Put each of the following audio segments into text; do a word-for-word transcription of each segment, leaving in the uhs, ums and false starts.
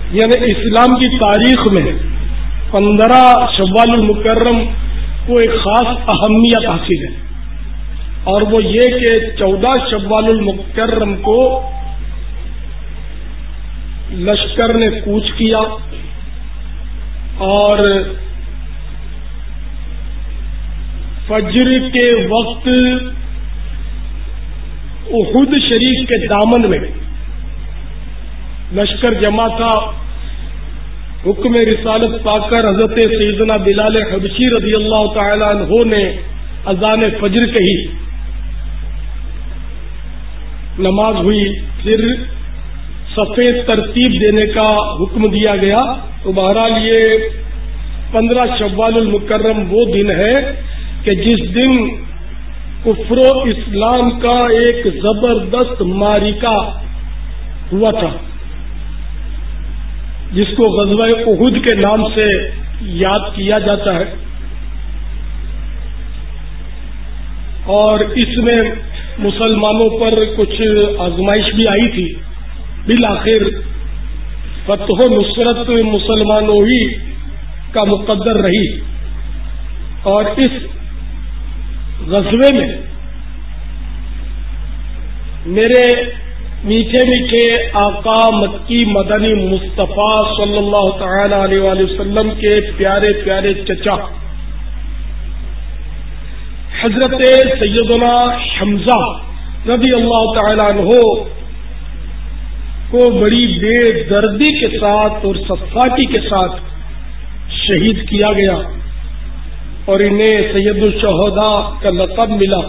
یعنی اسلام کی تاریخ میں پندرہ شوال المکرم کو ایک خاص اہمیت حاصل ہے، اور وہ یہ کہ چودہ شوال المکرم کو لشکر نے کوچ کیا اور فجر کے وقت احد شریف کے دامن میں لشکر جمع تھا۔ حکم رسالت پا کر حضرت سیدنا بلال حبشی رضی اللہ تعالی عنہ نے اذان فجر کہی، نماز ہوئی، پھر صفیں ترتیب دینے کا حکم دیا گیا۔ تو بہرحال یہ پندرہ شوال المکرم وہ دن ہے کہ جس دن کفر و اسلام کا ایک زبردست معرکہ ہوا تھا، جس کو غزوہ احد کے نام سے یاد کیا جاتا ہے، اور اس میں مسلمانوں پر کچھ آزمائش بھی آئی تھی، بالآخر فتح و نصرت مسلمانوں ہی کا مقدر رہی۔ اور اس غزوے میں میرے میٹھے میٹھے آقا مکی مدنی مصطفیٰ صلی اللہ تعالی علیہ وآلہ وسلم کے پیارے پیارے چچا حضرت سیدنا حمزہ رضی اللہ تعالی عنہ کو بڑی بے دردی کے ساتھ اور صفاقی کے ساتھ شہید کیا گیا، اور انہیں سید الشہداء کا لقب ملا۔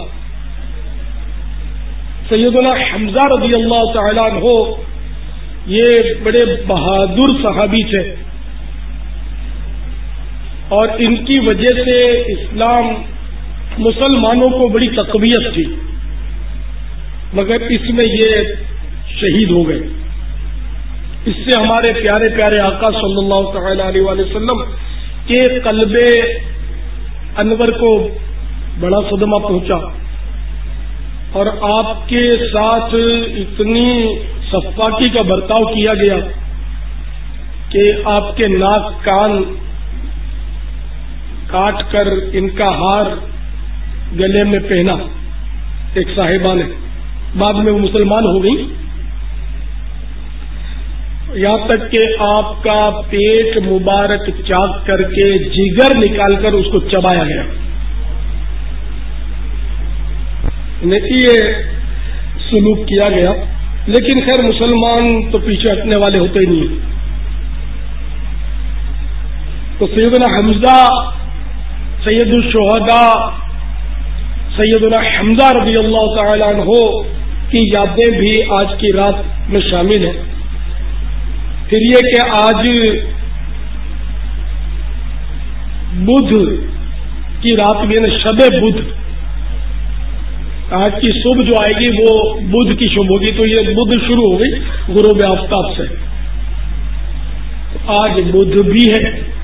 سیدنا حمزہ رضی اللہ تعالیٰ عنہ یہ بڑے بہادر صحابی تھے، اور ان کی وجہ سے اسلام مسلمانوں کو بڑی تقویت تھی، مگر اس میں یہ شہید ہو گئے۔ اس سے ہمارے پیارے پیارے آقا صلی اللہ تعالی علیہ وآلہ وسلم کے قلب انور کو بڑا صدمہ پہنچا، اور آپ کے ساتھ اتنی صفاقی کا برتاؤ کیا گیا کہ آپ کے ناک کان کاٹ کر ان کا ہار گلے میں پہنا ایک صاحبہ نے، بعد میں وہ مسلمان ہو گئی، یہاں تک کہ آپ کا پیٹ مبارک چاک کر کے جگر نکال کر اس کو چبایا گیا۔ یہ سلوک کیا گیا، لیکن خیر مسلمان تو پیچھے ہٹنے والے ہوتے ہی نہیں۔ تو سیدنا حمزہ سید الشہداء سیدنا حمزہ رضی اللہ تعالی عنہ کی یادیں بھی آج کی رات میں شامل ہیں۔ پھر یہ کہ آج بدھ کی رات میں شب بدھ، آج کی صبح جو آئے گی وہ بدھ کی شب ہوگی، تو یہ بدھ شروع ہو گئی غروب آفتاب سے، آج بدھ بھی ہے۔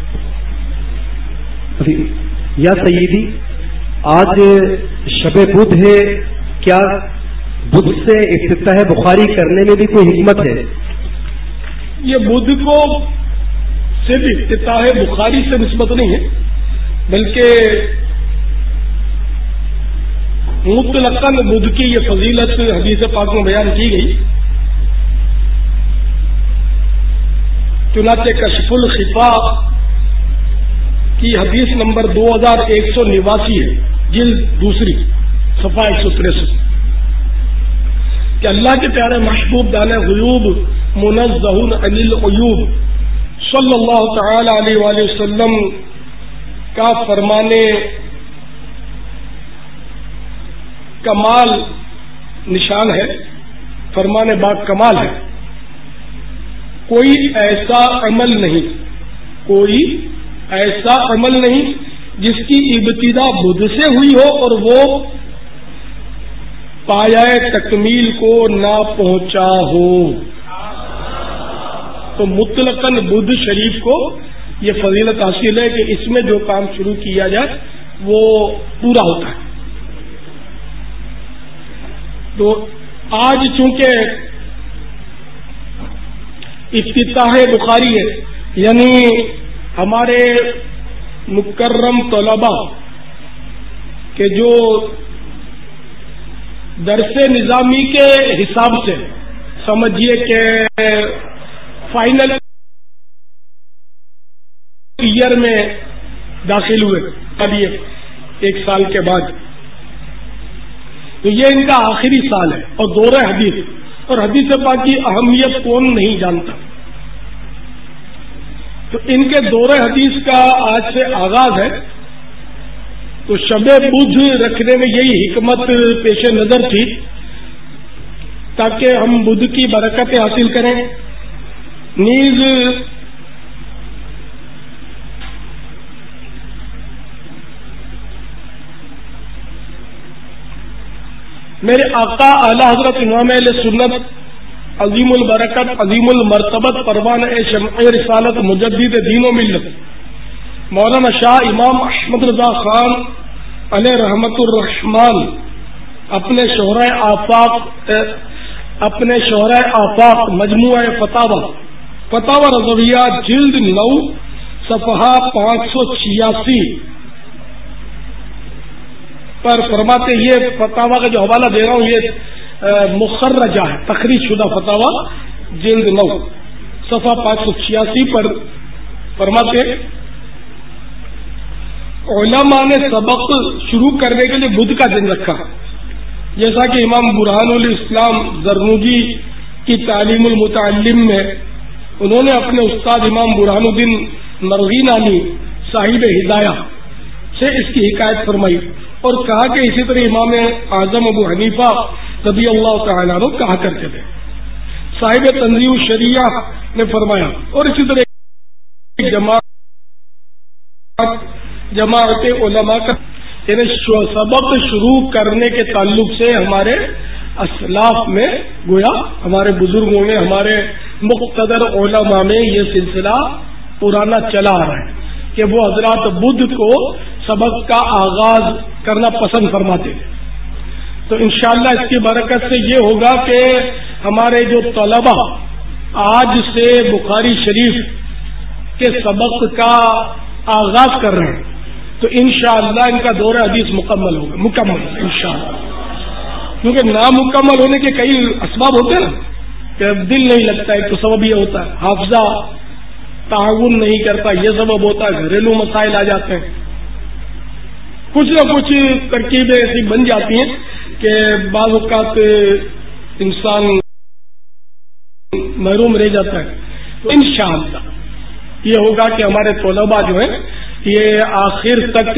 یا سیدی، آج شب بدھ ہے، کیا بدھ سے افتتاح بخاری کرنے میں بھی کوئی حکمت ہے؟ یہ بدھ کو صرف افتتاح بخاری سے نسبت نہیں ہے، بلکہ مطلقاً بدھ کی یہ فضیلت حدیث پاک میں بیان کی گئی۔ چنانچہ کشف الخفاء کی حدیث نمبر دو ہزار ایک سو نواسی ہے، جلد دوسری، صفحہ ایک سو تریسٹھ، کہ اللہ کے پیارے محبوب دانے غیوب منزہ عن العیوب صلی اللہ تعالی علیہ وآلہ وسلم کا فرمانے کمال نشان ہے، فرمانے با کمال ہے، کوئی ایسا عمل نہیں کوئی ایسا عمل نہیں جس کی ابتدا بدھ سے ہوئی ہو اور وہ پایہ تکمیل کو نہ پہنچا ہو۔ تو مطلقاً بدھ شریف کو یہ فضیلت حاصل ہے کہ اس میں جو کام شروع کیا جائے وہ پورا ہوتا ہے۔ تو آج چونکہ افتتاح بخاری ہے، یعنی ہمارے مکرم طلباء کہ جو درس نظامی کے حساب سے سمجھیے کہ فائنل ایئر میں داخل ہوئے ابھی ایک سال کے بعد، تو یہ ان کا آخری سال ہے اور دور حدیث، اور حدیث پاک کی اہمیت کون نہیں جانتا. تو ان کے دور حدیث کا آج سے آغاز ہے، تو شب بدھ رکھنے میں یہی حکمت پیش نظر تھی تاکہ ہم بدھ کی برکتیں حاصل کریں. نیز میرے آقا اعلی حضرت امام اہل سنت عظیم البرکت عظیم المرتبت پروان شمع رسالت مجدد دین و ملت مولانا شاہ امام احمد رضا خان علیہ رحمت الرحمان اپنے شہرۂ آفاق اپنے شہرۂ آفاق مجموعہ فتاوی فتاوی رضویہ جلد نو صفحہ پانچ سو چھیاسی پر فرماتے، یہ فتاوی کا جو حوالہ دے رہا ہوں یہ مخرجہ ہے، تخریج شدہ فتاوی جلد نو صفحہ پانچ سو چھیاسی پر فرماتے، علماء نے سبق شروع کرنے کے لیے بدھ کا دن رکھا، جیسا کہ امام برہان الاسلام زرنوجی کی تعلیم المتعلم میں انہوں نے اپنے استاد امام برہان الدین مرغی نامی صاحب ہدایہ سے اس کی حکایت فرمائی اور کہا کہ اسی طرح امام اعظم ابو حنیفہ رضی اللہ تعالیٰ عنہ کہا کرتے تھے. صاحب تنزیہ الشریعہ نے فرمایا، اور اسی طرح جماعت جماعت علماء کا یعنی سبق شروع کرنے کے تعلق سے ہمارے اسلاف میں گویا ہمارے بزرگوں میں ہمارے مقتدر علماء میں یہ سلسلہ پرانا چلا آ رہا ہے کہ وہ حضرات بدھ کو سبق کا آغاز کرنا پسند فرماتے ہیں. تو انشاءاللہ اس کی برکت سے یہ ہوگا کہ ہمارے جو طلباء آج سے بخاری شریف کے سبق کا آغاز کر رہے ہیں تو انشاءاللہ ان کا دورہ حدیث مکمل ہوگا مکمل انشاءاللہ. کیونکہ نامکمل ہونے کے کئی اسباب ہوتے ہیں نا، کہ دل نہیں لگتا ہے تو سبب یہ ہوتا ہے، حافظہ تعاون نہیں کرتا یہ سبب ہوتا ہے، گھریلو مسائل آ جاتے ہیں، کچھ نہ کچھ ترکیبیں ایسی بن جاتی ہیں کہ بعض اوقات انسان محروم رہ جاتا ہے. تو انشاءاللہ یہ ہوگا کہ ہمارے طلباء جو ہیں یہ آخر تک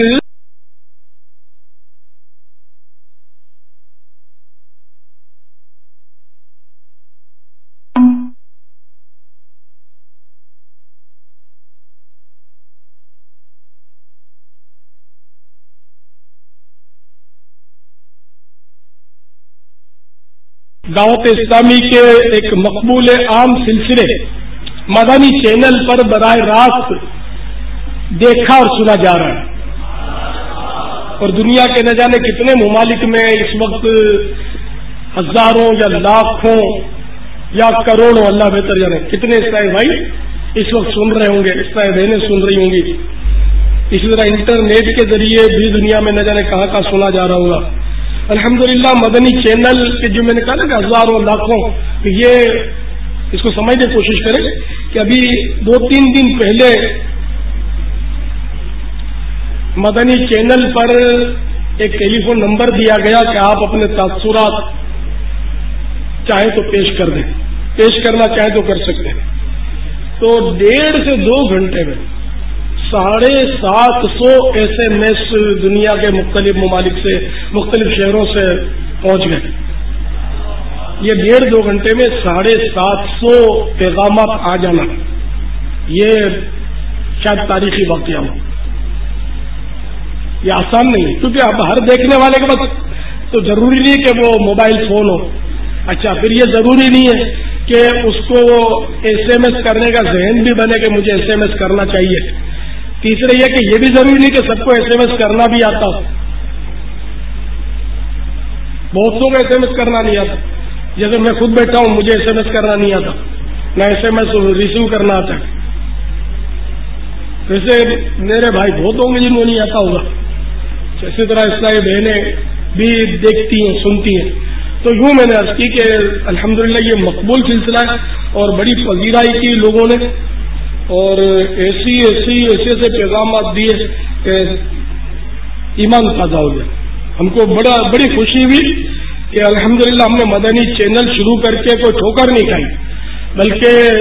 دعوت اسلامی کے ایک مقبول عام سلسلے مدنی چینل پر براہ راست دیکھا اور سنا جا رہا ہے، اور دنیا کے نہ جانے کتنے ممالک میں اس وقت ہزاروں یا لاکھوں یا کروڑوں، اللہ بہتر جانے کتنے اسلائی بھائی اس وقت سن رہے ہوں گے، اسلائی بہنیں سن رہی ہوں گی. اسی طرح انٹرنیٹ کے ذریعے بھی دنیا میں نہ جانے کہاں کہاں سنا جا رہا ہوگا. الحمدللہ مدنی چینل کے جو میں نے کہا نا کہ ہزاروں لاکھوں، یہ اس کو سمجھنے کی کوشش کریں کہ ابھی دو تین دن پہلے مدنی چینل پر ایک ٹیلی فون نمبر دیا گیا کہ آپ اپنے تاثرات چاہیں تو پیش کر دیں، پیش کرنا چاہیں تو کر سکتے ہیں. تو ڈیڑھ سے دو گھنٹے میں ساڑھے سات سو ایس ایم ایس دنیا کے مختلف ممالک سے مختلف شہروں سے پہنچ گئے. یہ ڈیڑھ دو گھنٹے میں ساڑھے سات سو پیغامات آ جانا یہ شاید تاریخی واقعہ ہو. یہ آسان نہیں ہے کیونکہ اب ہر دیکھنے والے کے پاس تو ضروری نہیں کہ وہ موبائل فون ہو. اچھا پھر یہ ضروری نہیں ہے کہ اس کو ایس ایم ایس کرنے کا ذہن بھی بنے کہ مجھے ایس ایم ایس کرنا چاہیے. تیسرے یہ کہ یہ بھی ضروری نہیں کہ سب کو ایس ایم ایس کرنا بھی آتا ہو. بہتوں کو ایس ایم ایس کرنا نہیں آتا، جیسے میں خود بیٹھا ہوں مجھے ایس ایم ایس کرنا نہیں آتا، نہ ایس ایم ایس ریسیو کرنا آتا ہے. ویسے میرے بھائی بہت ہوں گے جن کو نہیں آتا ہوگا. اسی طرح اسلامی بہنیں بھی دیکھتی ہیں سنتی ہیں. تو یوں میں نے عرض کی کہ الحمدللہ یہ مقبول سلسلہ ہے اور بڑی پذیرائی کی لوگوں نے اور ایسی ایسی ایسے ایسے پیغامات دیے کہ ایمان تازہ ہو گیا. ہم کو بڑا بڑی خوشی ہوئی کہ الحمدللہ ہم نے مدنی چینل شروع کر کے کوئی ٹھوکر نہیں کھائی بلکہ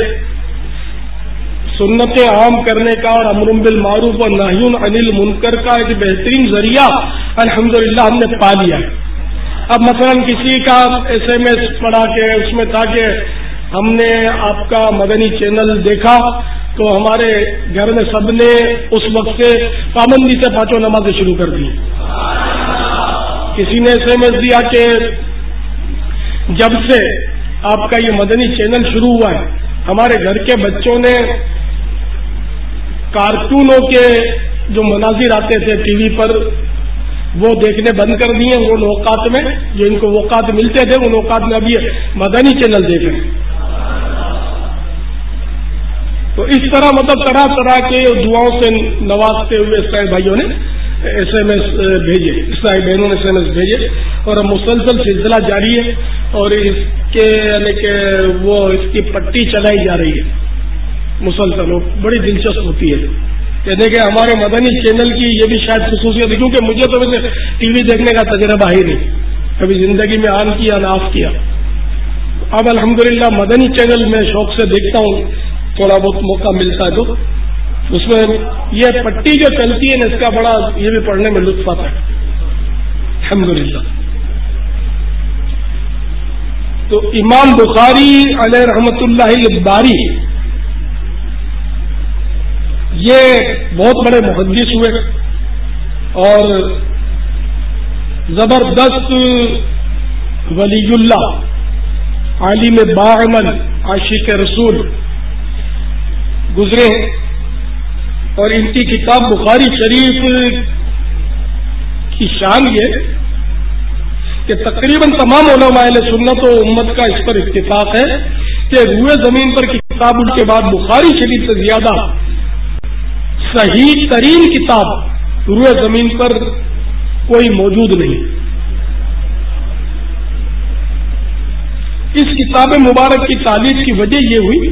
سنتیں عام کرنے کا اور امر بالمعروف اور نہی عن المنکر کا ایک بہترین ذریعہ الحمدللہ ہم نے پا لیا ہے. اب مثلا کسی کا ایس ایم ایس پڑھا کے اس میں تھا کہ ہم نے آپ کا مدنی چینل دیکھا تو ہمارے گھر میں سب نے اس وقت سے پابندی سے پانچوں نمازیں شروع کر دی. کسی نے ایس ایم ایس دیا کہ جب سے آپ کا یہ مدنی چینل شروع ہوا ہے ہمارے گھر کے بچوں نے کارٹونوں کے جو مناظر آتے تھے ٹی وی پر وہ دیکھنے بند کر دیے. ان اوقات میں جو ان کو اوقات ملتے تھے ان اوقات میں اب یہ مدنی چینل دیکھ رہے ہیں. تو اس طرح مطلب طرح طرح کے دعاؤں سے نوازتے ہوئے اسلامی بھائیوں نے ایس ایم ایس بھیجے, اسلامی بہنوں نے ایس ایم ایس بھیجے اور اب مسلسل سلسلہ جاری ہے اور اس کے یعنی کہ وہ اس کی پٹی چلائی جا رہی ہے مسلسل. بڑی دلچسپ ہوتی ہے یعنی کہ ہمارے مدنی چینل کی یہ بھی شاید خصوصیت ہے کیونکہ مجھے تو ویسے ٹی وی دیکھنے کا تجربہ ہی نہیں, کبھی زندگی میں آن کیا نہ آف کیا. اب الحمدللہ مدنی چینل میں شوق سے دیکھتا ہوں, تھوڑا بہت موقع ملتا ہے تو اس میں یہ پٹی جو چلتی ہے نا اس کا بڑا یہ بھی پڑھنے میں لطف آتا ہے الحمدللہ. تو امام بخاری علیہ رحمۃ اللہ الباری یہ بہت بڑے محدث ہوئے اور زبردست ولی اللہ, عالم باعمل, عاشق رسول گزرے ہیں. اور ان کی کتاب بخاری شریف کی شان یہ کہ تقریباً تمام علماء اہل سنت و امت کا اس پر اتفاق ہے کہ روئے زمین پر کتاب ان کے بعد بخاری شریف سے زیادہ صحیح ترین کتاب روئے زمین پر کوئی موجود نہیں. اس کتاب مبارک کی تالیف کی وجہ یہ ہوئی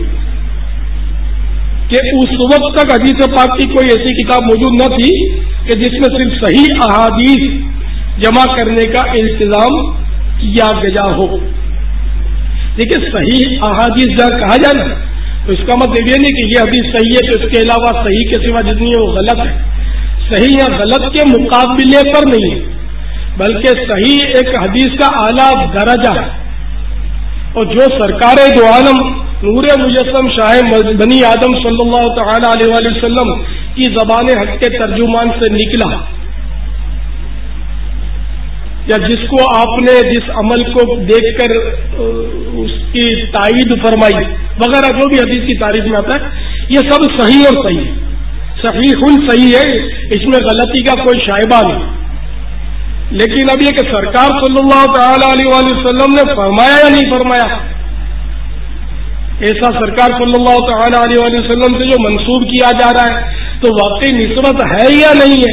کہ اس وقت تک حدیث پاک کی کوئی ایسی کتاب موجود نہ تھی کہ جس میں صرف صحیح احادیث جمع کرنے کا انتظام کیا گیا ہو. دیکھیے صحیح احادیث جہاں کہا جائے نا تو اس کا مطلب یہ نہیں کہ یہ حدیث صحیح ہے تو اس کے علاوہ صحیح کے سوا جتنی ہے وہ غلط ہے. صحیح یا غلط کے مقابلے پر نہیں ہے بلکہ صحیح ایک حدیث کا اعلیٰ درجہ ہے. اور جو سرکار دو عالم نور مجسم شاہ بنی آدم صلی اللہ تعالی علیہ وآلہ وسلم کی زبان حق کے ترجمان سے نکلا یا جس کو آپ نے جس عمل کو دیکھ کر اس کی تائید فرمائی وغیرہ جو بھی حدیث کی تعریف میں آتا ہے یہ سب صحیح اور صحیح صحیح صحیح ہے, اس میں غلطی کا کوئی شائبہ نہیں. لیکن اب یہ کہ سرکار صلی اللہ تعالی علیہ وآلہ وسلم نے فرمایا یا نہیں فرمایا, ایسا سرکار صلی اللہ تعالی علیہ وآلہ وسلم سے جو منسوب کیا جا رہا ہے تو واقعی نسبت ہے یا نہیں ہے.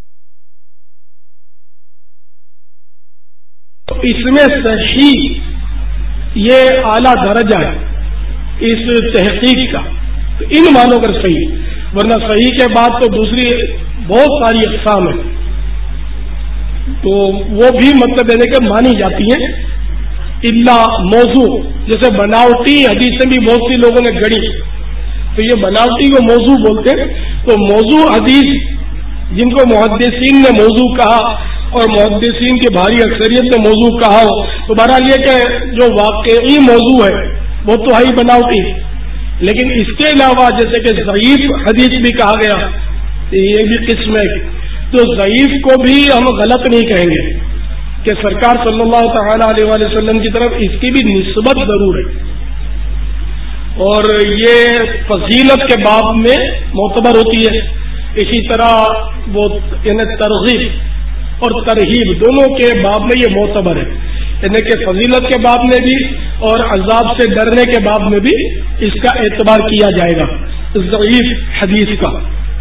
اس میں صحیح یہ اعلیٰ درجہ ہے اس تحقیق کا, تو ان معنوں پر صحیح, ورنہ صحیح کے بعد تو دوسری بہت ساری اقسام ہیں تو وہ بھی مطلب دینے کے مانی جاتی ہیں. الا موضوع جیسے بناوٹی حدیثیں بھی بہت سی لوگوں نے گڑی تو یہ بناوٹی کو موضوع بولتے ہیں. تو موضوع حدیث جن کو محدثین نے موضوع کہا اور محدثین کی بھاری اکثریت نے موضوع کہا ہو تو بہرحال یہ کہ جو واقعی موضوع ہے وہ تو ہے بناوٹی, لیکن اس کے علاوہ جیسے کہ ضعیف حدیث بھی کہا گیا یہ بھی قسم ہے. تو ضعیف کو بھی ہم غلط نہیں کہیں گے کہ سرکار صلی اللہ تعالی علیہ وآلہ وسلم کی طرف اس کی بھی نسبت ضرور ہے اور یہ فضیلت کے باب میں معتبر ہوتی ہے. اسی طرح وہ یعنی ترغیب اور ترہیب دونوں کے باب میں یہ معتبر ہے یعنی کہ فضیلت کے باب میں بھی اور عذاب سے ڈرنے کے باب میں بھی اس کا اعتبار کیا جائے گا ضعیف حدیث کا۔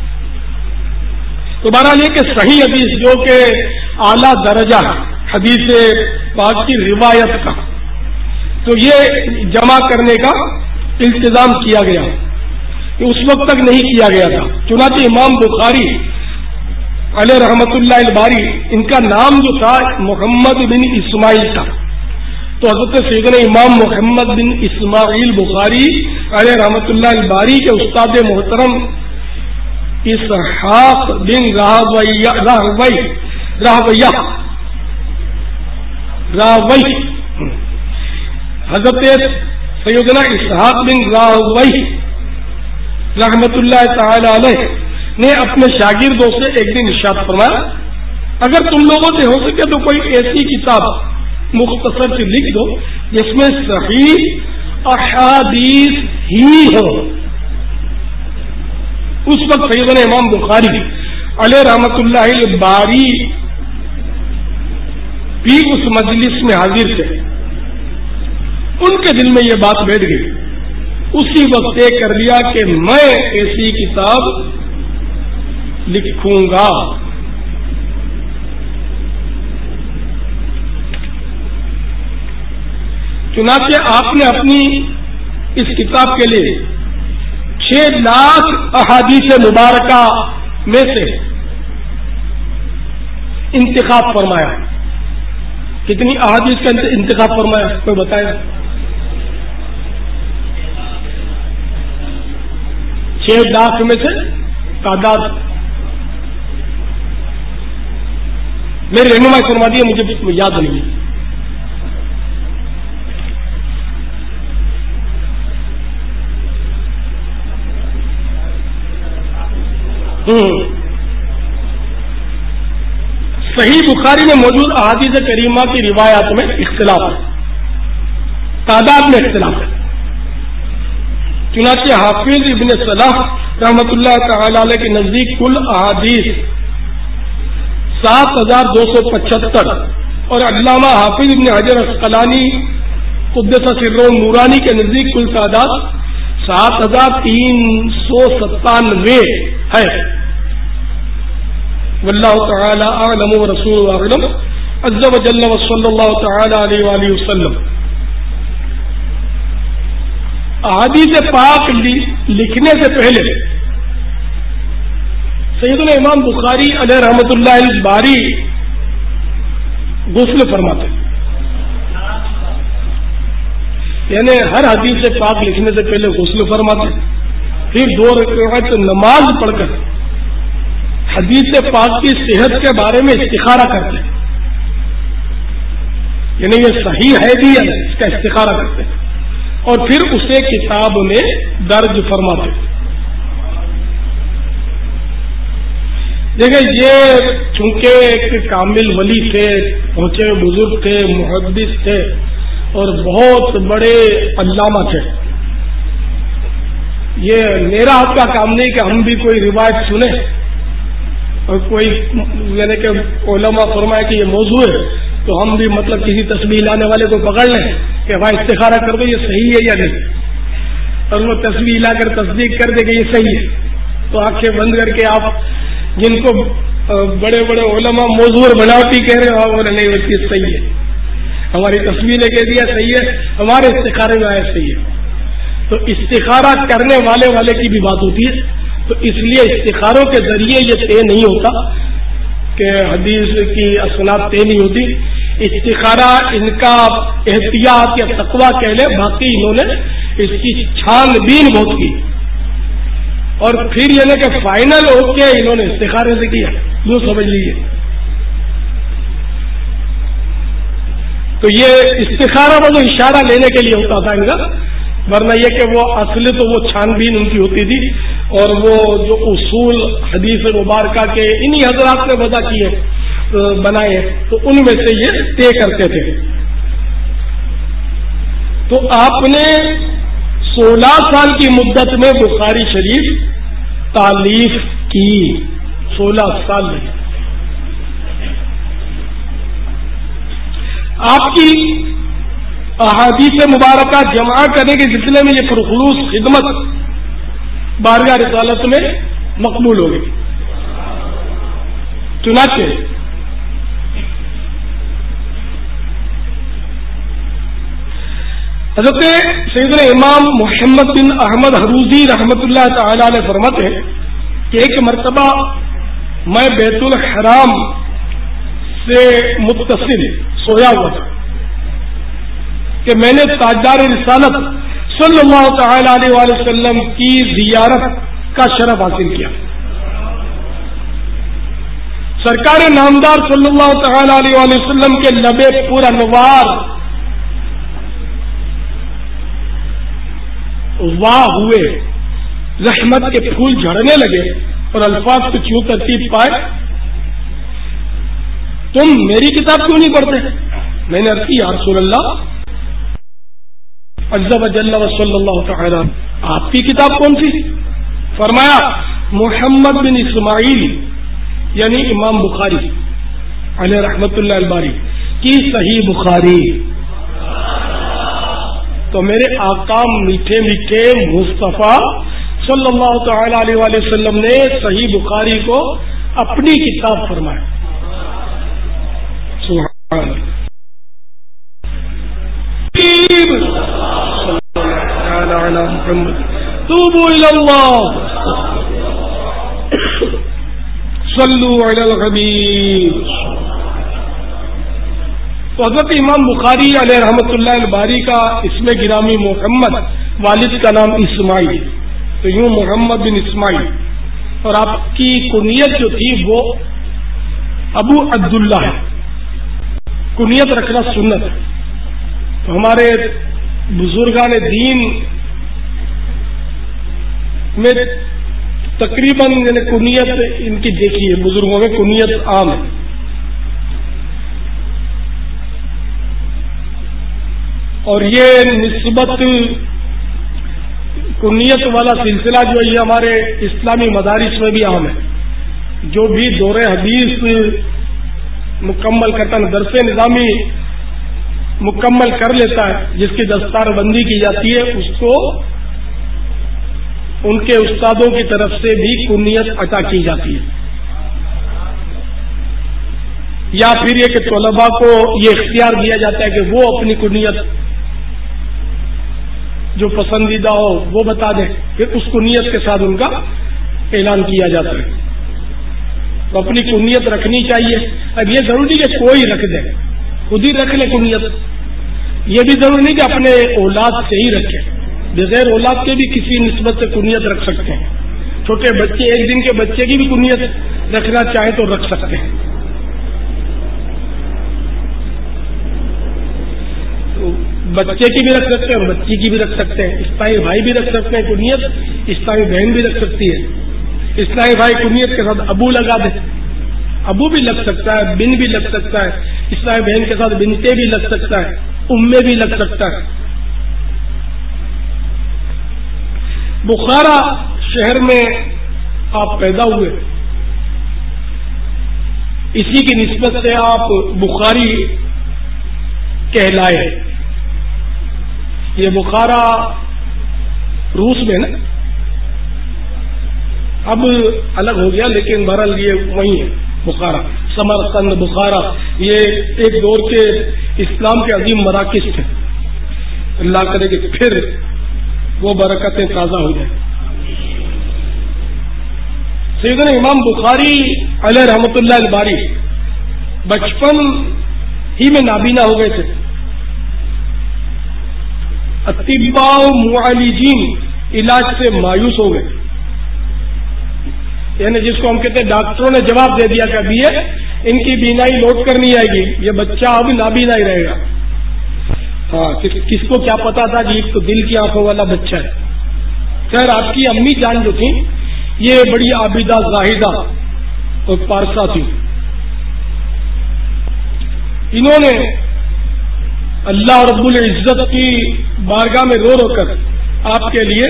تو بہرحال یہ کہ صحیح حدیث جو کہ اعلیٰ درجہ حدیث پاک کی روایت کا، تو یہ جمع کرنے کا التزام کیا گیا، اس وقت تک نہیں کیا گیا تھا۔ چنانچہ امام بخاری علیہ رحمۃ اللہ الباری، ان کا نام جو تھا محمد بن اسماعیل تھا، تو حضرت سیدنا امام محمد بن اسماعیل بخاری علیہ رحمۃ اللہ الباری کے استاد محترم اسحاق بن راہویہ راہوی راہویہ راہوی حضرت سیدنا اسحاق بن راہوی رحمت اللہ تعالی علیہ نے اپنے شاگردوں سے ایک دن ارشاد فرمایا، اگر تم لوگوں سے ہو سکے تو کوئی ایسی کتاب مختصر سے لکھ دو جس میں صحیح احادیث ہی ہو۔ اس وقت سیدنا امام بخاری علیہ رحمت اللہ الباری بھی اس مجلس میں حاضر تھے، ان کے دل میں یہ بات بیٹھ گئی، اسی وقت طے کر لیا کہ میں ایسی کتاب لکھوں گا۔ چنانچہ آپ نے اپنی اس کتاب کے لیے چھ لاکھ احادیث مبارکہ میں سے انتخاب فرمایا۔ کتنی احادیث کا انتخاب فرمایا کوئی بتائے؟ چھ لاکھ میں سے تعداد میری رہنمائی فرما دی، مجھے یاد نہیں۔ صحیح بخاری میں موجود احادیث کریمہ کی روایات میں اختلاف ہے، تعداد میں اختلاف ہے۔ چنانچہ حافظ ابن صلاح رحمۃ اللہ تعالی علیہ کے نزدیک کل احادیث سات ہزار دو سو پچہتر اور علامہ حافظ ابن حجر عسقلانی قدس سرہ نورانی کے نزدیک کل تعداد سات ہزار تین سو ستانوے ہے۔ واللہ تعالی اعلم ورسول اعلم عز وجل وصلی اللہ تعالی علیہ وآلہ وسلم۔ احادیث پاک لکھنے سے پہلے سیدنا امام بخاری علیہ رحمۃ اللہ الباری غسل فرماتے، یعنی ہر حدیث پاک لکھنے سے پہلے غسل فرماتے، پھر دو رکعت نماز پڑھ کر حدیث پاک کی صحت کے بارے میں استخارہ کرتے، یعنی یہ صحیح ہے بھی ہے اس کا استخارہ کرتے، اور پھر اسے کتاب میں درج فرماتے۔ دیکھیں یہ چونکہ ایک کامل ولی تھے، پہنچے بزرگ تھے، محدث تھے اور بہت بڑے علامہ تھے، یہ میرا آپ کا کام نہیں کہ ہم بھی کوئی روایت سنیں اور کوئی یعنی کہ علماء فرمائے کہ یہ موضوع ہے تو ہم بھی مطلب کسی تسبیح لانے والے کو پکڑ لیں کہ بھائی استخارہ کر دو یہ صحیح ہے یا نہیں، اور وہ تسبیح لا کر تصدیق کر دے کہ یہ صحیح ہے، تو آنکھیں بند کر کے آپ جن کو بڑے بڑے علماء موضوع بناوٹی کہہ رہے ہو بولے نہیں وہ چیز صحیح ہے، ہماری تصویر نے کہہ دیا صحیح ہے، ہمارے استخارے میں آیا صحیح ہے، تو استخارہ کرنے والے والے کی بھی بات ہوتی ہے، تو اس لیے استخاروں کے ذریعے یہ طے نہیں ہوتا کہ حدیث کی اسناد طے نہیں ہوتی، استخارہ ان کا احتیاط یا تقویٰ کہہ لے، باقی انہوں نے اس کی چھان بین بہت کی اور پھر یہ کہ فائنل ہو کے انہوں نے استخارے سے کیا، یوں سمجھ لیجیے۔ تو یہ استخارہ وہ جو اشارہ لینے کے لیے ہوتا تھا ان کا، ورنہ یہ کہ وہ اصل تو وہ چھان بین ان کی ہوتی تھی، اور وہ جو اصول حدیث مبارکہ کے انہی حضرات نے وضع کیے بنائے تو ان میں سے یہ طے کرتے تھے۔ تو آپ نے سولہ سال کی مدت میں بخاری شریف تالیف کی، سولہ سال میں آپ کی احادیث مبارکہ جمع کرنے کے سلسلے میں یہ پرخلوص خدمت بارگاہ رسالت میں مقبول ہو گئی. چنانچہ حضرت سیدنا امام محمد بن احمد حروزی رحمۃ اللہ تعالی علیہ فرماتے ہیں کہ ایک مرتبہ میں بیت الحرام سے متصل سویا ہوا تھا کہ میں نے تاجدار رسالت صلی اللہ تعالی علیہ وآلہ وسلم کی زیارت کا شرف حاصل کیا. سرکار نامدار صلی اللہ تعالی علیہ وآلہ وسلم کے لب پر انوار واہ ہوئے، رحمت کے پھول جھڑنے لگے اور الفاظ کچھ یوں ترتیب پائے، تم میری کتاب کیوں نہیں پڑھتے؟ میں نے عرض کی یا رسول اللہ عز و جل و صلی اللہ تعالی، آپ کی کتاب کون سی؟ فرمایا محمد بن اسماعیل یعنی امام بخاری علیہ رحمت اللہ الباری کی صحیح بخاری. تو میرے آقا میٹھے میٹھے مصطفیٰ صلی اللہ تعالی علیہ وآلہ وسلم نے صحیح بخاری کو اپنی کتاب فرمایا. سبحان اللہ. توبوا الی اللہ صلوا علی الحبیب. تو حضرت امام بخاری علیہ رحمۃ اللہ الباری کا اسم گرامی محمد، والد کا نام اسماعیل، تو یوں محمد بن اسماعیل، اور آپ کی کنیت جو تھی وہ ابو عبداللہ ہے. کنیت رکھنا سنت ہے. تو ہمارے بزرگان دین میں تقریباً یعنی کنیت ان کی دیکھی ہے، بزرگوں میں کنیت عام ہے. اور یہ نسبت کنیت والا سلسلہ جو ہے یہ ہمارے اسلامی مدارس میں بھی عام ہے. جو بھی دور حدیث مکمل کرتا ہے، درس نظامی مکمل کر لیتا ہے، جس کی دستار بندی کی جاتی ہے، اس کو ان کے استادوں کی طرف سے بھی کنیت عطا کی جاتی ہے. یا پھر یہ کہ طلباء کو یہ اختیار دیا جاتا ہے کہ وہ اپنی کنیت جو پسندیدہ ہو وہ بتا دیں، پھر اس کنیت کے ساتھ ان کا اعلان کیا جاتا ہے. تو اپنی کنیت رکھنی چاہیے. اب یہ ضروری کہ کوئی رکھ دے، خود ہی رکھ لے کنیت. یہ بھی ضروری نہیں کہ اپنے اولاد سے ہی رکھے، بغیر اولاد کے بھی کسی نسبت سے کنیت رکھ سکتے ہیں. چھوٹے بچے ایک دن کے بچے کی بھی کنیت رکھنا چاہیں تو رکھ سکتے ہیں. بچے کی بھی رکھ سکتے ہیں اور بچی کی بھی رکھ سکتے ہیں. اسلائی بھائی بھی رکھ سکتے ہیں کنیت، اسلائی بہن بھی رکھ سکتی ہے. اسلائی بھائی کنیت کے ساتھ ابو لگا دے، ابو بھی لگ سکتا ہے، بن بھی لگ سکتا ہے. اسلائی بہن کے ساتھ بنتے بھی لگ سکتا ہے، امے بھی لگ سکتا ہے. بخارا شہر میں آپ پیدا ہوئے، اسی کی نسبت سے آپ بخاری کہلائے. یہ بخارا روس میں نا، اب الگ ہو گیا لیکن بہرحال یہ وہی ہے. بخارا، سمرقند، بخارا، یہ ایک دور کے اسلام کے عظیم مراکز تھے. اللہ کرے کہ پھر وہ برکتیں تازہ ہو جائیں. سیدنا امام بخاری علیہ رحمۃ اللہ الباری بچپن ہی میں نابینا ہو گئے تھے. اطباء معالجین علاج سے مایوس ہو گئے، یعنی جس کو ہم کہتے ہیں ڈاکٹروں نے جواب دے دیا کہ اب یہ ان کی بینائی لوٹ کر نہیں آئے گی، یہ بچہ اب نابینا ہی رہے گا. ہاں کس, کس کو کیا پتا تھا کہ ایک تو دل کی آنکھوں والا بچہ ہے. خیر آپ کی امی جان جو تھی یہ بڑی عابدہ زاہدہ اور پارسا تھی. انہوں نے اللہ رب العزت کی بارگاہ میں رو رو کر آپ کے لیے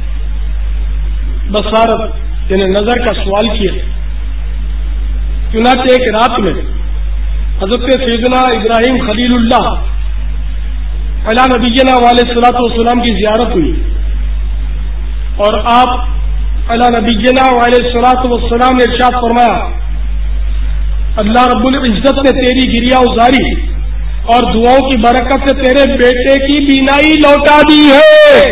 بصارت یعنی نظر کا سوال کیا. چنانچہ ایک رات میں حضرت سیدنا ابراہیم خلیل اللہ علی نبینا علیہ الصلوۃ والسلام کی زیارت ہوئی اور آپ علی نبینا علیہ الصلوۃ والسلام نے ارشاد فرمایا اللہ رب العزت نے تیری گریا ازاری اور دعاؤں کی برکت سے تیرے بیٹے کی بینائی لوٹا دی ہے.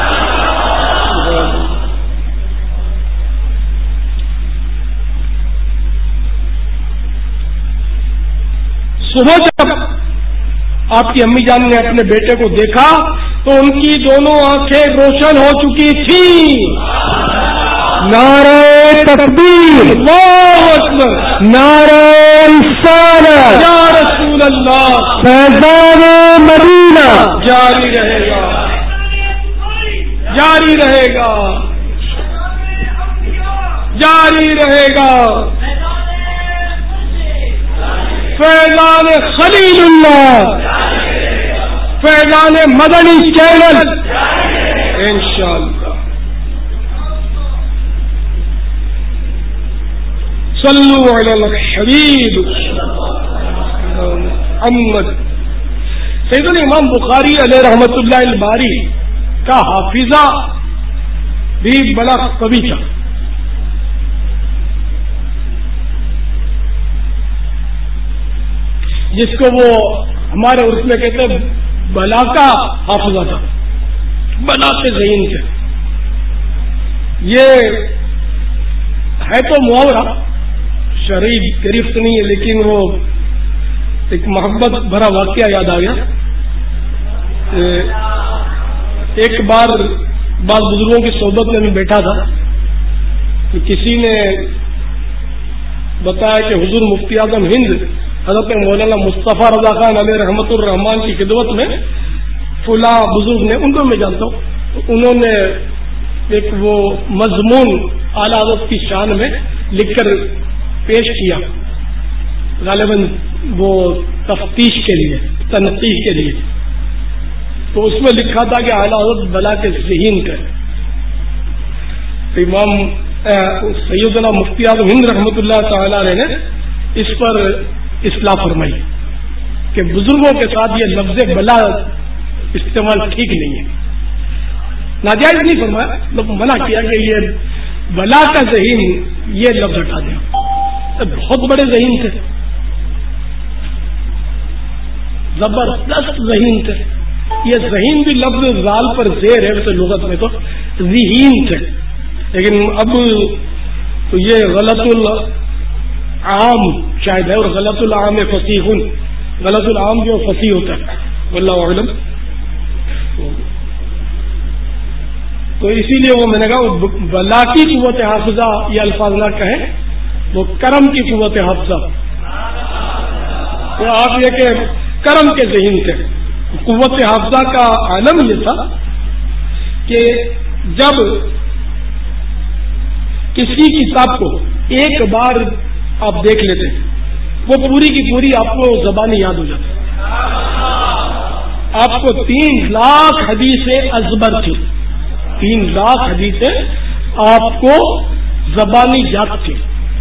صبح جب آپ کی امی جان نے اپنے بیٹے کو دیکھا تو ان کی دونوں آنکھیں روشن ہو چکی تھیں. نعرہ تکبیر، اللہ اکبر، نعرہ رسالت، یا رسول اللہ، فیضان مدینہ جاری رہے گا، جاری رہے گا، جاری رہے گا. فیضان خلیل اللہ، فیضان مدنی چینل انشاءاللہ. صلو علی الحبیب محمد. سیدنا امام بخاری علیہ رحمت اللہ الباری کا حافظہ بھی بڑا قوی تھا. جس کو وہ ہمارے عرف میں کہتے ہیں بلا کا حافظہ تھا، بلا کے ذہین تھے. یہ ہے تو محاورہ، شرعی گرفت نہیں ہے، لیکن وہ ایک محبت بھرا واقعہ یاد آ گیا. ایک بار بعض بزرگوں کی صحبت میں میں بیٹھا تھا تو کسی نے بتایا کہ حضور مفتی اعظم ہند حضرت مولانا مصطفیٰ رضا خان علیہ رحمت الرحمان کی خدمت میں فلاں بزرگ نے، ان کو میں جانتا ہوں، انہوں نے ایک وہ مضمون اعلیٰ حضرت کی شان میں لکھ کر پیش کیا، غالباً وہ تفتیش کے لیے، تنقیح کے لیے. تو اس میں لکھا تھا کہ اعلیٰ حضرت بلا کے ذہین کا. امام سیدنا مفتی اعظم ہند رحمۃ اللہ تعالی علیہ نے اس پر اصلاح فرمائی کہ بزرگوں کے ساتھ یہ لفظ بلا استعمال ٹھیک نہیں ہے، ناجائز نہیں فرمایا، لوگ منع کیا کہ یہ بلا کا ذہین یہ لفظ ہٹا دیا. بہت بڑے ذہین تھے، زبردست ذہین تھے. یہ ذہین بھی لفظ زال پر زیر ہے، ویسے لغت میں تو ذہین تھے، لیکن اب تو یہ غلط العام شاید ہے، اور غلط العام فصیح، غلط العام جو فصیح ہوتا ہے، واللہ اعلم. تو اسی لیے وہ میں نے کہا بلا کی قوت حافظہ یہ الفاظ نہ کہیں، وہ کرم کی قوت حافظہ. تو آپ یہ کہ کرم کے ذہین تھے. قوت حافظہ کا عالم یہ تھا کہ جب کسی کتاب کو ایک بار آپ دیکھ لیتے وہ پوری کی پوری آپ کو زبانی یاد ہو جاتی. آپ کو تین لاکھ حدیثیں ازبر تھی، تین لاکھ حدیثیں آپ کو زبانی یاد تھی،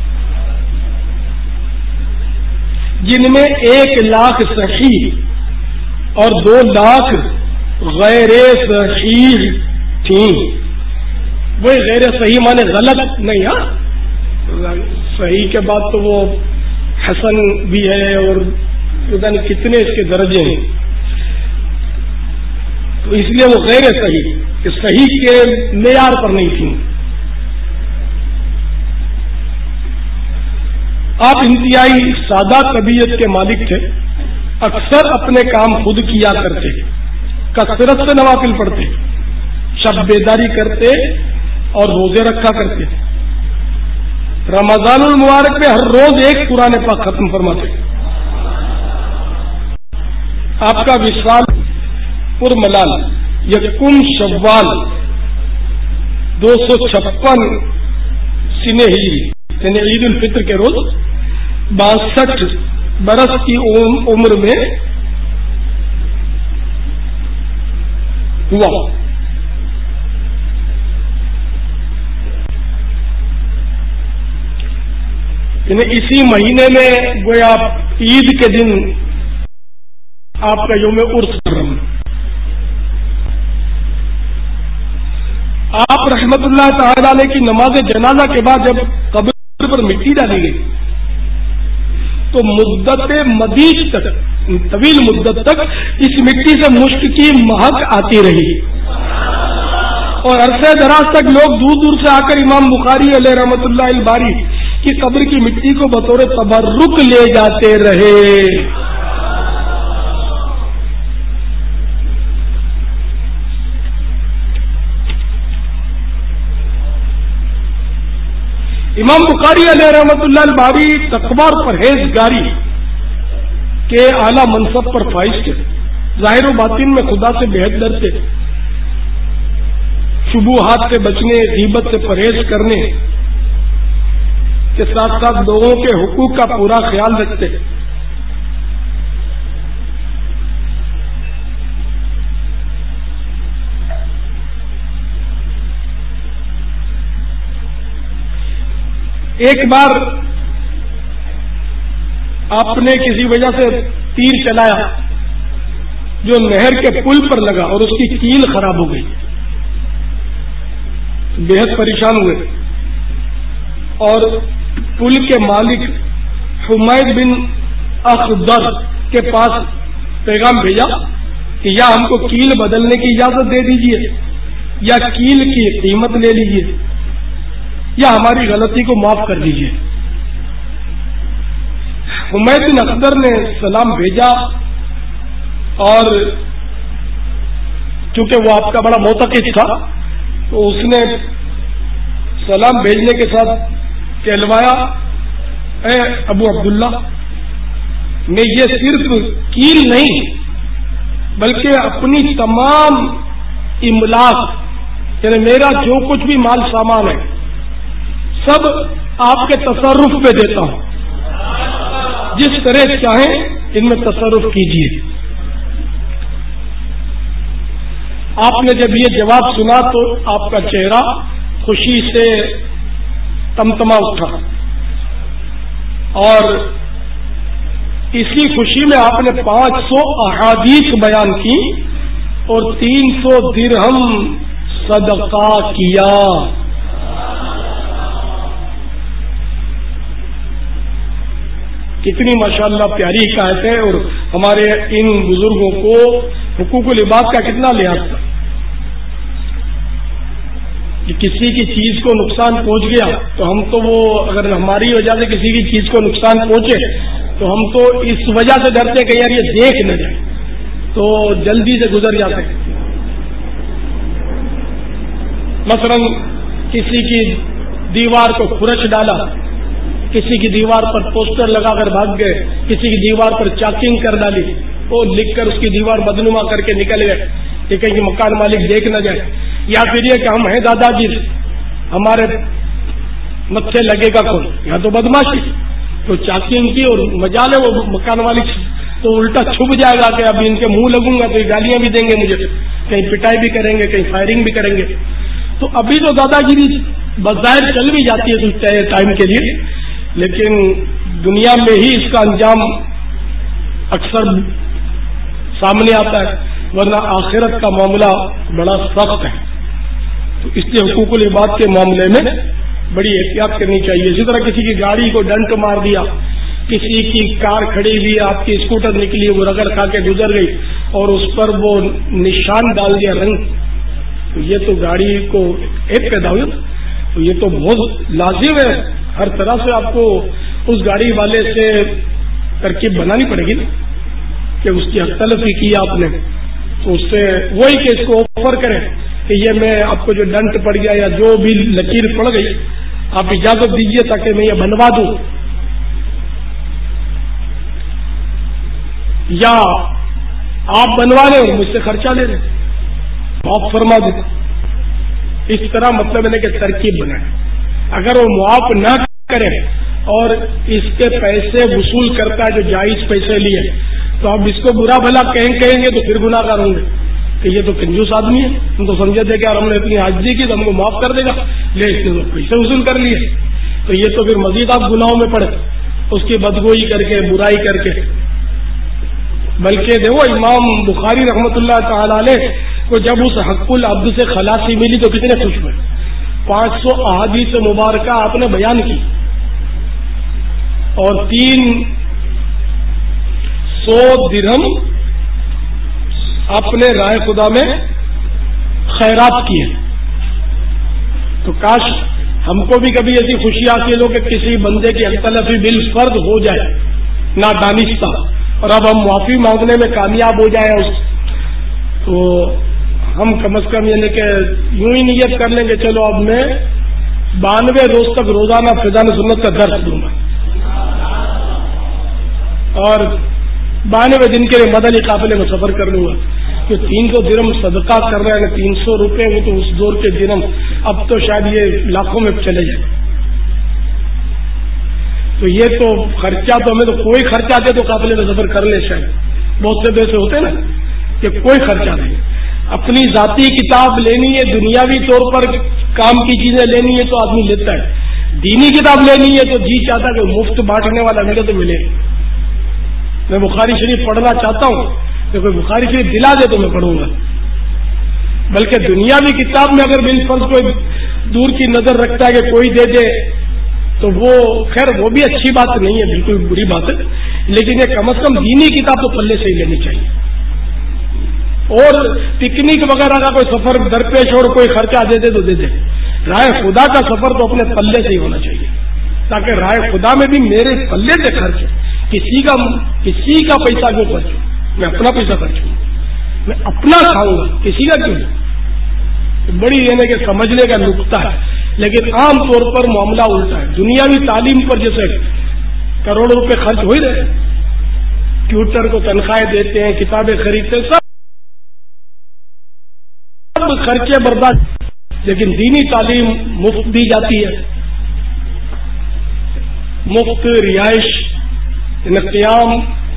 جن میں ایک لاکھ صحیح اور دو لاکھ غیر صحیح تھیں. وہ غیر صحیح مانے غلط نہیں، ہاں صحیح کے بعد تو وہ حسن بھی ہے اور پتہ نہیں کتنے اس کے درجے ہیں، تو اس لیے وہ غیر صحیح کہ صحیح کے معیار پر نہیں تھیں. آپ انتہائی سادہ طبیعت کے مالک تھے، اکثر اپنے کام خود کیا کرتے، کثرت سے نوافل پڑھتے، شب بیداری کرتے اور روزے رکھا کرتے. رمضان المبارک میں ہر روز ایک قرآن پاک ختم فرماتے. آپ کا وصال پر ملال یکم شوال دو سو چھپن سن ہجری یعنی عید الفطر کے روز باسٹھ برس کی عمر میں ہوا. یعنی اسی مہینے میں گویا عید کے دن آپ کا یوم عرس کرم، آپ رحمت اللہ تعالی علیہ کی نماز جنازہ کے بعد جب قبر پر مٹی ڈالی گئی تو مدت مدید تک، طویل مدت تک اس مٹی سے مشک کی مہک آتی رہی، اور عرصہ دراز تک لوگ دور دور سے آ کر امام بخاری علیہ رحمت اللہ الباری کی قبر کی مٹی کو بطور تبرک لے جاتے رہے۔ امام بخاری علیہ رحمت اللہ الباری تقوی اور پرہیزگاری کے اعلیٰ منصب پر فائز تھے، ظاہر و باطن میں خدا سے بے حد ڈرتے، شبہات سے بچنے، غیبت سے پرہیز کرنے کے ساتھ ساتھ لوگوں کے حقوق کا پورا خیال رکھتے۔ ایک بار آپ نے کسی وجہ سے تیر چلایا جو نہر کے پل پر لگا اور اس کی کیل خراب ہو گئی، بے حد پریشان ہوئے اور پل کے مالک حمید بن اخضر کے پاس پیغام بھیجا کہ یا ہم کو کیل بدلنے کی اجازت دے دیجئے یا کیل کی قیمت لے لیجئے یا ہماری غلطی کو معاف کر دیجئے۔ حمید بن اخضر نے سلام بھیجا اور چونکہ وہ آپ کا بڑا معتقد تھا تو اس نے سلام بھیجنے کے ساتھ کہلوایا، اے ابو عبداللہ، میں یہ صرف کیل نہیں بلکہ اپنی تمام املاک، یعنی میرا جو کچھ بھی مال سامان ہے سب آپ کے تصرف پہ دیتا ہوں، جس طرح چاہیں ان میں تصرف کیجیے۔ آپ نے جب یہ جواب سنا تو آپ کا چہرہ خوشی سے تمتما اٹھا اور اسی خوشی میں آپ نے پانچ سو احادیث بیان کی اور تین سو درہم صدقہ کیا۔ کتنی ماشاءاللہ پیاری حکایت ہے، اور ہمارے ان بزرگوں کو حقوق العباد کا کتنا لحاظ تھا کہ کسی کی چیز کو نقصان پہنچ گیا تو ہم تو وہ، اگر ہماری وجہ سے کسی کی چیز کو نقصان پہنچے تو ہم تو اس وجہ سے ڈرتے کہ یار یہ دیکھ نہ جائے تو جلدی سے گزر جاتے ہیں۔ مثلا کسی کی دیوار کو کھرچ ڈالا، کسی کی دیوار پر پوسٹر لگا کر بھاگ گئے، کسی کی دیوار پر چاکنگ کر ڈالی، وہ لکھ کر اس کی دیوار بدنما کر کے نکل گئے کہ کہیں مکان مالک دیکھ نہ جائے، یا پھر یہ کہ ہم ہیں دادا جی ہمارے متھے لگے گا کون، یا تو بدماشی تو چاکنگ کی اور مجال ہے وہ مکان مالک تو الٹا چھپ جائے گا کہ اب ان کے منہ لگوں گا تو یہ گالیاں بھی دیں گے مجھے، کہیں پٹائی بھی کریں گے، کہیں فائرنگ بھی کریں گے۔ تو ابھی تو دادا گیری بظاہر چل بھی جاتی ہے کچھ ٹائم کے لیے، لیکن دنیا میں ہی اس کا انجام اکثر سامنے آتا ہے، ورنہ آخرت کا معاملہ بڑا سخت ہے۔ تو اس لیے حقوق العباد کے معاملے میں بڑی احتیاط کرنی چاہیے۔ اسی طرح کسی کی گاڑی کو ڈنٹ مار دیا، کسی کی کار کھڑی ہوئی، آپ کی اسکوٹر نکلی، وہ رگڑ کھا کے گزر گئی اور اس پر وہ نشان ڈال دیا رنگ، تو یہ تو گاڑی کو ایک پیدا ہوئی، تو یہ تو بہت لازم ہے، ہر طرح سے آپ کو اس گاڑی والے سے ترکیب بنانی پڑے گی نا کہ اس کی حق تلفی کی آپ نے، تو اس سے وہی کہ اس کو آفر کریں کہ یہ میں آپ کو جو ڈنٹ پڑ گیا یا جو بھی لکیر پڑ گئی آپ اجازت دیجیے تاکہ میں یہ بنوا دوں، یا آپ بنوا لیں اور مجھ سے خرچہ لے لیں، معاف فرما دیں۔ اس طرح مطلب ہے کہ ترکیب بنائیں۔ اگر وہ معاف نہ کرے اور اس کے پیسے وصول کرتا ہے جو جائز پیسے لیے، تو آپ اس کو برا بھلا کہیں کہیں گے تو پھر گناہ گار ہوں گے کہ یہ تو کنجوس آدمی ہے، ہم تو سمجھے تھے کہ ہم نے اتنی حاجی کی تو ہم کو معاف کر دے گا، لے اس نے پیسے وصول کر لیے۔ تو یہ تو پھر مزید آپ گناہوں میں پڑے، اس کی بدگوئی کر کے، برائی کر کے. بلکہ دیکھو امام بخاری رحمۃ اللہ تعالی علیہ کو جب اس حق العبد سے خلاصی ملی تو کتنے خوش ہوئے. پانچ سو احادیث مبارکہ آپ نے بیان کی اور تین سو درہم اپنے رائے خدا میں خیرات کیے. تو کاش ہم کو بھی کبھی ایسی خوشی حاصل ہو کہ کسی بندے کی اختلافی بالفرض ہو جائے نادانستہ، اور اب ہم معافی مانگنے میں کامیاب ہو جائیں اس تو ہم کم از کم یعنی کہ یوں ہی نیت کر لیں گے چلو اب میں بانوے روز تک روزانہ فیضان سنت کا درس دوں گا اور بانوے دن کے لیے مدنی قافلے میں سفر کر لوں گا. کہ تین سو درہم صدقہ کر رہے ہیں، تین سو روپے وہ تو اس دور کے درہم اب تو شاید یہ لاکھوں میں چلے جائیں. تو یہ تو خرچہ تو ہمیں تو کوئی خرچہ دے تو قافلے میں سفر کر لے. شاید بہت سے پیسے ہوتے نا کہ کوئی خرچہ نہیں. اپنی ذاتی کتاب لینی ہے، دنیاوی طور پر کام کی چیزیں لینی ہے تو آدمی لیتا ہے. دینی کتاب لینی ہے تو جی چاہتا کہ مفت بانٹنے والا ملے تو ملے. میں بخاری شریف پڑھنا چاہتا ہوں کہ کوئی بخاری شریف دلا دے تو میں پڑھوں گا. بلکہ دنیاوی کتاب میں اگر بالفرض کوئی دور کی نظر رکھتا ہے کہ کوئی دے دے تو وہ خیر وہ بھی اچھی بات نہیں ہے، بالکل بری بات ہے، لیکن یہ کم از کم دینی کتاب تو پلے سے ہی لینی چاہیے. اور پکنک وغیرہ کا کوئی سفر درپیش اور کوئی خرچہ دے دے تو دے دے. رائے خدا کا سفر تو اپنے پلے سے ہی ہونا چاہیے تاکہ رائے خدا میں بھی میرے پلے سے خرچ ہے. کسی کا کسی کا پیسہ کیوں خرچوں، میں اپنا پیسہ خرچوں، میں اپنا کھاؤں گا، کسی کا کیوں نہیں. بڑی یعنی کہ سمجھنے کا نقطہ ہے، لیکن عام طور پر معاملہ الٹا ہے. دنیاوی تعلیم پر جیسے کروڑوں روپے خرچ ہو ہی رہے ہیں، ٹیوٹر کو تنخواہیں دیتے ہیں، کتابیں خریدتے ہیں، سب خرچے برداشت. لیکن دینی تعلیم مفت دی جاتی ہے، مفت رہائش، قیام،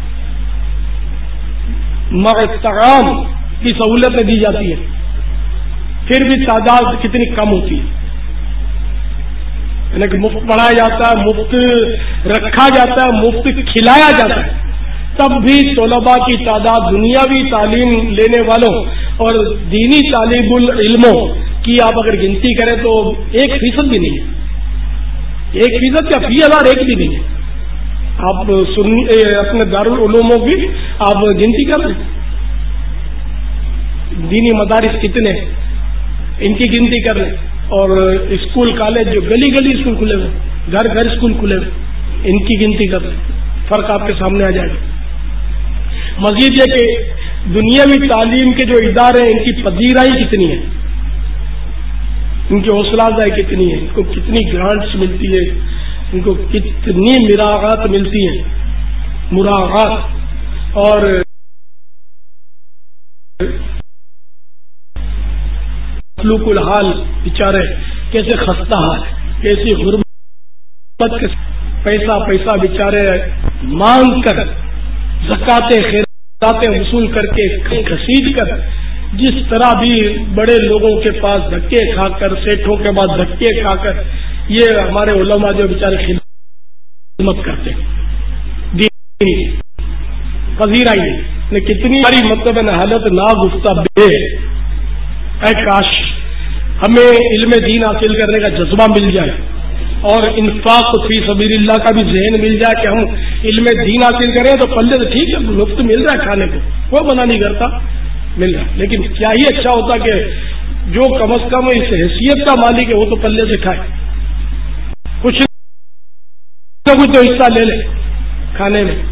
مغتغام کی سہولتیں دی جاتی ہیں، پھر بھی تعداد کتنی کم ہوتی ہے. یعنی کہ مفت پڑھایا جاتا ہے، مفت رکھا جاتا ہے، مفت کھلایا جاتا ہے، تب بھی طلباء کی تعداد دنیاوی تعلیم لینے والوں اور دینی طالب العلموں کی آپ اگر گنتی کریں تو ایک فیصد بھی نہیں ہے. ایک فیصد کیا فی ہزار ایک بھی نہیں ہے. آپ سن اپنے دارالعلوموں کی آپ گنتی کر لیں، دینی مدارس کتنے ان کی گنتی کر لیں، اور اسکول کالج جو گلی گلی اسکول کھلے ہوئے، گھر گھر اسکول کھلے ہوئے، ان کی گنتی کر لیں، فرق آپ کے سامنے آ جائے گا. مزید یہ کہ دنیاوی تعلیم کے جو ادارے ہیں ان کی پذیرائی کتنی ہے، ان کی حوصلہ افزائی کتنی ہے، ان کو کتنی گرانٹس ملتی ہے، ان کو کتنی مراعات ملتی ہیں، مراعات. اور مخلوق الحال بیچارے کیسے خستہ حال، کیسی غربت، پیسہ پیسہ بیچارے مانگ کر زکاتیں خیراتیں وصول کر کے گھسیٹ کر جس طرح بھی بڑے لوگوں کے پاس دھکے کھا کر، سیٹھوں کے بعد دھکے کھا کر یہ ہمارے علماء جو بیچارے خدمت کرتے ہیں پذیرائی نے کتنی بڑی مطلب حالت ناگفتہ بے. اے کاش ہمیں علم دین حاصل کرنے کا جذبہ مل جائے اور انفاق فی سبیل اللہ کا بھی ذہن مل جائے کہ ہم علم دین حاصل کریں تو پلے تو ٹھیک ہے، لطف مل رہا ہے کھانے کو، کوئی منع نہیں کرتا، مل رہا ہے، لیکن کیا ہی اچھا ہوتا کہ جو کم از کم اس حیثیت کا مالک ہے وہ تو پلے سے کھائے، کچھ نہ کچھ تو حصہ لے لے کھانے میں.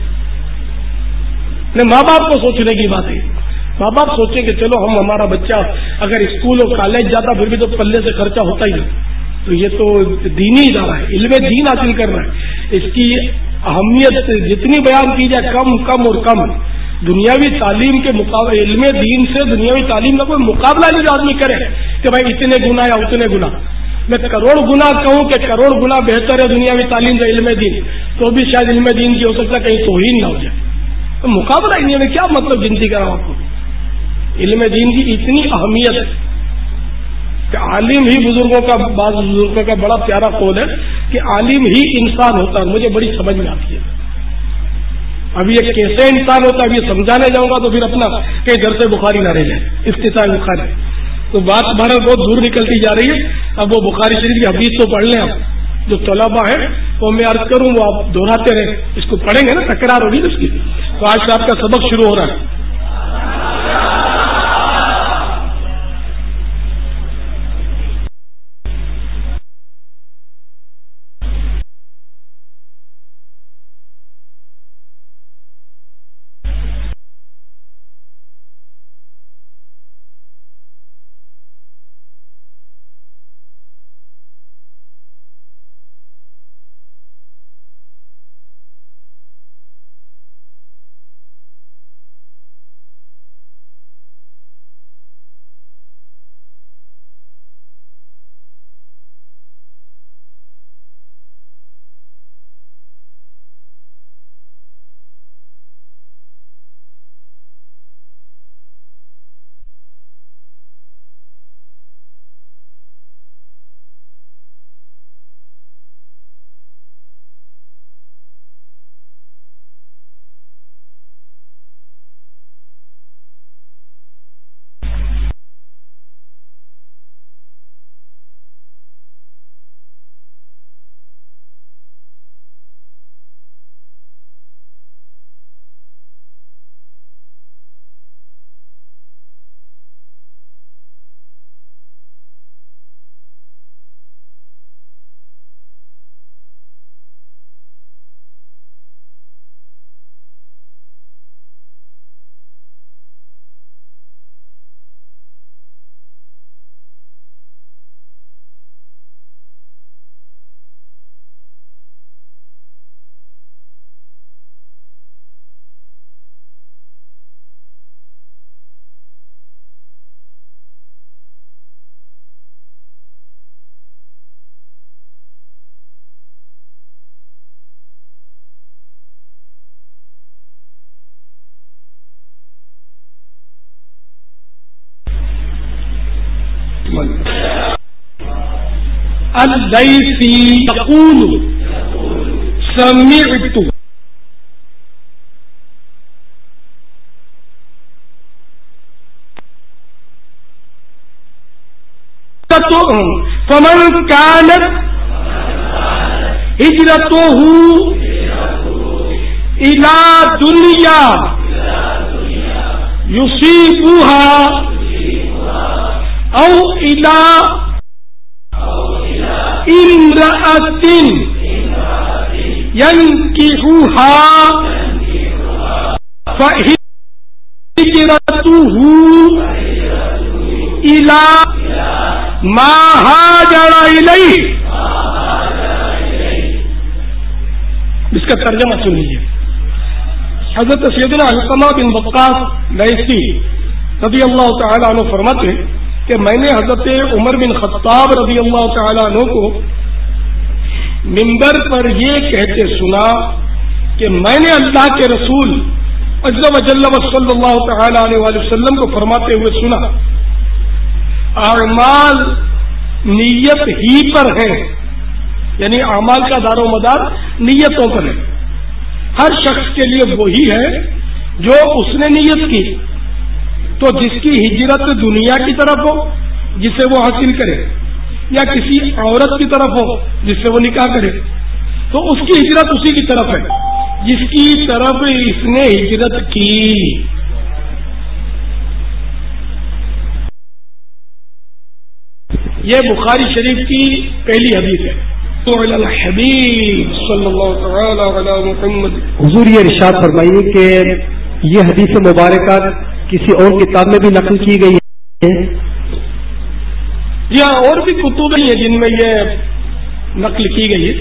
ماں باپ کو سوچنے کی بات ہے، ماں باپ سوچیں کہ چلو ہم ہمارا بچہ اگر اسکول اور کالج جاتا پھر بھی تو پلے سے خرچہ ہوتا ہی نہیں. تو یہ تو دینی ادارہ ہے، علم دین حاصل کر رہا ہے، اس کی اہمیت جتنی بیان کی جائے کم کم اور کم. دنیاوی تعلیم کے مقابلے علم دین سے دنیاوی تعلیم کا کوئی مقابلہ نہیں جو آدمی کرے کہ بھائی اتنے گنا یا اتنے گنا. میں کروڑ گنا کہوں کہ کروڑ گنا بہتر ہے دنیاوی تعلیم سے علم دین، تو بھی شاید علم دین کی ہو سکتا ہے کہیں توہین نہ ہو جائے. تو مقابلہ ہی نہیں ہے، کیا مطلب گنتی کر رہا ہوں آپ کو. علم دین کی اتنی اہمیت ہے کہ عالم ہی بزرگوں کا بعض بزرگوں کا بڑا پیارا قول ہے کہ عالم ہی انسان ہوتا ہے، مجھے بڑی سمجھ میں آتی ہے. اب یہ کیسے انسان ہوتا ہے اب یہ سمجھانے جاؤں گا تو پھر اپنا کہیں درس بخاری نہ رہ جائے، افتتاح بخاری. تو بات ہمارا بہت دور نکلتی جا رہی ہے. اب وہ بخاری شریف کی حدیث تو پڑھ لیں آپ، جو طلبا ہے وہ میں عرض کروں وہ آپ دہراتے رہیں، اس کو پڑھیں گے نا تکرار ہوگی اس کی. تو آج سے آپ کا سبق شروع ہو رہا ہے. اللیثی یقول سمعت فمن كانت هجرته إلى دنيا يصيبها أو إلى امرأة ينكحها فهجرته إلى ما هاجر إليه. اس کا ترجمہ سن لیجیے. حضرت سیدنا علقمہ بن وقاص لیثی رضی اللہ تعالی عنہ فرماتے ہیں کہ میں نے حضرت عمر بن خطاب رضی اللہ تعالی عنہ کو منبر پر یہ کہتے سنا کہ میں نے اللہ کے رسول عز و جل صلی اللہ تعالی علیہ وآلہ وسلم کو فرماتے ہوئے سنا اعمال نیت ہی پر ہے، یعنی اعمال کا دار و مدار نیتوں پر ہے. ہر شخص کے لیے وہی ہے جو اس نے نیت کی. تو جس کی ہجرت دنیا کی طرف ہو جسے وہ حاصل کرے، یا کسی عورت کی طرف ہو جس سے وہ نکاح کرے، تو اس کی ہجرت اسی کی طرف ہے جس کی طرف اس نے ہجرت کی. یہ بخاری شریف کی پہلی حدیث ہے. تو الحبیب صلی اللہ تعالی علی محمد. حضور یہ ارشاد فرمائیے کہ یہ حدیث مبارکہ کسی اور کتاب میں بھی نقل کی گئی ہے؟ یا اور بھی کتب ہیں جن میں یہ نقل کی گئی ہے.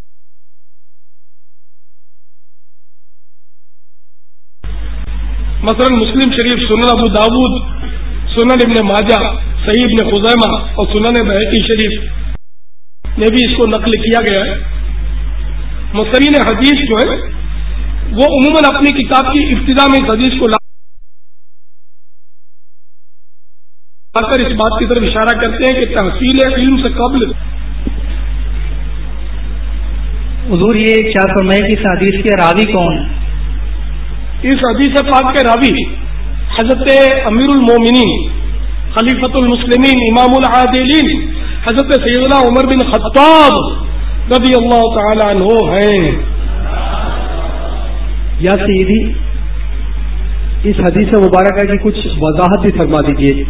مثلا مسلم شریف، سنن ابو داود، سنن ابن ماجہ، صحیح ابن خزیمہ اور سنن بہقی شریف میں بھی اس کو نقل کیا گیا ہے. مصنفین حدیث جو ہے وہ عموماً اپنی کتاب کی ابتدا میں اس حدیث کو لا کر اس بات کی طرف اشارہ کرتے ہیں کہ تحصیل علم سے قبل حضور یہ کیا فرمائے کہ اس حدیث کے راوی کون؟ اس حدیث پاک کے راوی حضرت امیر المومنین خلیفۃ المسلمین امام العادلین حضرت سیدنا عمر بن خطاب رضی اللہ تعالی عنہ ہیں۔ یا سیدی اس حدیث مبارکہ کی کچھ وضاحت بھی فرما دیجیے۔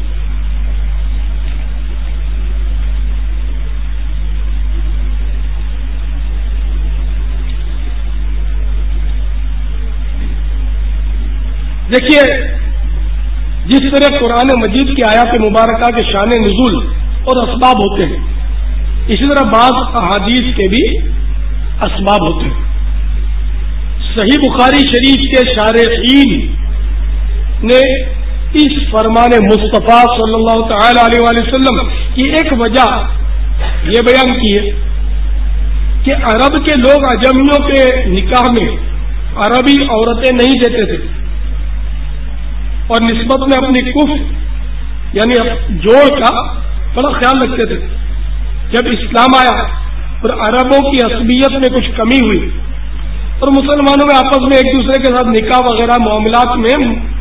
دیکھیے، جس طرح قرآن مجید کی آیات مبارکہ کے شان نزول اور اسباب ہوتے ہیں، اسی طرح بعض احادیث کے بھی اسباب ہوتے ہیں۔ صحیح بخاری شریف کے شارحین نے اس فرمان مصطفیٰ صلی اللہ تعالی علیہ وآلہ وسلم کی ایک وجہ یہ بیان کی ہے کہ عرب کے لوگ اجمیوں کے نکاح میں عربی عورتیں نہیں دیتے تھے اور نسبت میں اپنی کف یعنی جوڑ کا بڑا خیال رکھتے تھے۔ جب اسلام آیا اور عربوں کی عصبیت میں کچھ کمی ہوئی اور مسلمانوں میں آپس میں ایک دوسرے کے ساتھ نکاح وغیرہ معاملات میں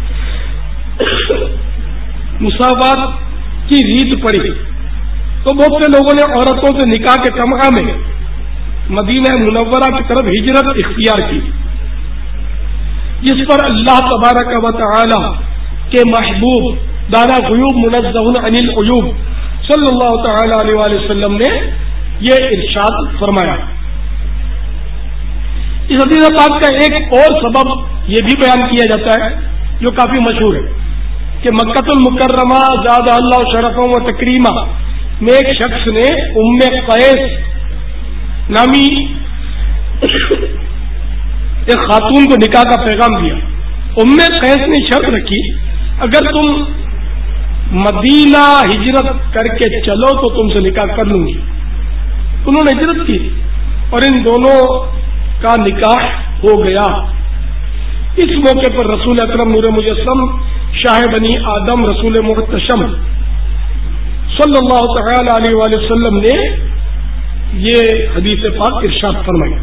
مساوات کی ریت پڑی تو بہت سے لوگوں نے عورتوں سے نکاح کے تمغہ میں مدینہ منورہ کی طرف ہجرت اختیار کی، جس پر اللہ تبارک و تعالی کے محبوب دانا غیوب منزہ عن العیوب صلی اللہ تعالی علیہ وآلہ وسلم نے یہ ارشاد فرمایا۔ اس حدیث پاک کا ایک اور سبب یہ بھی بیان کیا جاتا ہے جو کافی مشہور ہے کہ مکۃ المکرمہ زاد اللہ شرفا و تکریمہ میں ایک شخص نے ام قیس نامی ایک خاتون کو نکاح کا پیغام دیا۔ ام قیس نے شرط رکھی اگر تم مدینہ ہجرت کر کے چلو تو تم سے نکاح کر لوں گی۔ انہوں نے ہجرت کی اور ان دونوں کا نکاح ہو گیا۔ اس موقع پر رسول اکرم نور مجسم شاہ بنی آدم رسول محتشم صلی اللہ تعالی علیہ وآلہ وسلم نے یہ حدیث پاک ارشاد فرمایا۔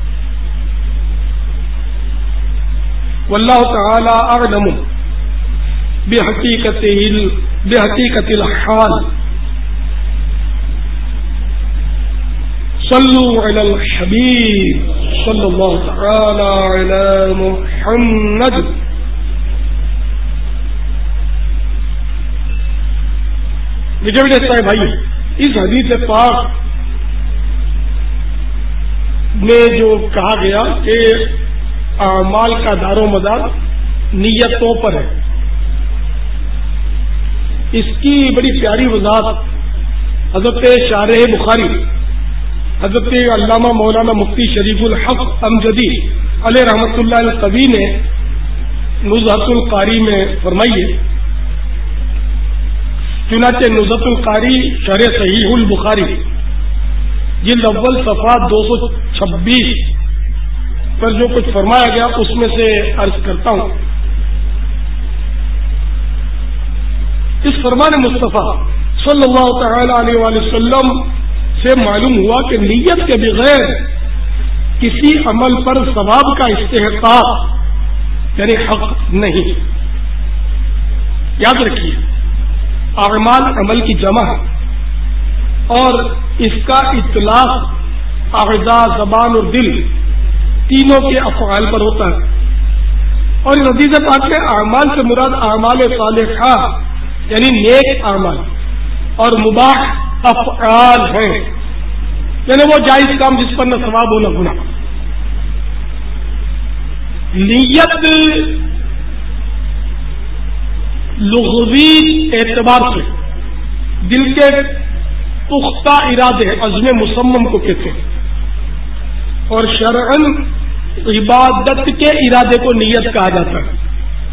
واللہ تعالی اعلم بحقیقت بحقیقت الحال صلو علی الحبیب صلی اللہ تعالی علی محمد۔ مجھے بھی لگتا ہے بھائی اس حدیث پاک میں جو کہا گیا کہ اعمال کا دار و مدار نیتوں پر ہے، اس کی بڑی پیاری وضاحت حضرت شارح بخاری حضرت علامہ مولانا مفتی شریف الحق امجدی علیہ رحمۃ اللہ القوی نے نزہۃ القاری میں فرمائی ہے۔ چنانچہ نزہۃ القاری شرح صحیح البخاری جلد اول صفحہ دو سو چھبیس پر جو کچھ فرمایا گیا اس میں سے عرض کرتا ہوں۔ اس فرمان مصطفیٰ صلی اللہ تعالی علیہ وآلہ وسلم سے معلوم ہوا کہ نیت کے بغیر کسی عمل پر ثواب کا استحقاق یعنی حق نہیں۔ یاد رکھیے، اعمال عمل کی جمع ہے اور اس کا اطلاق اعضاء زبان اور دل تینوں کے افعال پر ہوتا ہے، اور اس حدیث پاک میں اعمال سے مراد اعمال صالحہ یعنی نیک اعمال اور مباح افعال ہیں، یعنی وہ جائز کام جس پر نہ ثواب ہو نہ گناہ۔ نیت لغوی اعتبار سے دل کے پختہ ارادے عزم مصمم کو کہتے ہیں، اور شرعاً عبادت کے ارادے کو نیت کہا جاتا ہے۔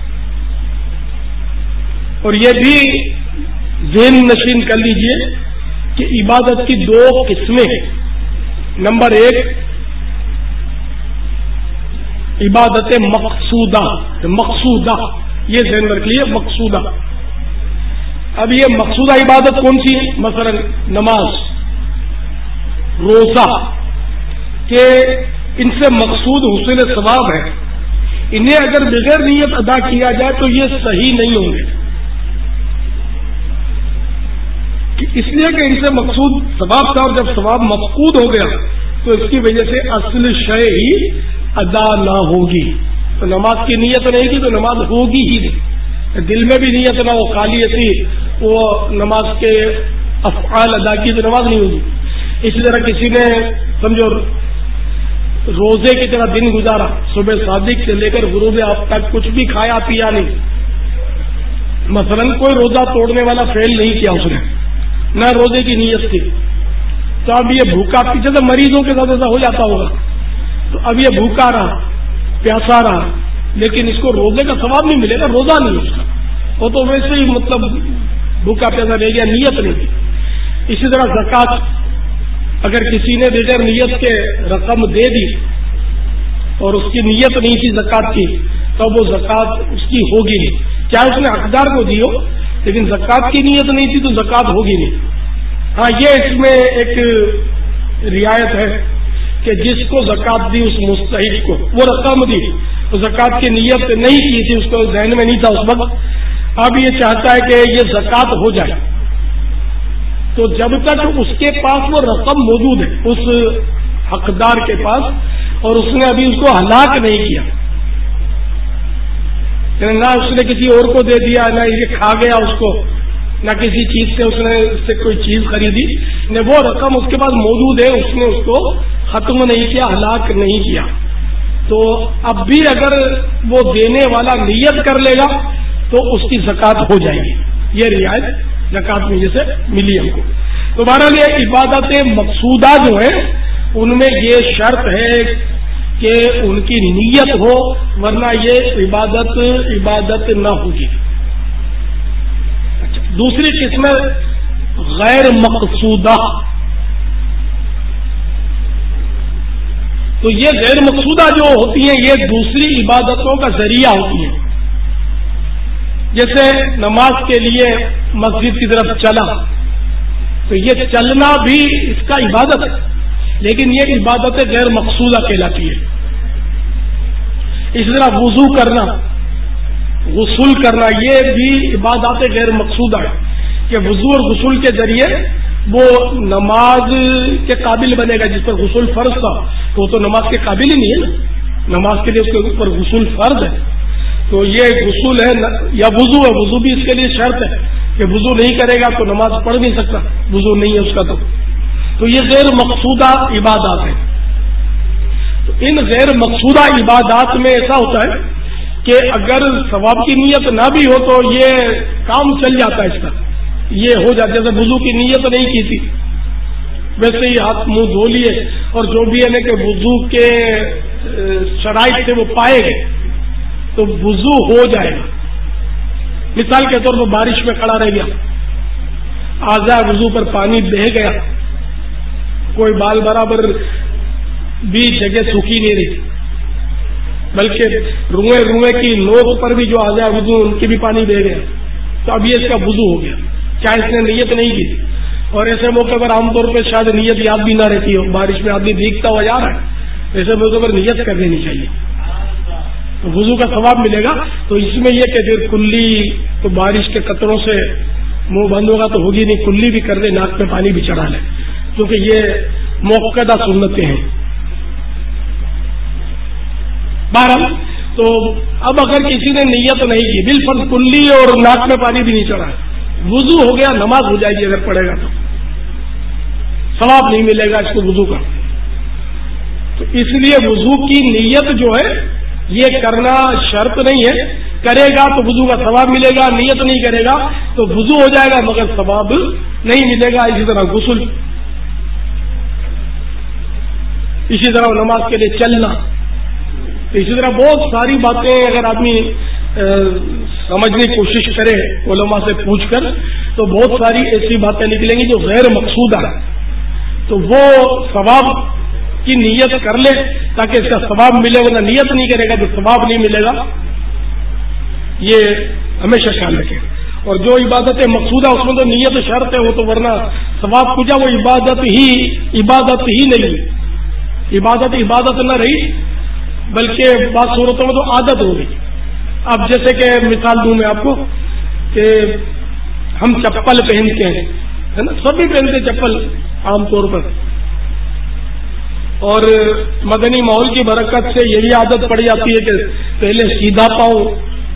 اور یہ بھی ذہن نشین کر لیجئے کہ عبادت کی دو قسمیں ہیں۔ نمبر ایک عبادت مقصودہ، مقصودہ یہ ذہن رکھ لیے مقصودہ۔ اب یہ مقصودہ عبادت کون سی ہے؟ مثلا نماز، روزہ، کہ ان سے مقصود حصول ثواب ہے، انہیں اگر بغیر نیت ادا کیا جائے تو یہ صحیح نہیں ہوں گے، اس لیے کہ ان سے مقصود ثواب تھا، اور جب ثواب مفقود ہو گیا تو اس کی وجہ سے اصل شے ہی ادا نہ ہوگی۔ تو نماز کی نیت نہیں کی تو نماز ہوگی ہی نہیں، دل میں بھی نیت نہ ہو، خالی ایسی وہ نماز کے افعال ادا کی تو نماز نہیں ہوگی۔ اسی طرح کسی نے سمجھو روزے کی طرح دن گزارا، صبح صادق سے لے کر غروب آفتاب تک کچھ بھی کھایا پیا نہیں، مثلا کوئی روزہ توڑنے والا فعل نہیں کیا اس نے، نہ روزے کی نیت تھی، تو اب یہ بھوکا، پیچھے سے مریضوں کے ساتھ ایسا ہو جاتا ہوگا، تو اب یہ بھوکا رہا، پیاسا رہا، لیکن اس کو روزے کا ثواب نہیں ملے گا، روزہ نہیں اس کا، وہ تو ویسے ہی مطلب بھوکا پیاسا رہ گیا، نیت نہیں تھی۔ اسی طرح زکوٰۃ، اگر کسی نے بغیر نیت کے رقم دے دی اور اس کی نیت نہیں تھی زکوٰۃ کی، تو وہ زکوٰۃ اس کی ہوگی نہیں، چاہے اس نے حقدار کو دی ہو، لیکن زکوٰۃ کی نیت نہیں تھی تو زکوٰۃ ہوگی نہیں۔ ہاں یہ اس میں ایک رعایت ہے کہ جس کو زکوٰۃ دی اس مستحق کو وہ رقم دی، تو زکوٰۃ کی نیت نہیں کی تھی، اس کو ذہن میں نہیں تھا اس وقت، اب یہ چاہتا ہے کہ یہ زکوٰۃ ہو جائے، تو جب تک اس کے پاس وہ رقم موجود ہے اس حقدار کے پاس، اور اس نے ابھی اس کو ہلاک نہیں کیا، نہ اس نے کسی اور کو دے دیا، نہ یہ کھا گیا اس کو، نہ کسی چیز سے اس نے اس سے کوئی چیز خریدی، نہ وہ رقم اس کے پاس موجود ہے، اس نے اس کو ختم نہیں کیا، ہلاک نہیں کیا، تو اب بھی اگر وہ دینے والا نیت کر لے گا تو اس کی زکوٰۃ ہو جائے گی۔ یہ رعایت زکوٰۃ میں جیسے ملی ہم کو۔ تو بہرحال یہ عبادت مقصودہ جو ہے ان میں یہ شرط ہے کہ ان کی نیت ہو، ورنہ یہ عبادت عبادت نہ ہوگی۔ اچھا، دوسری قسم غیر مقصودہ، تو یہ غیر مقصودہ جو ہوتی ہیں یہ دوسری عبادتوں کا ذریعہ ہوتی ہیں، جیسے نماز کے لیے مسجد کی طرف چلا، تو یہ چلنا بھی اس کا عبادت ہے، لیکن یہ عبادت غیر مقصودہ کہلاتی ہے۔ اسی طرح وضو کرنا، غسل کرنا، یہ بھی عبادت غیر مقصودہ ہے کہ وضو اور غسل کے ذریعے وہ نماز کے قابل بنے گا، جس پر غسل فرض تھا تو وہ تو نماز کے قابل ہی نہیں ہے نا، نماز کے لیے اس کے اوپر غسل فرض ہے، تو یہ غسل ہے یا وضو ہے، وضو بھی اس کے لیے شرط ہے کہ وضو نہیں کرے گا تو نماز پڑھ نہیں سکتا، وضو نہیں ہے اس کا، تو تو یہ غیر مقصودہ عبادات ہے۔ تو ان غیر مقصودہ عبادات میں ایسا ہوتا ہے کہ اگر ثواب کی نیت نہ بھی ہو تو یہ کام چل جاتا ہے، اس کا یہ ہو جاتا ہے، جیسے وضو کی نیت نہیں کی تھی ویسے ہی ہاتھ منہ دھو لیے، اور جو بھی ہے نا کہ وضو کے شرائط سے وہ پائے گئے تو وضو ہو جائے گا۔ مثال کے طور پر بارش میں کھڑا رہ گیا، اعضاء وضو پر پانی بہہ گیا، کوئی بال برابر بھی جگہ سوکھی نہیں رہی، بلکہ روئے روئے کی نوک پر بھی جو اعضاء وضو ان کی بھی پانی بہہ گیا، تو اب یہ اس کا وضو ہو گیا، چاہے اس نے نیت نہیں کی۔ اور ایسے موقع پر عام طور پہ شاید نیت یاد بھی نہ رہتی ہو، بارش میں آدمی بھیگتا ہوا جا رہا ہے، ایسے موقع پر نیت کر لینی چاہیے، تو وضو کا ثواب ملے گا۔ تو اس میں یہ کہ پھر کلی تو بارش کے قطروں سے منہ بند ہوگا تو ہوگی نہیں، کلی بھی کر دے، ناک میں پانی بھی چڑھا لے، کیونکہ یہ موقعہ سنتیں ہیں۔ بہرحال تو اب اگر کسی نے نیت نہیں کی، بالفرض کلی اور ناک میں پانی بھی نہیں چڑھا، وضو ہو گیا، نماز ہو جائے گی، اگر پڑھے گا تو ثواب نہیں ملے گا اس کو وضو کا۔ تو اس لیے وضو کی نیت جو ہے یہ کرنا شرط نہیں ہے، کرے گا تو وضو کا ثواب ملے گا، نیت نہیں کرے گا تو وضو ہو جائے گا مگر ثواب نہیں ملے گا۔ اسی طرح غسل، اسی طرح نماز کے لیے چلنا، اسی طرح بہت ساری باتیں اگر آدمی سمجھنے کی کوشش کرے علماء سے پوچھ کر تو بہت ساری ایسی باتیں نکلیں گی جو غیر مقصودہ ہے، تو وہ ثواب کی نیت کر لے تاکہ اس کا ثواب ملے، ورنہ نیت نہیں کرے گا تو ثواب نہیں ملے گا، یہ ہمیشہ خیال رکھیں۔ اور جو عبادت مقصودہ اس میں تو نیت شرط ہے، وہ تو ورنہ ثواب کچھ وہ عبادت ہی عبادت ہی نہیں، عبادت عبادت نہ رہی بلکہ بعض صورتوں میں تو عادت ہو گئی. اب جیسے کہ مثال دوں میں آپ کو کہ ہم چپل پہنتے ہیں ہے نا, سبھی پہنتے چپل عام طور پر, اور مدنی ماحول کی برکت سے یہی عادت پڑ جاتی ہے کہ پہلے سیدھا پاؤں,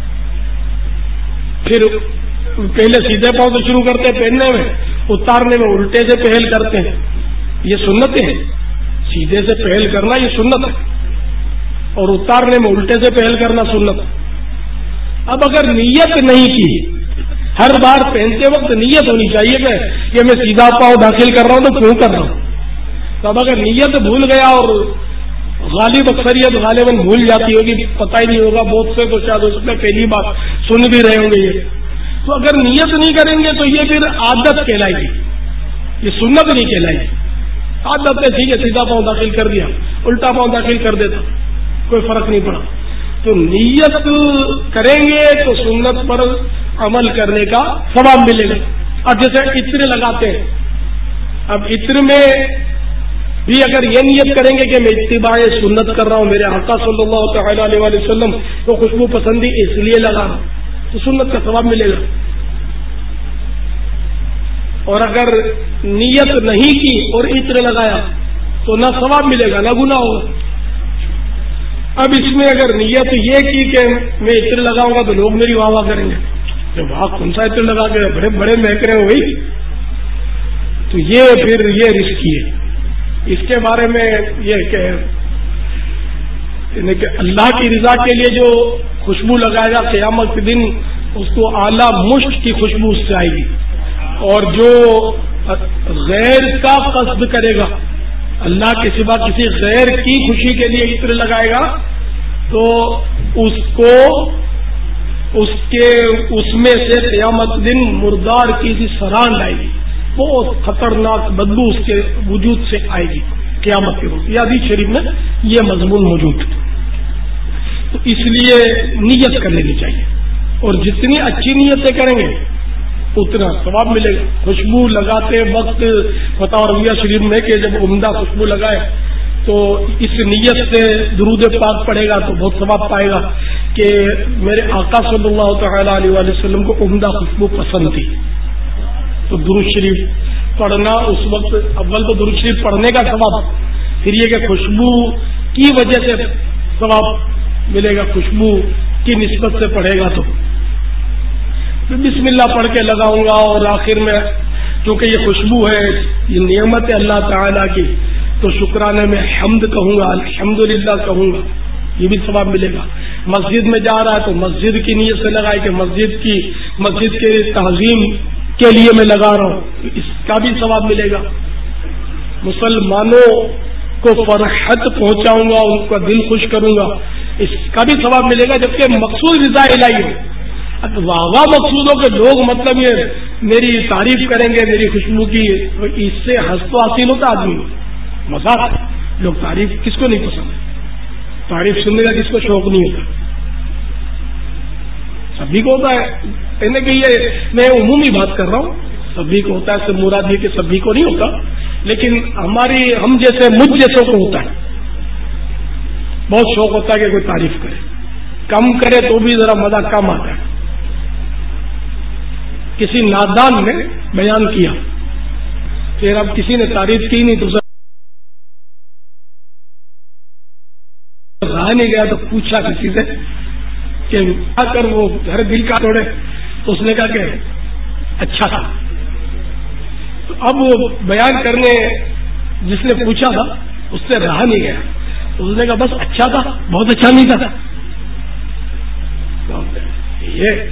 پھر پہلے سیدھے پاؤں سے شروع کرتے ہیں پہننے میں, اتارنے میں الٹے سے پہل کرتے ہیں. یہ سنتیں ہیں, سیدھے سے پہل کرنا یہ سنت ہے, اور اتارنے میں الٹے سے پہل کرنا سنت. اب اگر نیت نہیں کی, ہر بار پہنتے وقت نیت ہونی چاہیے کہ یہ میں سیدھا پاؤں داخل کر رہا ہوں تو کیوں کر رہا ہوں. تو اب اگر نیت بھول گیا, اور غالب اکثریت غالباً بھول جاتی ہوگی, پتہ ہی نہیں ہوگا, بہت سے تو شاید اس میں پہلی بار سن بھی رہے ہوں گے یہ, تو اگر نیت نہیں کریں گے تو یہ پھر عادت کہلائے گی, یہ سنت نہیں کہلائے گی. عادت ہے, ٹھیک ہے سیدھا پاؤں داخل کر دیا, الٹا پاؤں داخل کر دیتا, کوئی فرق نہیں پڑا. تو نیت کریں گے تو سنت پر عمل کرنے کا ثواب ملے گا. اب جیسے عطر لگاتے ہیں, اب عطر میں بھی اگر یہ نیت کریں گے کہ میں اتباع سنت کر رہا ہوں, میرے آقا صلی اللہ تعالی علیہ وآلہ وسلم کو خوشبو پسندی اس لیے لگا رہا ہوں, تو سنت کا ثواب ملے گا. اور اگر نیت نہیں کی اور عطر لگایا تو نہ ثواب ملے گا نہ گناہ ہوگا. اب اس میں اگر نیت یہ کی کہ میں عطر لگاؤں گا تو لوگ میری واہ واہ کریں گے, جو واہ کون سا عطر لگا کے بڑے بڑے مہک رہے ہو بھائی, تو یہ پھر یہ رسکی ہے. اس کے بارے میں یہ کہ اللہ کی رضا کے لیے جو خوشبو لگائے گا قیامت کے دن اس کو اعلیٰ مشک کی خوشبو اس سے آئے گی, اور جو غیر کا قصد کرے گا, اللہ کے سوا کسی غیر کی خوشی کے لیے عطر لگائے گا, تو اس کو اس کے اس میں سے قیامت دن مردار کی سی سران آئے گی, بہت خطرناک بدبو اس کے وجود سے آئے گی قیامت کے روز. یہ حدیث شریف میں یہ مضمون موجود ہے. تو اس لیے نیت کر لینی چاہیے, اور جتنی اچھی نیتیں کریں گے اتنا ثواب ملے گا. خوشبو لگاتے وقت فتح رویہ شریف میں کہ جب عمدہ خوشبو لگائے تو اس نیت سے درود پاک پڑھے گا تو بہت ثواب پائے گا کہ میرے آقا صلی اللہ تعالی علیہ وآلہ وسلم کو عمدہ خوشبو پسند تھی. تو درود شریف پڑھنا اس وقت, اول تو درود شریف پڑھنے کا ثواب, پھر یہ کہ خوشبو کی وجہ سے ثواب ملے گا, خوشبو کی نسبت سے پڑھے گا تو بسم اللہ پڑھ کے لگاؤں گا, اور آخر میں کیونکہ یہ خوشبو ہے, یہ نعمت ہے اللہ تعالیٰ کی, تو شکرانے میں حمد کہوں گا, الحمدللہ کہوں گا, یہ بھی ثواب ملے گا. مسجد میں جا رہا ہے تو مسجد کی نیت سے لگائے کہ مسجد کی مسجد کے تعظیم کے لیے میں لگا رہا ہوں, اس کا بھی ثواب ملے گا. مسلمانوں کو فرحت پہنچاؤں گا, ان کا دل خوش کروں گا, اس کا بھی ثواب ملے گا, جبکہ مقصود رضا الہی ہو. واہ واہ مقصود ہو کہ لوگ مطلب یہ میری تعریف کریں گے میری خوشبو کی, اس سے ہنس تو حاصل ہوتا آدمی, مذاق. لوگ تعریف کس کو نہیں پسند ہے, تعریف سننے کا کس کو شوق نہیں ہوتا, سبھی کو ہوتا ہے. کہنے کہ یہ میں عمومی بات کر رہا ہوں, سبھی کو ہوتا ہے, اس سے مراد یہ کہ سبھی کو نہیں ہوتا, لیکن ہماری ہم جیسے مجھ جیسوں کو ہوتا ہے, بہت شوق ہوتا ہے کہ کوئی تعریف کرے, کم کرے تو بھی ذرا مزہ کم آتا ہے. کسی نادان نے بیان کیا, پھر اب کسی نے تعریف کی نہیں تو رہا نہیں گیا, تو پوچھا کسی سے کہ آ کر وہ گھر دل کا توڑے, تو اس نے کہا کہ اچھا تھا. تو اب وہ بیان کرنے جس نے پوچھا تھا اس سے رہا نہیں گیا, تو اس نے کہا بس اچھا تھا, بہت اچھا نہیں تھا. یہ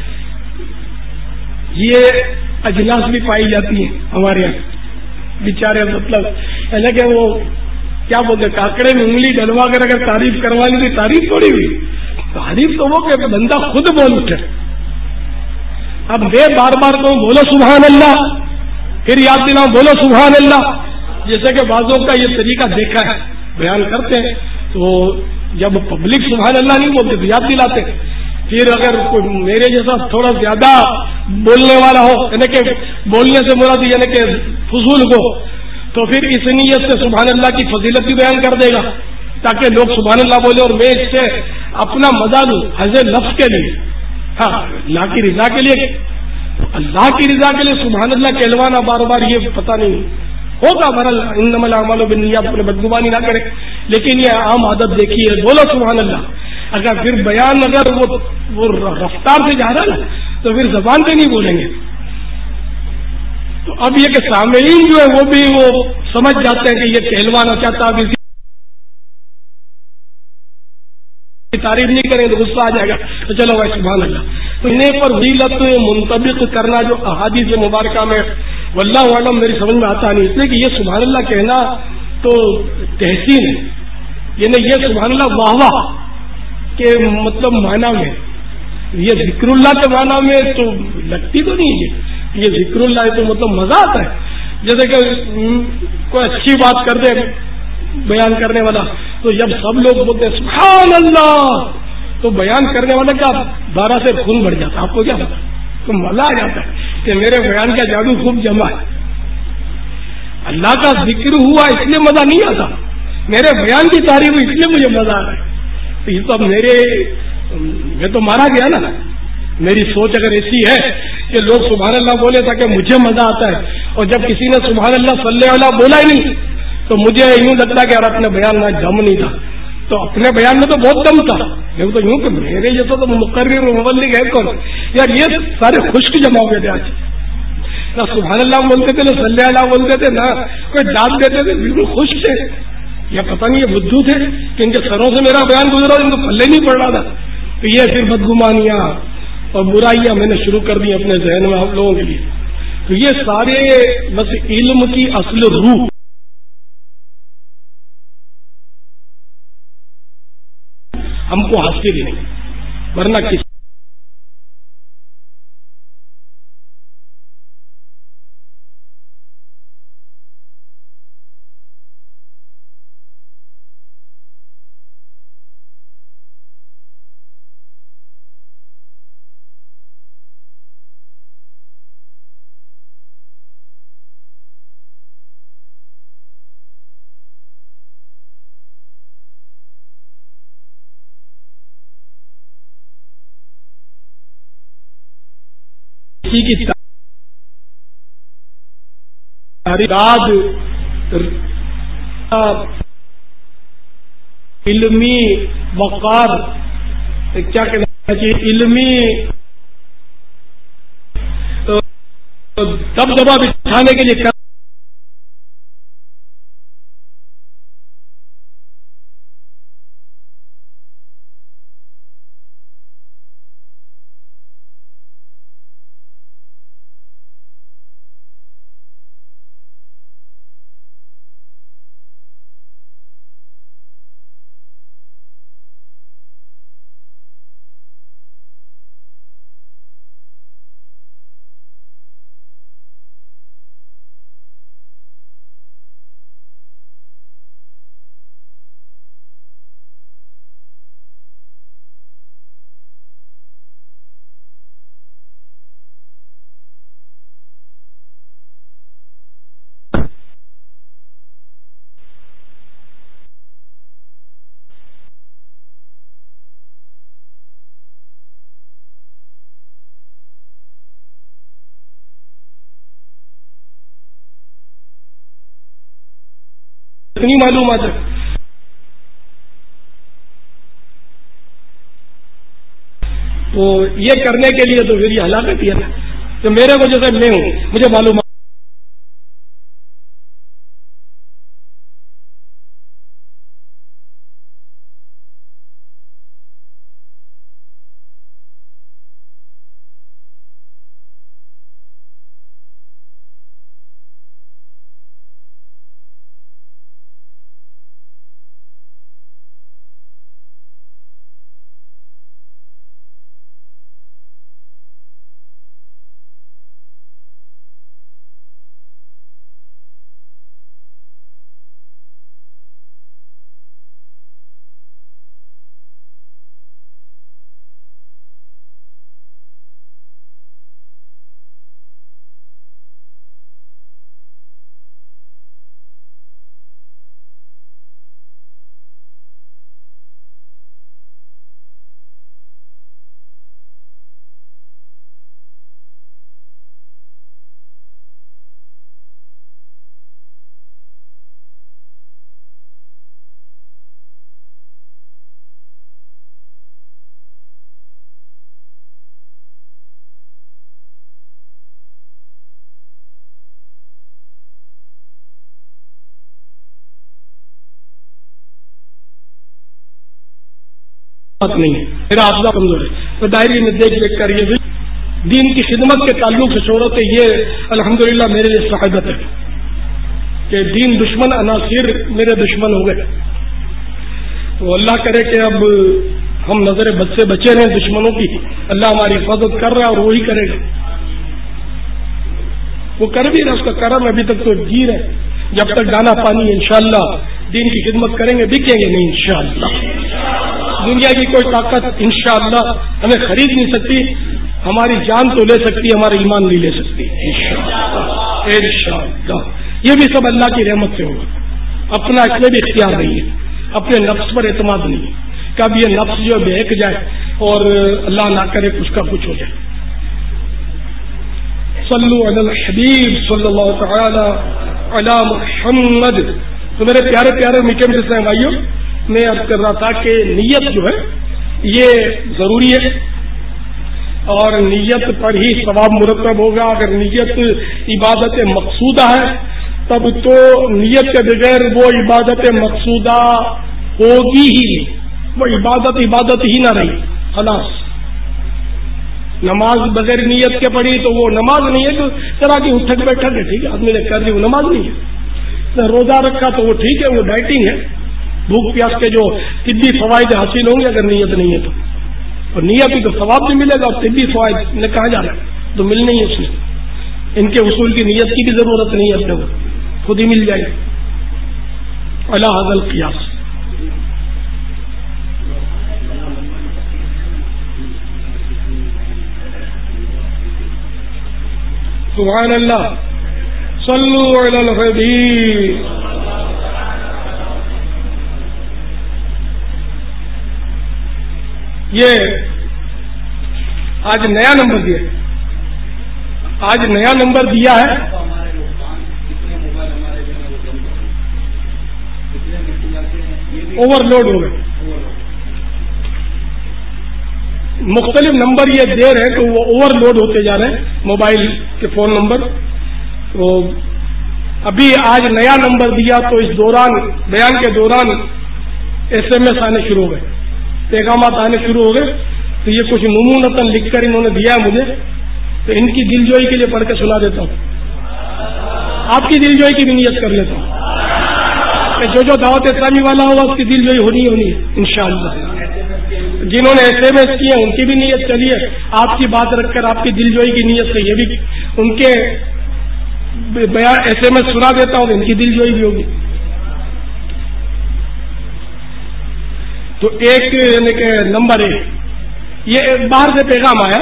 یہ اجلاس بھی پائی جاتی ہیں ہمارے یہاں بیچارے, مطلب ہے کہ وہ کیا بولتے کاکڑے میں انگلی ڈلوا کر اگر تعریف کروانی تھی تعریف تھوڑی ہوئی, تعریف تو وہ کہ بندہ خود بول اٹھے. اب میں بار بار کہوں بولو سبحان اللہ, پھر یاد دلاؤں بولو سبحان اللہ, جیسے کہ بعضوں کا یہ طریقہ دیکھا ہے بیان کرتے ہیں, تو جب پبلک سبحان اللہ نہیں بولتے تو یاد دلاتے. پھر اگر کوئی میرے جیسا تھوڑا زیادہ بولنے والا ہو, یعنی کہ بولنے سے مراد یعنی کہ فضول کو, تو پھر اس نیت سے سبحان اللہ کی فضیلت بھی بیان کر دے گا تاکہ لوگ سبحان اللہ بولے اور میں اس سے اپنا مزہ لوں حض نفس کے لیے. ہاں اللہ کی رضا کے لیے, اللہ کی رضا کے لیے سبحان اللہ کہلوانا بار بار یہ پتہ نہیں ہوگا. برل انما الاعمال بالنیات اپنے بدگمانی نہ کرے, لیکن یہ عام عادت دیکھیے بولو سبحان اللہ. اگر پھر بیان اگر وہ وہ رفتار سے جا رہا نا تو پھر زبان پہ نہیں بولیں گے. تو اب یہ کہ سامعین جو ہے وہ بھی وہ سمجھ جاتے ہیں کہ یہ کہلوانا چاہتا, اب اسی تعریف نہیں کریں تو غصہ آ جائے گا, تو چلو بھائی سبحان اللہ. تو انہیں پر ویلت منطبق کرنا جو احادیث مبارکہ میں واللہ عالم میری سمجھ میں آتا نہیں, اس لیے کہ یہ سبحان اللہ کہنا تو تحسین ہے, یعنی یہ سبحان اللہ واہ واہ کے مطلب معنی میں, یہ ذکر اللہ کے معنی میں تو لگتی تو نہیں ہے. یہ ذکر اللہ ہے تو مطلب مزہ آتا ہے, جیسے کہ کوئی اچھی بات کر دے بیان کرنے والا, تو جب سب لوگ بولتے ہیں سبحان اللہ تو بیان کرنے والے کا بارہ سے خون بڑھ جاتا ہے. آپ کو کیا پتا, تو مزہ آ جاتا ہے کہ میرے بیان کا جادو خوب جمع ہے. اللہ کا ذکر ہوا اس لیے مزہ نہیں آتا, میرے بیان کی تعریف اس لیے مجھے مزہ آ رہا ہے. تو یہ تو اب میرے میں تو مارا گیا نا. میری سوچ اگر ایسی ہے کہ لوگ سبحان اللہ بولے تاکہ مجھے مزہ آتا ہے, اور جب کسی نے سبحان اللہ صلی اللہ علیہ بولا ہی نہیں تو مجھے یوں لگتا کہ یار اپنے بیان میں دم نہیں تھا. تو اپنے بیان میں تو بہت دم تھا, لیکن تو یوں کہ میرے جیسا تو مقرر مبلغ ہے کون یار, یہ سارے خشک جمع ہو گئے تھے. آج نہ سبحان اللہ بولتے تھے, نہ صلی اللہ بولتے تھے, نہ کوئی ڈانٹ دیتے تھے, بالکل خوش تھے. یا پتہ نہیں یہ بدھو تھے کہ ان کے سروں سے میرا بیان گزرا, ان کو پلے نہیں پڑ رہا تھا. تو یہ پھر بدگمانیاں اور برائیاں میں نے شروع کر دی اپنے ذہن میں آپ لوگوں کے لیے. تو یہ سارے بس علم کی اصل روح ہم کو حاصل ہی نہیں, ورنہ کس کی علمی وقار کیا کہنا چاہیے, علمی دبدبا بچھانے کے لیے اتنی معلومات ہے. تو یہ کرنے کے لیے تو پھر یہ ہلاکت ہی ہے نا, تو میرے وجہ سے میں ہوں, مجھے معلوم بات نہیں ہے، میرا حافظہ کمزور ہے، تو ڈائری میں دیکھ دیکھ کر یہ دین کی خدمت کے تعلق سے شہرت ہے، یہ الحمدللہ میرے لیے صحابت ہے کہ دین دشمن عناصر میرے دشمن ہو گئے. تو اللہ کرے کہ اب ہم نظر بد سے بچے رہیں دشمنوں کی، اللہ ہماری حفاظت کر رہا ہے اور وہی کرے گا. وہ کر بھی رہا، اس کا کرم ابھی تک تو جی رہے. جب تک دانا پانی انشاءاللہ دین کی خدمت کریں گے، بکیں گے نہیں انشاءاللہ. دنیا کی کوئی طاقت انشاءاللہ ہمیں خرید نہیں سکتی، ہماری جان تو لے سکتی، ہمارا ایمان نہیں لے سکتی انشاءاللہ انشاءاللہ. یہ بھی سب اللہ کی رحمت سے ہوگا. اپنا اس میں بھی اختیار نہیں ہے، اپنے نفس پر اعتماد نہیں ہے. کب یہ نفس جو بہک جائے اور اللہ نہ کرے اس کا کچھ ہو جائے. صلو علی الحبیب صلی اللہ تعالی علی محمد. تو میرے پیارے پیارے میٹھے میٹھے سے بھائیوں، میں عرض کر رہا تھا کہ نیت جو ہے یہ ضروری ہے اور نیت پر ہی ثواب مرتب ہوگا. اگر نیت عبادت مقصودہ ہے تب تو نیت کے بغیر وہ عبادت مقصودہ ہوگی ہی نہیں، وہ عبادت عبادت ہی نہ رہی. خلاص نماز بغیر نیت کے پڑھی تو وہ نماز نہیں ہے. تو طرح کی اٹھک بیٹھک ہے، ٹھیک ہے، آدمی نے کر لی، وہ نماز نہیں ہے. روزہ رکھا تو وہ ٹھیک ہے، وہ ڈائٹنگ ہے. بھوک پیاس کے جو طبی فوائد حاصل ہوں گے اگر نیت نہیں ہے تو، اور نیت بھی تو ثواب بھی ملے گا اور طبی فوائد نے کہاں جانا تو ملنے ہی اس میں. ان کے اصول کی نیت کی بھی ضرورت نہیں ہے، اپنے کو خود ہی مل جائے گی. اعلی حاصل قیاس. سبحان اللہ. صلو علی الحبیب. یہ آج نیا نمبر دیا، آج نیا نمبر دیا ہے. اوور لوڈ ہو گئے، مختلف نمبر یہ دے رہے ہیں تو وہ اوور لوڈ ہوتے جا رہے ہیں موبائل کے فون نمبر. تو ابھی آج نیا نمبر دیا تو اس دوران بیان کے دوران ایس ایم ایس آنے شروع ہو گئے، پیغامات آنے شروع ہو گئے. تو یہ کچھ نمونتاً لکھ کر انہوں نے دیا ہے مجھے، تو ان کی دل جوئی کے لیے پڑھ کے سنا دیتا ہوں. آپ کی دل جوئی کی بھی نیت کر لیتا ہوں کہ جو جو دعوت اسلامی والا ہوگا اس کی دل جوئی ہونی ہونی ہے انشاءاللہ. جنہوں نے ایس ایم ایس کیے ان کی بھی نیت چلیے، آپ کی بات رکھ کر آپ کی دل جوئی کی نیت سے یہ بھی ان کے بیان ایس ایم ایس سنا دیتا ہوں، ان کی دل جوئی بھی ہوگی. تو ایک یعنی کہ نمبر ایک یہ ایک باہر سے پیغام آیا،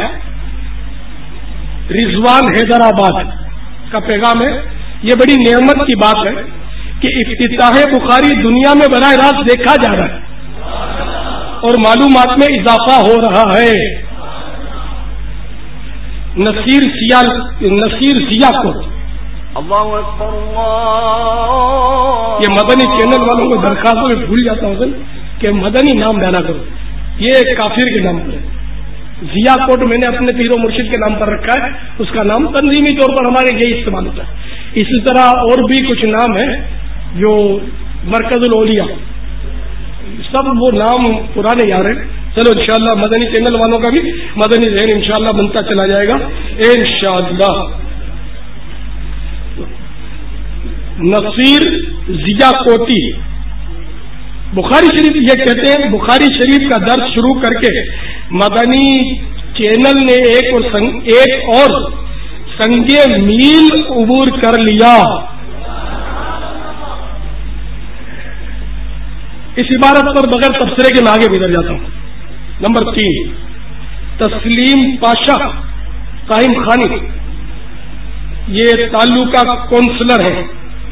رضوان حیدرآباد کا پیغام ہے. یہ بڑی نعمت کی بات ہے کہ افتتاح بخاری دنیا میں براہ راست دیکھا جا رہا ہے اور معلومات میں اضافہ ہو رہا ہے. نصیر سیال نصیر سیا کو اللہ اکبر اللہ. یہ مدنی چینل والوں کو درخواست میں بھول جاتا ہوں کہ مدنی نام ڈالا کرو، یہ ایک کافر کے نام پر ہے. ضیا کوٹ میں نے اپنے پیر و مرشد کے نام پر رکھا ہے، اس کا نام تنظیمی طور پر ہمارے یہی استعمال ہوتا ہے. اسی طرح اور بھی کچھ نام ہیں جو مرکز الاولیاء، سب وہ نام پرانے یار ہیں. چلو انشاءاللہ مدنی چینل والوں کا بھی مدنی ذہن انشاءاللہ بنتا چلا جائے گا انشاءاللہ. نصیر ضیا کوٹی بخاری شریف یہ کہتے ہیں، بخاری شریف کا درس شروع کر کے مدنی چینل نے ایک اور سنگ ایک اور سنگے میل عبور کر لیا. اس عبارت پر بغیر تبصرے کے میں آگے گزر جاتا ہوں. نمبر تین، تسلیم پاشا قائم خانی، یہ تعلقہ کونسلر ہے.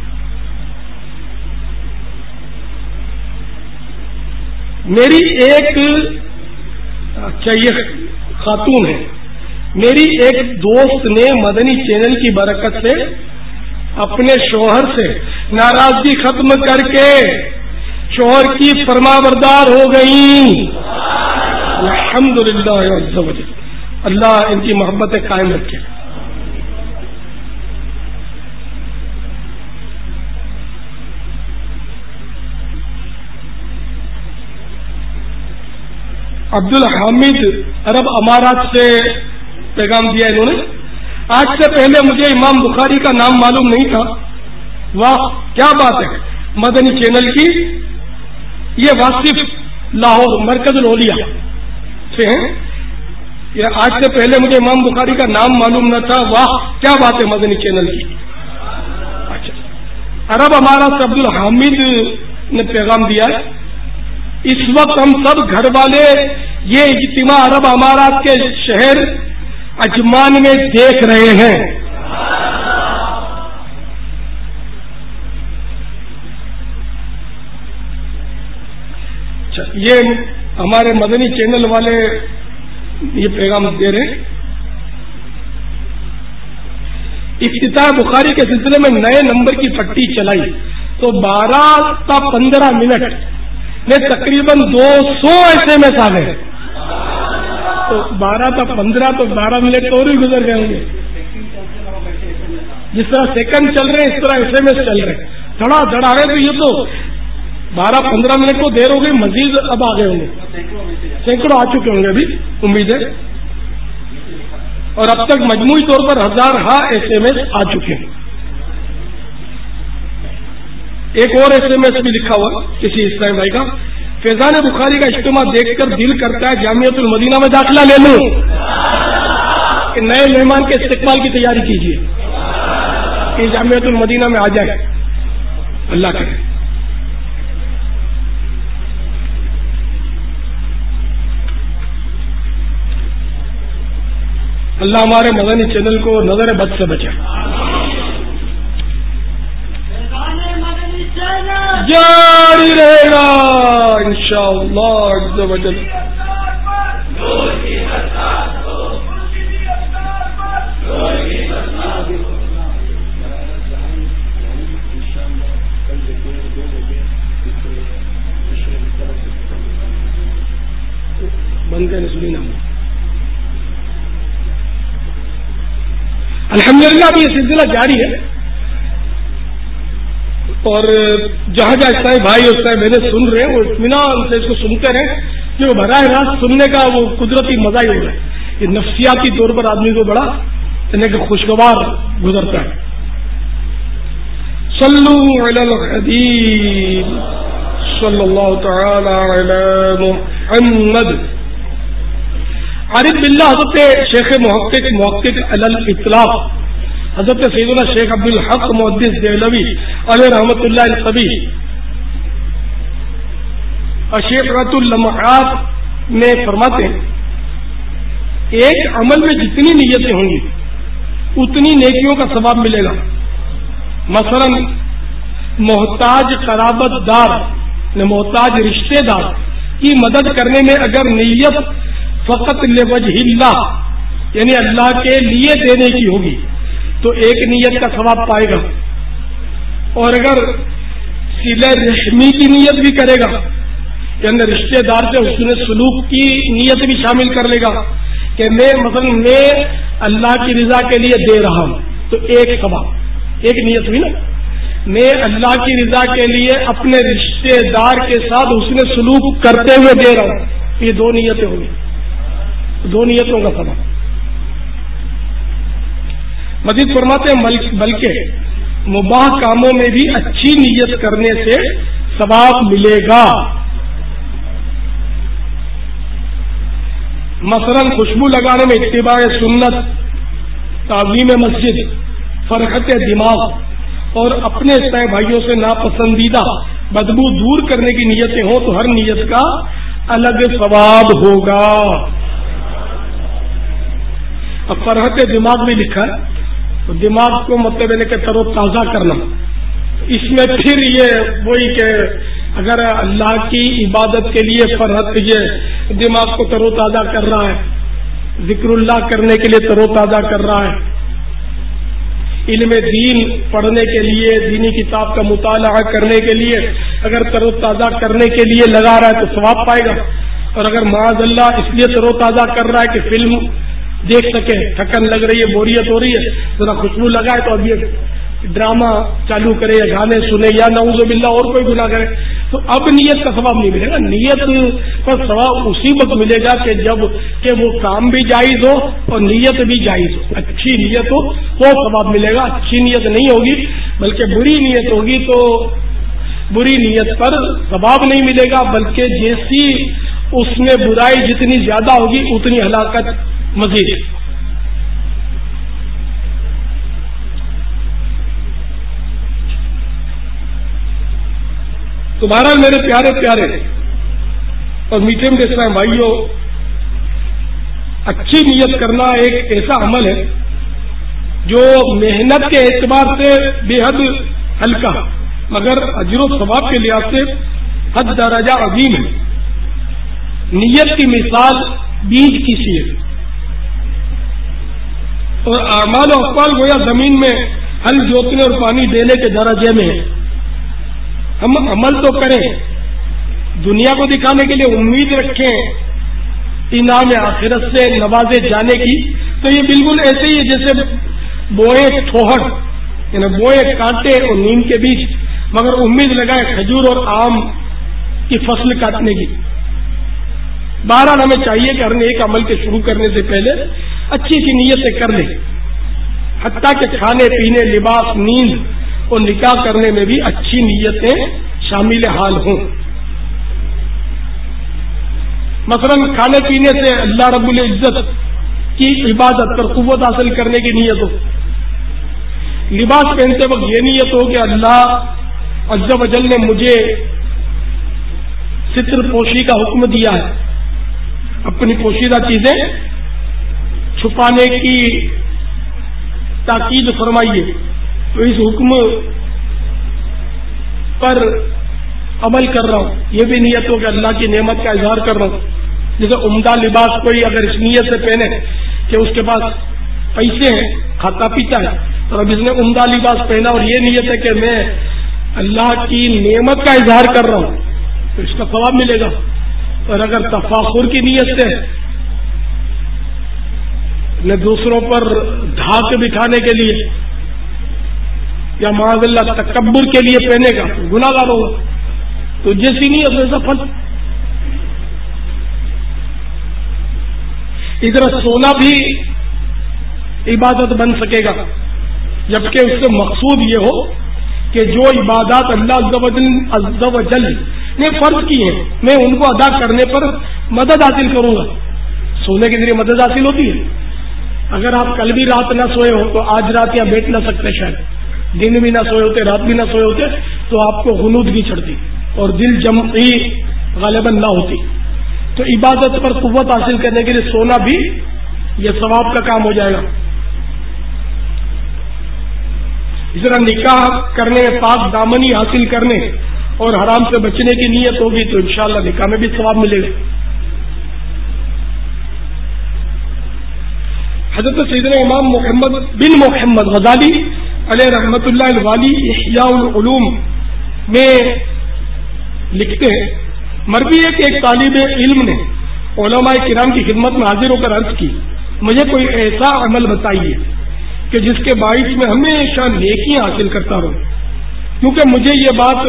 میری ایک اچھا یہ خاتون ہے، میری ایک دوست نے مدنی چینل کی برکت سے اپنے شوہر سے ناراضگی ختم کر کے شوہر کی فرما بردار ہو گئی. الحمدللہ عز وجل. اللہ ان کی محبتیں قائم رکھے. عبد الحامد عرب امارات سے پیغام دیا انہوں نے. آج سے پہلے مجھے امام بخاری کا نام معلوم نہیں تھا. واہ کیا بات ہے. مدنی چینل کی یہ واصف لاہور مرکز الاولیاء سے ہیں. یہ آج سے پہلے مجھے امام بخاری کا نام معلوم نہ تھا. واہ کیا بات ہے مدنی چینل کی. اچھا عرب امارات سے عبد الحامد نے پیغام دیا ہے. اس وقت ہم سب گھر والے یہ اجتماع عرب امارات کے شہر اجمان میں دیکھ رہے ہیں. اچھا یہ ہمارے مدنی چینل والے یہ پیغام دے رہے ہیں. افتتاح بخاری کے سلسلے میں نئے نمبر کی پٹی چلائی تو بارہ تا پندرہ منٹ میں تقریباً دو سو ایسے میں آ گئے. تو بارہ تا پندرہ تو بارہ منٹ تو اور بھی گزر گئے ہوں گے. جس طرح سیکنڈ چل رہے ہیں اس طرح ایس ایم ایس چل رہے ہیں دھڑا دھڑا رہے. تو یہ تو بارہ پندرہ منٹ کو دیر ہو گئی. مزید اب آ گئے ہوں گے. سینکڑوں آ چکے ہوں گے ابھی امید ہے. اور اب تک مجموعی طور پر ہزار ہاں ایس ایم ایس آ چکے ہیں. ایک اور ایس ایم ایس بھی لکھا ہوا کسی اسلام بھائی کا. فیضان بخاری کا اجتماع دیکھ کر دل کرتا ہے جامعۃ المدینہ میں داخلہ لے لوں. کہ نئے مہمان کے استقبال کی تیاری کیجیے کہ جامعۃ المدینہ میں آ جائے. اللہ کرے. اللہ ہمارے مدنی چینل کو نظر بد سے بچائے. جاری رہے گا انشاءاللہ عز و جل. بند کرنے سنی نا. الحمدللہ ابھی یہ سلسلہ جاری ہے. اور جہاں جہاں اسلامی بھائی اور اسلامی بہنیں سن رہے ہیں وہ اطمینان سے اس کو سنتے رہیں کہ وہ براہ راست سننے کا وہ قدرتی مزہ ہی ہو رہا ہے. یہ نفسیاتی طور پر آدمی کو بڑا یعنی کہ خوشگوار گزرتا ہے. صلو علی الحبیب صلی اللہ تعالی علی محمد. عارف باللہ حضرت شیخ محقق محقق علی الاطلاق حضرت سیدنا شیخ عبد الحق محدث دہلوی علیہ رحمۃ اللہ الصبی اور شیخ رات اللمحات میں فرماتے ہیں ایک عمل میں جتنی نیتیں ہوں گی اتنی نیکیوں کا ثواب ملے گا. مثلا محتاج قرابت دار محتاج رشتہ دار کی مدد کرنے میں اگر نیت فقط لوجہ اللہ یعنی اللہ کے لیے دینے کی ہوگی تو ایک نیت کا ثواب پائے گا. اور اگر صلہ رحمی کی نیت بھی کرے گا یعنی رشتہ دار سے حسن سلوک کی نیت بھی شامل کر لے گا کہ میں مثلا میں اللہ کی رضا کے لیے دے رہا ہوں تو ایک ثواب. ایک نیت ہوئی نا. میں اللہ کی رضا کے لیے اپنے رشتہ دار کے ساتھ حسن سلوک کرتے ہوئے دے رہا ہوں. یہ دو نیتیں ہوں گی. دو نیتوں کا ثواب. مزید فرماتے ہیں بلکہ مباح کاموں میں بھی اچھی نیت کرنے سے ثواب ملے گا. مثلا خوشبو لگانے میں اتباع سنت تعظیم مسجد فرحت دماغ اور اپنے سائے بھائیوں سے ناپسندیدہ بدبو دور کرنے کی نیتیں ہوں تو ہر نیت کا الگ ثواب ہوگا. اب فرحت دماغ بھی لکھا ہے تو دماغ کو مطلب ہے کہ تر و تازہ کرنا. اس میں پھر یہ وہی کہ اگر اللہ کی عبادت کے لیے فرحت یہ دماغ کو تر و تازہ کر رہا ہے, ذکر اللہ کرنے کے لیے تر و تازہ کر رہا ہے, علم دین پڑھنے کے لیے دینی کتاب کا مطالعہ کرنے کے لیے اگر تر و تازہ کرنے کے لیے لگا رہا ہے تو ثواب پائے گا. اور اگر معاذ اللہ اس لیے تر و تازہ کر رہا ہے کہ فلم دیکھ سکے, تھکن لگ رہی ہے, بوریت ہو رہی ہے, ذرا خوشبو لگائے تو اب یہ ڈرامہ چالو کرے یا گانے سنے یا نعوذ باللہ اور کوئی گناہ کرے تو اب نیت کا ثواب نہیں ملے گا. نیت پر ثواب اسی وقت ملے گا کہ جب کہ وہ کام بھی جائز ہو اور نیت بھی جائز ہو. اچھی نیت ہو وہ ثواب ملے گا. اچھی نیت نہیں ہوگی بلکہ بری نیت ہوگی تو بری نیت پر ثواب نہیں ملے گا، بلکہ جیسی اس میں برائی جتنی زیادہ ہوگی اتنی ہلاکت مزید. تمہارا میرے پیارے پیارے اور میٹھے میٹھے اسلام بھائیوں، اچھی نیت کرنا ایک ایسا عمل ہے جو محنت کے اعتبار سے بے حد ہلکا مگر اجر و ثواب کے لحاظ سے حد درجہ عظیم ہے. نیت کی مثال بیج کی سی ہے اور اعمال و افعال گویا زمین میں ہل جوتنے اور پانی دینے کے درجے میں ہے. ہم عمل تو کریں، دنیا کو دکھانے کے لیے امید رکھیں انعام آخرت سے نوازے جانے کی، تو یہ بالکل ایسے ہی جیسے بوئے ٹھوہر یعنی بوئے کانٹے اور نیم کے بیچ مگر امید لگائے کھجور اور آم کی فصل کاٹنے کی. بہرحال ہمیں چاہیے کہ ہر ایک عمل کے شروع کرنے سے پہلے اچھی سی نیتیں کر لیں، حتیٰ کہ کھانے پینے، لباس، نیند اور نکاح کرنے میں بھی اچھی نیتیں شامل حال ہوں. مثلا کھانے پینے سے اللہ رب العزت کی عبادت پر قوت حاصل کرنے کی نیت ہو. لباس پہنتے وقت یہ نیت ہو کہ اللہ عز و جل نے مجھے ستر پوشی کا حکم دیا ہے، اپنی پوشیدہ چیزیں چھپانے کی تاکید فرمائیے، تو اس حکم پر عمل کر رہا ہوں. یہ بھی نیت ہو کہ اللہ کی نعمت کا اظہار کر رہا ہوں. جیسے عمدہ لباس کوئی اگر اس نیت سے پہنے کہ اس کے پاس پیسے ہیں، کھاتا پیتا ہے، اور اب اس نے عمدہ لباس پہنا اور یہ نیت ہے کہ میں اللہ کی نعمت کا اظہار کر رہا ہوں، تو اس کا ثواب ملے گا. اور اگر تفاخر کی نیت سے نے دوسروں پر دھاک بٹھانے کے لیے یا معاذ اللہ تکبر کے لیے پہنے گا تو گناہ گار ہوگا. تو جیسی نیت ویسا پھل. ادھر سونا بھی عبادت بن سکے گا جبکہ اس سے مقصود یہ ہو کہ جو عبادات اللہ عز و جل نے فرض کی ہیں میں ان کو ادا کرنے پر مدد حاصل کروں گا. سونے کے ذریعے مدد حاصل ہوتی ہے. اگر آپ کل بھی رات نہ سوئے ہو تو آج رات یہاں بیٹھ نہ سکتے، شاید دن بھی نہ سوئے ہوتے، رات بھی نہ سوئے ہوتے، تو آپ کو غنودگی چڑھتی اور دل جمعی غالباً نہ ہوتی. تو عبادت پر قوت حاصل کرنے کے لیے سونا بھی یہ ثواب کا کام ہو جائے گا. اس طرح نکاح کرنے میں پاک دامنی حاصل کرنے اور حرام سے بچنے کی نیت ہوگی تو انشاءاللہ نکاح میں بھی ثواب ملے گا. حضرت سیدنا امام محمد بن محمد غزالی علیہ رحمۃ اللہ الوالی احیاء العلوم میں لکھتے ہیں، مروی ہے کہ ایک طالب علم نے علماء کرام کی خدمت میں حاضر ہو کر عرض کی، مجھے کوئی ایسا عمل بتائیے کہ جس کے باعث میں ہمیشہ نیکیاں حاصل کرتا رہوں، کیونکہ مجھے یہ بات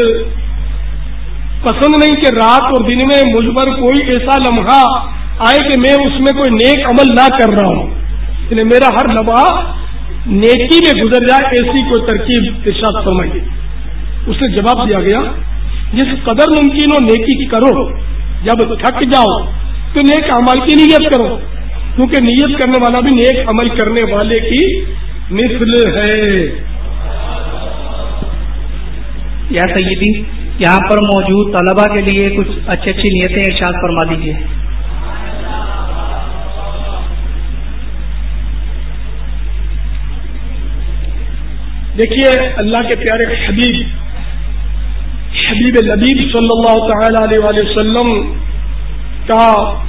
پسند نہیں کہ رات اور دن میں مجھ پر کوئی ایسا لمحہ آئے کہ میں اس میں کوئی نیک عمل نہ کر رہا ہوں، یعنی میرا ہر لمحہ نیکی میں گزر جائے، ایسی کوئی ترکیب ارشاد فرمائیے. اس سے جواب دیا گیا، جس قدر ممکن ہو نیکی کرو، جب تھک جاؤ تو نیک عمل کی نیت کرو، کیونکہ نیت کرنے والا بھی نیک عمل کرنے والے کی مثل ہے. یا سیدی یہاں پر موجود طلباء کے لیے کچھ اچھی اچھی نیتیں ارشاد فرما دیجیے. دیکھیے اللہ کے پیارے حبیب حبیب لبیب صلی اللہ تعالی علیہ وآلہ وسلم کا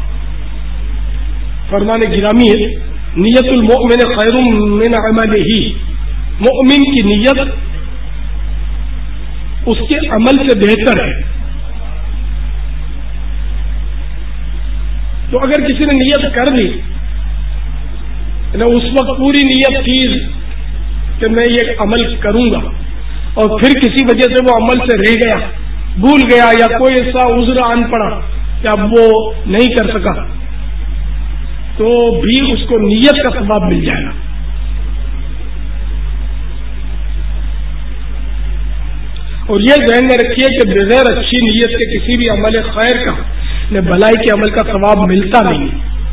فرمان گرامی ہے، نیت المؤمن خیر من عملہ. مؤمن کی نیت اس کے عمل سے بہتر ہے. تو اگر کسی نے نیت کر لی، اس وقت پوری نیت تھی کہ میں یہ عمل کروں گا، اور پھر کسی وجہ سے وہ عمل سے رہ گیا بھول گیا یا کوئی ایسا عذر آن پڑا کہ اب وہ نہیں کر سکا تو بھی اس کو نیت کا ثواب مل جائے گا. اور یہ ذہن میں رکھیے کہ بغیر اچھی نیت کے کسی بھی عمل خیر کا نہ بھلائی کے عمل کا ثواب ملتا نہیں.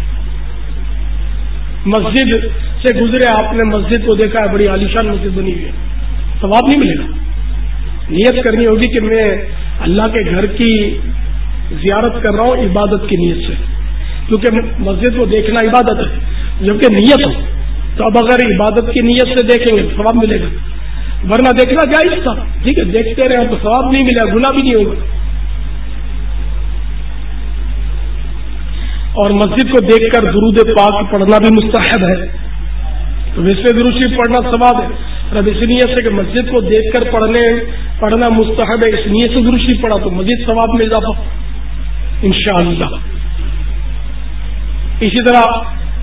مسجد سے گزرے آپ نے مسجد کو دیکھا ہے، بڑی عالیشان مسجد بنی ہوئی ہے، ثواب نہیں ملے گا. نیت کرنی ہوگی کہ میں اللہ کے گھر کی زیارت کر رہا ہوں عبادت کی نیت سے، کیونکہ مسجد کو دیکھنا عبادت ہے جبکہ نیت ہو. تو اب اگر عبادت کی نیت سے دیکھیں گے تو ثواب ملے گا، ورنہ دیکھنا جائز تھا، ٹھیک ہے دیکھتے رہے تو ثواب نہیں ملا، گناہ بھی نہیں ہوگا. اور مسجد کو دیکھ کر درود پاک پڑھنا بھی مستحب ہے، تو ویسے درود شریف پڑھنا ثواب ہے. اور اب اس نیت سے کہ مسجد کو دیکھ کر پڑھنے پڑھنا مستحب ہے، اس نیت سے درود شریف پڑھا تو مزید ثواب میں اضافہ انشاءاللہ. اسی طرح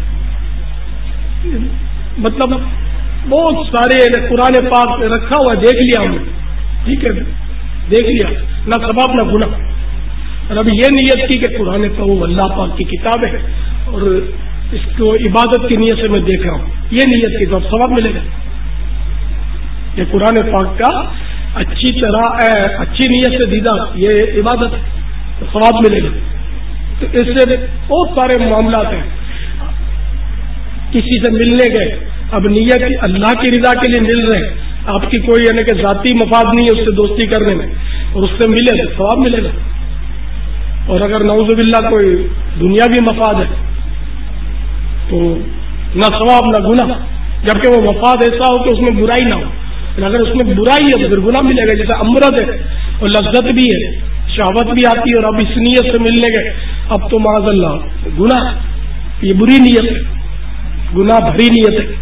مطلب بہت سارے قرآن پاک رکھا ہوا دیکھ لیا ہم نے، ٹھیک ہے دیکھ لیا، نہ ثواب نہ گناہ. اور اب یہ نیت کی کہ قرآن پاک وہ اللہ پاک کی کتاب ہے اور اس کو عبادت کی نیت سے میں دیکھ رہا ہوں، یہ نیت کی تو اب ثواب ملے گا. یہ قرآن پاک کا اچھی طرح اچھی نیت سے دیدہ یہ عبادت تو ثواب ملے گا. تو اس سے بہت سارے معاملات ہیں. کسی سے ملنے گئے، اب نیت اللہ کی رضا کے لیے مل رہے ہیں، آپ کی کوئی یعنی کہ ذاتی مفاد نہیں ہے اس سے دوستی کرنے میں، اور اس سے ملے تو ثواب ملے گا. اور اگر نعوذ باللہ کوئی دنیاوی مفاد ہے تو نہ ثواب نہ گناہ، جبکہ وہ مفاد ایسا ہو کہ اس میں برائی نہ ہو. اگر اس میں برائی ہے تو پھر گناہ ملے گا. جیسے امرت ہے اور لذت بھی ہے، شہوت بھی آتی ہے، اور اب اس نیت سے ملنے گئے اب تو معاذ اللہ گناہ، یہ بری نیت ہے، گناہ بھری نیت ہے.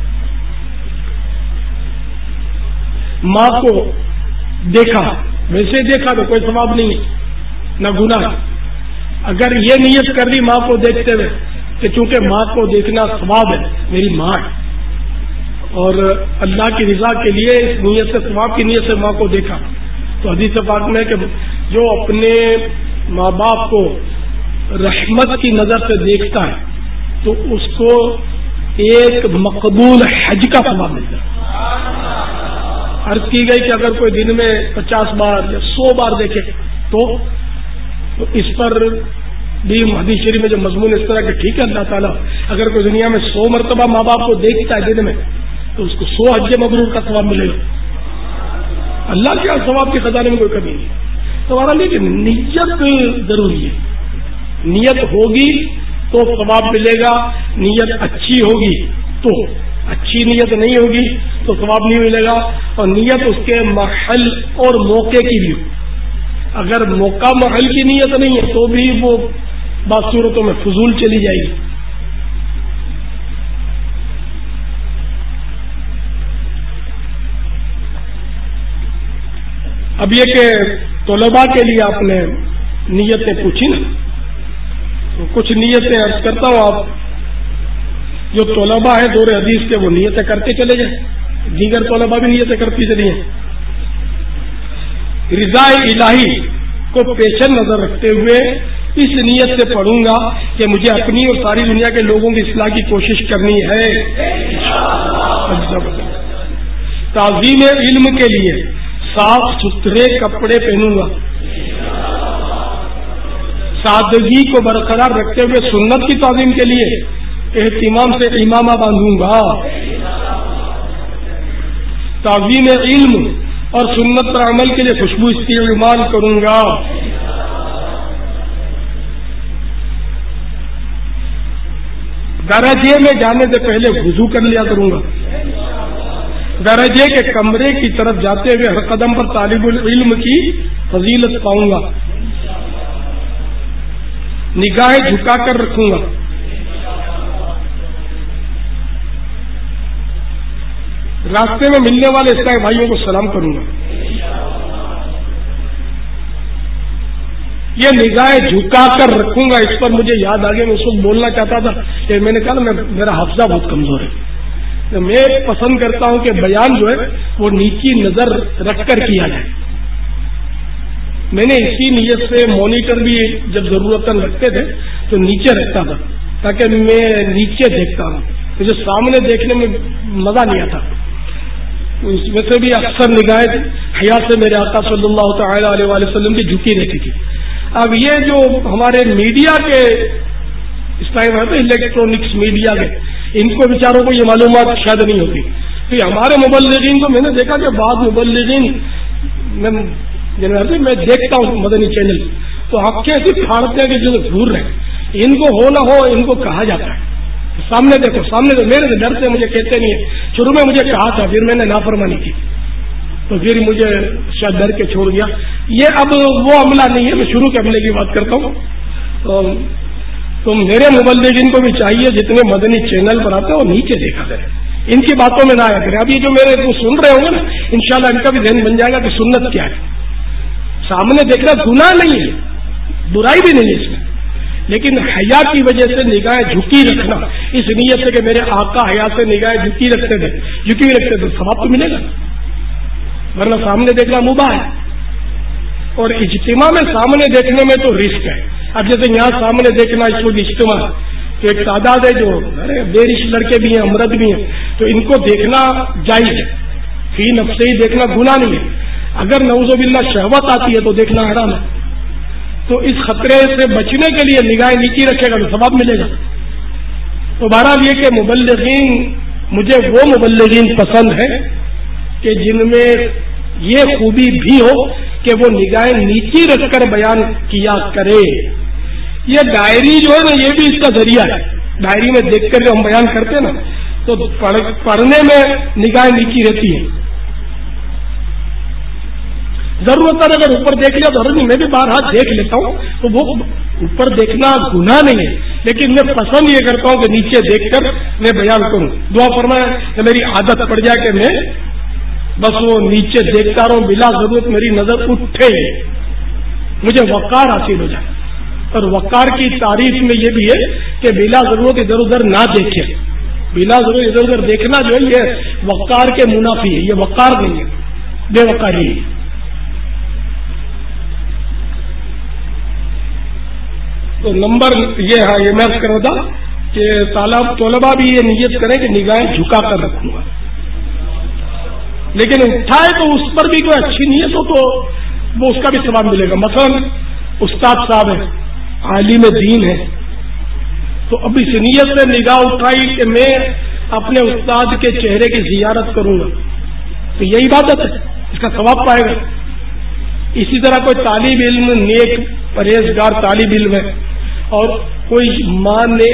ماں کو دیکھا، ویسے دیکھا تو کوئی ثواب نہیں ہے نہ گناہ. اگر یہ نیت کر لی ماں کو دیکھتے ہوئے کہ چونکہ ماں کو دیکھنا ثواب ہے، میری ماں ہے، اور اللہ کی رضا کے لیے اس نیت سے ثواب کی نیت سے ماں کو دیکھا، تو حدیث پاک میں کہ جو اپنے ماں باپ کو رحمت کی نظر سے دیکھتا ہے تو اس کو ایک مقبول حج کا ثواب ملتا ہے. عرض کی گئی کہ اگر کوئی دن میں پچاس بار یا سو بار دیکھے تو تو اس پر بھی حدیث شریف میں جو مضمون اس طرح کہ ٹھیک ہے اللہ تعالیٰ اگر کوئی دنیا میں سو مرتبہ ماں باپ کو دیکھتا ہے دن میں تو اس کو سو حج مبرور کا ثواب ملے گا. اللہ کے ثواب کے خزانے میں کوئی کمی نہیں. تو ہمارا لیکن نیت ضروری ہے، نیت ہوگی تو ثواب ملے گا، نیت اچھی ہوگی تو، اچھی نیت نہیں ہوگی تو ثواب نہیں ملے گا. اور نیت اس کے محل اور موقع کی بھی ہو. اگر موقع محل کی نیت نہیں ہے تو بھی وہ بعض صورتوں میں فضول چلی جائے گی. اب یہ کہ طلباء کے لیے آپ نے نیتیں پوچھی نا، تو کچھ نیتیں عرض کرتا ہوں. آپ جو طلباء ہیں دور حدیث کے وہ نیتیں کرتے چلے جائیں، دیگر طلباء بھی نیتیں کرتی چلی ہیں. رضا الہی کو پیش نظر رکھتے ہوئے اس نیت سے پڑھوں گا کہ مجھے اپنی اور ساری دنیا کے لوگوں کی اصلاح کی کوشش کرنی ہے. تعظیم علم کے لیے صاف ستھرے کپڑے پہنوں گا، سادگی کو برقرار رکھتے ہوئے سنت کی تعظیم کے لیے اہتمام سے امامہ باندھوں گا. تعظیم علم اور سنت پر عمل کے لیے خوشبو استعمال کروں گا. درجے میں جانے سے پہلے وضو کر لیا کروں گا. درجے کے کمرے کی طرف جاتے ہوئے ہر قدم پر طالب العلم کی فضیلت پاؤں گا. نگاہیں جھکا کر رکھوں گا. راستے میں ملنے والے اسلامی بھائیوں کو سلام کروں گا. یہ نگاہیں جھکا کر رکھوں گا، اس پر مجھے یاد آ گیا، میں اس وقت بولنا چاہتا تھا کہ میں نے کہا نا میرا حافظہ بہت کمزور ہے. میں پسند کرتا ہوں کہ بیان جو ہے وہ نیچی نظر رکھ کر کیا جائے. میں نے اسی نیت سے مانیٹر بھی جب ضرورت رکھتے تھے تو نیچے رکھتا تھا تاکہ میں نیچے دیکھتا ہوں، مجھے سامنے دیکھنے میں مزہ نہیں آتا. اس میں سے بھی اکثر نگاہیں حیا سے میرے آقا صلی اللہ تعالی علیہ وآلہ وسلم کی جھکی رہتی تھی. اب یہ جو ہمارے میڈیا کے اس ٹائم ہے تو الیکٹرانکس میڈیا کے، ان کو بیچاروں کو یہ معلومات شاید نہیں ہوتی. تو ہمارے مبلغین کو میں نے دیکھا کہ بعض مبلغین میں میں دیکھتا ہوں مدنی چینل تو آپ کے ایسی پھاڑتے ہیں کہ جو دور رہے، ان کو ہو نہ ہو ان کو کہا جاتا ہے سامنے دیکھو سامنے دیکھو. میرے ڈر سے مجھے کہتے نہیں ہے، شروع میں مجھے کہا تھا، پھر میں نے نافرمانی کی تو پھر مجھے شاید ڈر کے چھوڑ دیا. یہ اب وہ عملہ نہیں ہے، میں شروع کے عملے کی بات کرتا ہوں. تو تو میرے مبلغین کو بھی چاہیے جتنے مدنی چینل پر آتے ہیں وہ نیچے دیکھا کرے، ان کی باتوں میں نہ آیا کرے. اب یہ جو میرے کو سن رہے ہوں گے نا انشاءاللہ ان کا بھی ذہن بن جائے گا کہ سنت کیا ہے. سامنے دیکھنا گناہ نہیں ہے، برائی بھی نہیں ہے اس میں، لیکن حیا کی وجہ سے نگاہیں جھکی رکھنا اس نیت سے کہ میرے آقا حیا سے نگاہیں جھکی رکھتے تھے جھکی رکھتے تھے ثواب تو ملے گا، ورنہ سامنے دیکھنا مباح ہے. اور اجتماع میں سامنے دیکھنے میں تو رسک ہے. اب جیسے یہاں سامنے دیکھنا اس وقت اجتماع تو ایک تعداد ہے جو بے رش لڑکے بھی ہیں امرد بھی ہیں تو ان کو دیکھنا جائز ہے، فی نفس ہی دیکھنا گناہ نہیں ہے. اگر نعوذ باللہ شہوت آتی ہے تو دیکھنا حرام ہے. تو اس خطرے سے بچنے کے لیے نگاہیں نیچی رکھے گا تو ثواب ملے گا. تو بہرحال یہ کہ مبلغین، مجھے وہ مبلغین پسند ہے کہ جن میں یہ خوبی بھی ہو کہ وہ نگاہیں نیچی رکھ کر بیان کیا کرے. یہ ڈائری جو ہے نا یہ بھی اس کا ذریعہ ہے. ڈائری میں دیکھ کر جو ہم بیان کرتے ہیں نا تو پڑھنے میں نگاہیں نیچی رہتی ہیں. ضرورت ہے اگر اوپر دیکھ لیا تو نہیں، میں بھی بارہا دیکھ لیتا ہوں تو وہ اوپر دیکھنا گناہ نہیں ہے، لیکن میں پسند یہ کرتا ہوں کہ نیچے دیکھ کر میں بیان کروں. دعا فرمائے کہ میری عادت پڑ جائے کہ میں بس وہ نیچے دیکھتا رہوں، بلا ضرورت میری نظر اٹھے، مجھے وقار حاصل ہو جائے. اور وقار کی تعریف میں یہ بھی ہے کہ بلا ضرورت ادھر ادھر نہ دیکھے. بلا ضرورت ادھر ادھر دیکھنا جو ہے یہ وقار کے منافی ہے، یہ وقار نہیں ہے، بے وقاری ہے. تو نمبر یہ ہے، یہ میں کر رہا تھا کہ طالب طلبا بھی یہ نیت کریں کہ نگاہیں جھکا کر رکھوں گا، لیکن اٹھائے تو اس پر بھی کوئی اچھی نیت ہو تو وہ اس کا بھی ثواب ملے گا. مثلا استاد صاحب ہیں، عالم دین ہے، تو اب اس نیت سے نگاہ اٹھائی کہ میں اپنے استاد کے چہرے کی زیارت کروں گا تو یہی عبادت ہے، اس کا ثواب پائے گا. اسی طرح کوئی طالب علم نیک پرہیزگار طالب علم ہے اور کوئی ماننے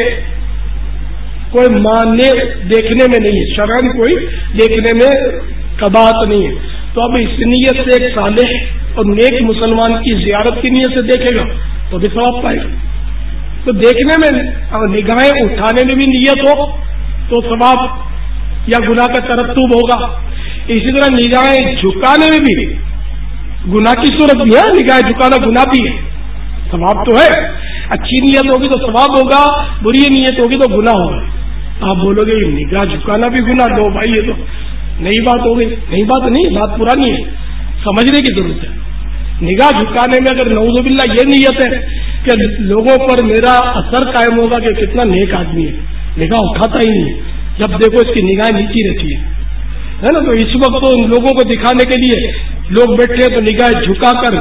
کوئی ماننے دیکھنے میں نہیں ہے، شرعاً کوئی دیکھنے میں قباحت نہیں ہے، تو اب اس نیت سے ایک صالح اور نیک مسلمان کی زیارت کی نیت سے دیکھے گا تو بھی ثواب پائے گا. تو دیکھنے میں نگاہیں اٹھانے میں بھی نیت ہو تو ثواب یا گناہ کا ترتب ہوگا. اسی طرح نگاہیں جھکانے میں بھی گناہ کی صورت بھی ہے، نگاہیں جھکانا گناہ بھی ہے، ثواب تو ہے. اچھی نیت ہوگی تو ثواب ہوگا، بری نیت ہوگی تو گناہ ہوگا. آپ بولو گے نگاہ جھکانا بھی گناہ، دو بھائی یہ تو نئی بات ہو گئی. نئی بات نہیں، بات پرانی ہے، سمجھنے کی ضرورت ہے. نگاہ جھکانے میں اگر نعوذ باللہ یہ نیت ہے کہ لوگوں پر میرا اثر قائم ہوگا کہ کتنا نیک آدمی ہے، نگاہ اٹھاتا ہی نہیں، جب دیکھو اس کی نگاہیں نیچی رہتی ہے نا. تو اس وقت تو لوگوں کو دکھانے کے لیے لوگ بیٹھے تو نگاہ جھکا کر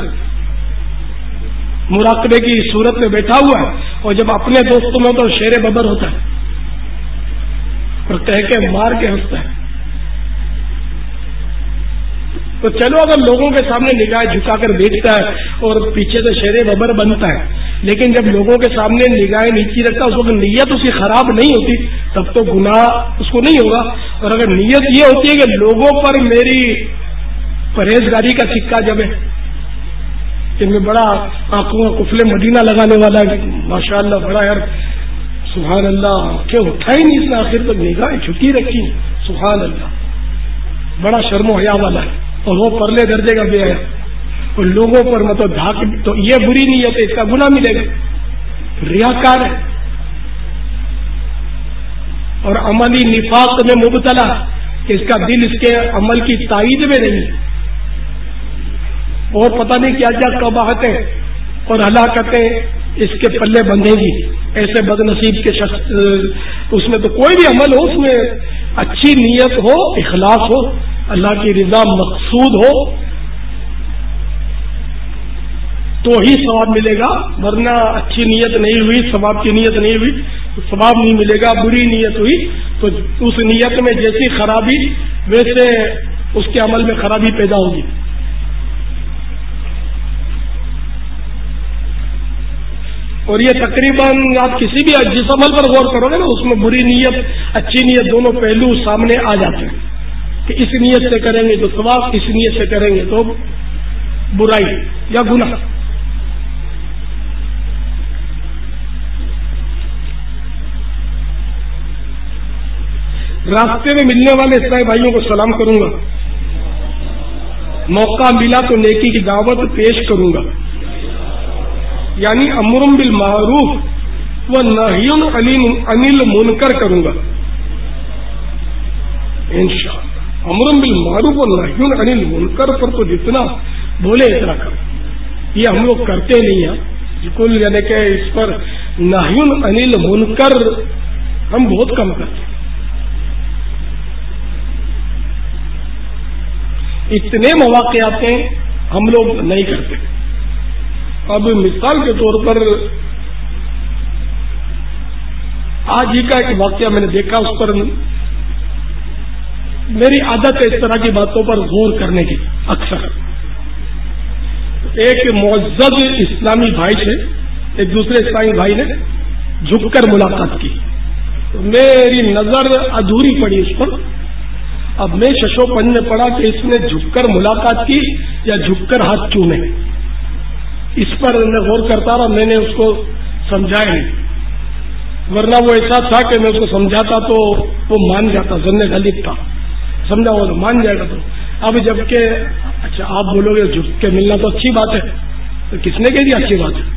مراقبے کی صورت میں بیٹھا ہوا ہے، اور جب اپنے دوستوں میں تو شیر ببر ہوتا ہے اور کہہ کے مار کے ہنستا ہے. تو چلو اگر لوگوں کے سامنے نگاہ جھکا کر بیٹھتا ہے اور پیچھے سے شیر ببر بنتا ہے، لیکن جب لوگوں کے سامنے نگاہیں نیچی رکھتا ہے اس وقت نیت اس کی خراب نہیں ہوتی تب تو گناہ اس کو نہیں ہوگا. اور اگر نیت یہ ہوتی ہے کہ لوگوں پر میری پرہیزگاری کا سکہ جب ہے، ان میں بڑا آنکھوں کا کفل مدینہ لگانے والا ہے، ماشاء اللہ بڑا یار سبحان اللہ، کیوں اٹھائی نہیں اس نے آخر تک نگاہیں جھکی رکھی، سبحان اللہ، بڑا شرم و حیا والا ہے اور وہ پرلے درجے کا بے حیا اور لوگوں پر مطلب ڈھاک، تو یہ بری نیت ہے، اس کا گناہ ملے گا. ریاکار ہے اور عملی نفاق میں مبتلا کہ اس کا دل اس کے عمل کی تائید میں نہیں. اور پتہ نہیں کیا کیا قباحتیں اور ہلاکتیں اس کے پلے بندھیں گی. ایسے بد نصیب کے شخص اس میں تو کوئی بھی عمل ہو اس میں اچھی نیت ہو, اخلاص ہو, اللہ کی رضا مقصود ہو تو ہی ثواب ملے گا, ورنہ اچھی نیت نہیں ہوئی, ثواب کی نیت نہیں ہوئی تو ثواب نہیں ملے گا. بری نیت ہوئی تو اس نیت میں جیسی خرابی ویسے اس کے عمل میں خرابی پیدا ہوگی. اور یہ تقریباً آپ کسی بھی جس عمل پر غور کرو گے نا اس میں بری نیت اچھی نیت دونوں پہلو سامنے آ جاتے ہیں کہ اس نیت سے کریں گے تو ثواب, اس نیت سے کریں گے تو برائی یا گناہ. راستے میں ملنے والے عیسائی بھائیوں کو سلام کروں گا, موقع ملا تو نیکی کی دعوت پیش کروں گا, یعنی امر بالمعروف و نہی عن المنکر کروں گا انشاءاللہ. امر بالمعروف و نہی عن المنکر پر تو جتنا بولے اتنا کرو. یہ ہم لوگ کرتے نہیں ہیں بالکل, یعنی کہ اس پر نہی عن المنکر ہم بہت کم کرتے ہیں. اتنے مواقعات ہم لوگ نہیں کرتے. اب مثال کے طور پر آج ہی کا ایک واقعہ میں نے دیکھا, اس پر میری عادت ہے اس طرح کی باتوں پر غور کرنے کی. اکثر ایک معزز اسلامی بھائی سے ایک دوسرے اسلامی بھائی نے جھک کر ملاقات کی, تو میری نظر ادھوری پڑی اس پر. اب میں ششو پن میں پڑا کہ اس نے جھک کر ملاقات کی یا جھک کر ہاتھ چومے. اس پر میں غور کرتا رہا, میں نے اس کو سمجھایا نہیں, ورنہ وہ ایسا تھا کہ میں اس کو سمجھاتا تو وہ مان جاتا, ظن غالب تھا, سمجھا وہ مان جائے گا. تو اب جب کہ اچھا آپ بولو گے جھک کے ملنا تو اچھی بات ہے, تو کس نے کہہ دیا اچھی بات ہے؟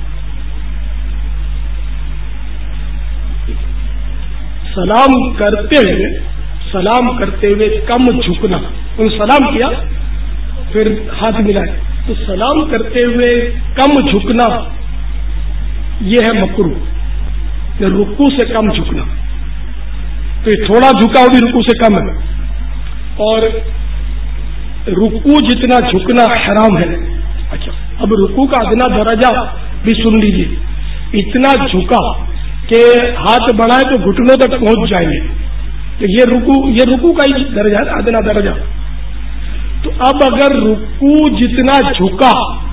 سلام کرتے ہوئے سلام کرتے ہوئے کم جھکنا, ان سلام کیا پھر ہاتھ ملائے, تو سلام کرتے ہوئے کم جھکنا یہ ہے مکروہ. رکوع سے کم جھکنا, تو یہ تھوڑا جھکا وہ بھی رکوع سے کم ہے, اور رکوع جتنا جھکنا حرام ہے. اچھا اب رکوع کا ادنا درجہ بھی سن لیجیے, اتنا جھکا کہ ہاتھ بڑھائے تو گھٹنوں تک پہنچ جائیں گے, تو یہ رکوع یہ رکوع کا ہی درجہ ہے, ادنا درجہ. تو اب اگر رکوع جتنا جھکا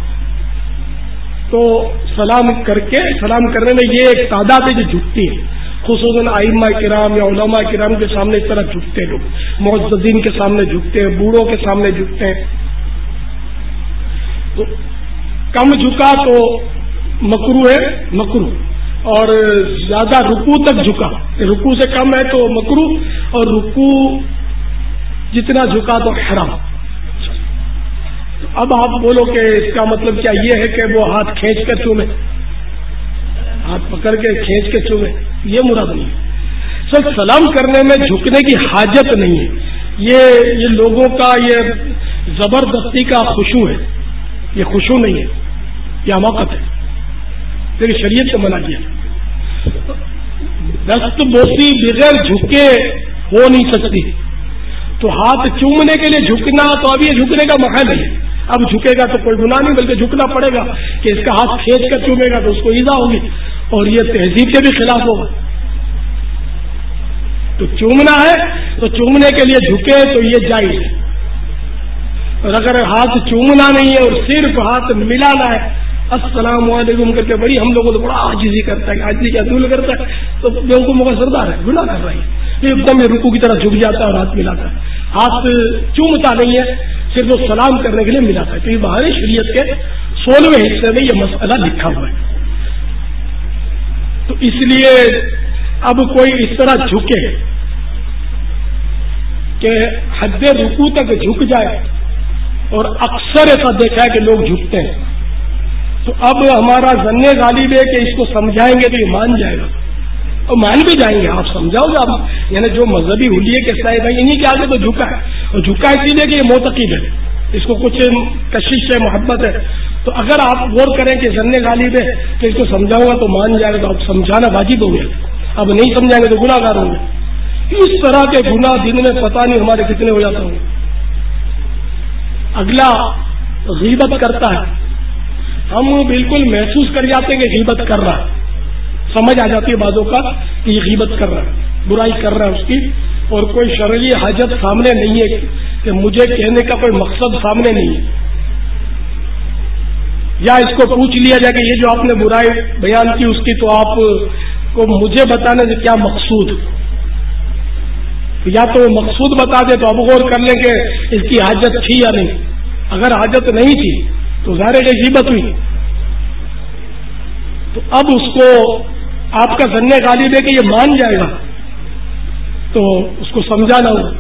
تو سلام کر کے سلام کرنے میں یہ ایک تعداد ہے جو جھکتی ہے, خصوصاً ائمہ کرام یا علماء کرام کے سامنے اس طرح جھکتے ہیں لوگ, معززین کے سامنے جھکتے ہیں, بوڑھوں کے سامنے جھکتے ہیں. تو کم جھکا تو مکروہ ہے, مکروہ. اور زیادہ رکوع تک جھکا, رکوع سے کم ہے تو مکروہ, اور رکوع جتنا جھکا تو حرام. اب آپ بولو کہ اس کا مطلب کیا یہ ہے کہ وہ ہاتھ کھینچ کر چومے, ہاتھ پکڑ کے کھینچ کے چومے, یہ مراد نہیں ہے. سر سلام کرنے میں جھکنے کی حاجت نہیں ہے, یہ یہ لوگوں کا یہ زبردستی کا خشوع ہے, یہ خشوع نہیں ہے, یہ حماقت ہے, لیکن شریعت سے منع کیا. دست بوسی بغیر جھکے ہو نہیں سکتی, تو ہاتھ چومنے کے لیے جھکنا تو اب یہ جھکنے کا محل ہے. اب جھکے گا تو کوئی گناہ نہیں, بلکہ جھکنا پڑے گا کہ اس کا ہاتھ کھینچ کر چومے گا تو اس کو ایذا ہوگی, اور یہ تہذیب کے بھی خلاف ہوگا. تو چومنا ہے تو چومنے کے لیے جھکے تو یہ جائز ہے, اور اگر ہاتھ چومنا نہیں ہے اور صرف ہاتھ ملانا ہے, السلام علیکم کر کے, بڑی ہم لوگوں کو بڑا عاجزی کرتا ہے, عاجزی کیا دول کرتا ہے, تو بیوقوفوں کا سردار ہے, گناہ کر رہا ہے. ایک دم رکوع کی طرح جھک جاتا ہے اور ہاتھ ملاتا ہے, ہاتھ چومتا نہیں ہے, صرف وہ سلام کرنے کے لیے ملاتا ہے. تو یہ باہر شریعت کے سولہویں حصے میں یہ مسئلہ لکھا ہوا ہے. تو اس لیے اب کوئی اس طرح جھکے کہ حد رکوع تک جھک جائے, اور اکثر ایسا دیکھا ہے کہ لوگ جھکتے ہیں, تو اب ہمارا ظن غالب ہے کہ اس کو سمجھائیں گے تو یہ مان جائے گا, اور مان بھی جائیں گے. آپ سمجھاؤ گے, آپ یعنی جو مذہبی حلیے کے صاحب ہیں انہیں کے آگے تو جھکا ہے, اور جھکا اسی لیے کہ یہ معتقد ہے, اس کو کچھ کشش ہے، محبت ہے، تو اگر آپ غور کریں کہ ظن غالب ہے کہ اس کو سمجھاؤں گا تو مان جائے گا، تو اب سمجھانا واجب ہو گیا، اب نہیں سمجھائیں گے تو گناہ گار ہوں گے۔ اس طرح کے گناہ دن میں پتہ نہیں ہمارے کتنے ہو جاتے ہوں گے۔ اگلا غیبت کرتا ہے، ہم بالکل محسوس کر جاتے ہیں کہ غیبت کر رہا ہے، سمجھ آ جاتی ہے بعضوں کا کہ یہ غیبت کر رہا ہے، برائی کر رہا ہے اس کی، اور کوئی شرعی حاجت سامنے نہیں ہے کہ مجھے کہنے کا کوئی مقصد سامنے نہیں ہے، یا اس کو پوچھ لیا جائے کہ یہ جو آپ نے برائی بیان کی اس کی تو آپ کو مجھے بتانے سے کیا مقصود، یا تو وہ مقصود بتا دے تو اب غور کر لیں کہ اس کی حاجت تھی یا نہیں، اگر حاجت نہیں تھی تو ظاہر ہے غیبت ہوئی۔ تو اب اس کو آپ کا ظن غالب ہے کہ یہ مان جائے گا تو اس کو سمجھانا ہوگا۔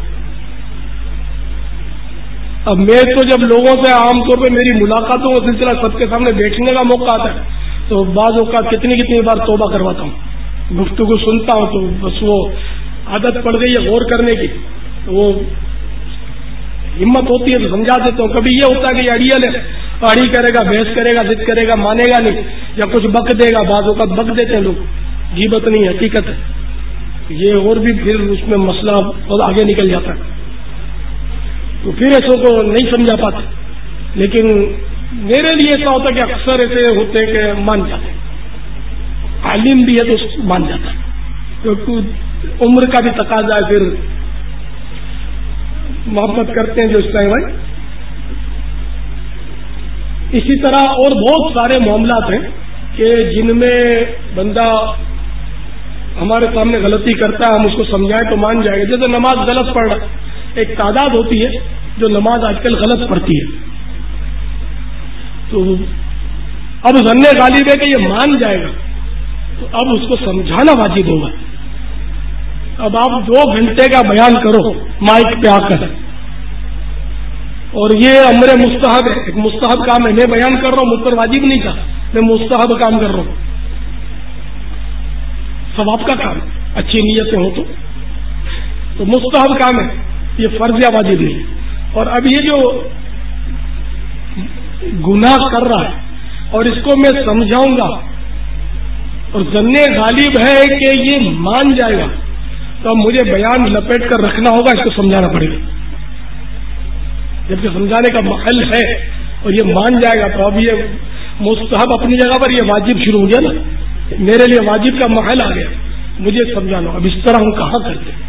اب میں تو جب لوگوں سے عام طور پہ میری ملاقاتوں کا سلسلہ سب کے سامنے بیٹھنے کا موقع آتا ہے تو بعض اوقات کتنی کتنی بار توبہ کرواتا ہوں، گفتگو سنتا ہوں تو بس وہ عادت پڑ گئی ہے غور کرنے کی، تو وہ ہمت ہوتی ہے تو سمجھا دیتا ہوں۔ کبھی یہ ہوتا ہے کہ یہ اڑیل ہے، اڑی کرے گا، بحث کرے گا، ضد کرے گا، مانے گا نہیں، یا کچھ بک دے گا، بعض اوقات بک دیتے ہیں لوگ، غیبت نہیں حقیقت ہے، یہ اور بھی پھر اس میں مسئلہ بہت آگے نکل جاتا ہے، تو پھر ایسوں کو نہیں سمجھا پاتے۔ لیکن میرے لیے ایسا ہوتا ہے کہ اکثر ایسے ہوتے ہیں کہ مان جاتے ہیں، عالم بھی ہے تو مان جاتا ہے، کیونکہ عمر کا بھی تقاضا ہے، پھر محبت کرتے ہیں جو اس ٹائم ہے۔ اسی طرح اور بہت سارے معاملات ہیں کہ جن میں بندہ ہمارے سامنے غلطی کرتا ہے، ہم اس کو سمجھائیں تو مان جائے گا۔ جیسے نماز غلط پڑھ رہا، ایک تعداد ہوتی ہے جو نماز آج کل غلط پڑھتی ہے، تو اب ظن غالب ہے کہ یہ مان جائے گا تو اب اس کو سمجھانا واجب ہوگا۔ اب آپ دو گھنٹے کا بیان کرو مائک پہ آ کر، اور یہ امر مستحب ہے، ایک مستحب کام ہے، میں بیان کر رہا ہوں، مجھ پر واجب نہیں تھا، میں مستحب کام کر رہا ہوں، ثواب کا کام، اچھی نیتیں ہو تو تو مستحب کام ہے، یہ فرض یا واجب نہیں۔ اور اب یہ جو گناہ کر رہا ہے اور اس کو میں سمجھاؤں گا اور ظن غالب ہے کہ یہ مان جائے گا تو اب مجھے بیان لپیٹ کر رکھنا ہوگا، اس کو سمجھانا پڑے گا۔ جبکہ سمجھانے کا محل ہے اور یہ مان جائے گا تو اب یہ مستحب اپنی جگہ پر، یہ واجب شروع ہو گیا نا، میرے لیے واجب کا محل آ گیا، مجھے سمجھانا۔ اب اس طرح ہم کہاں کرتے ہیں؟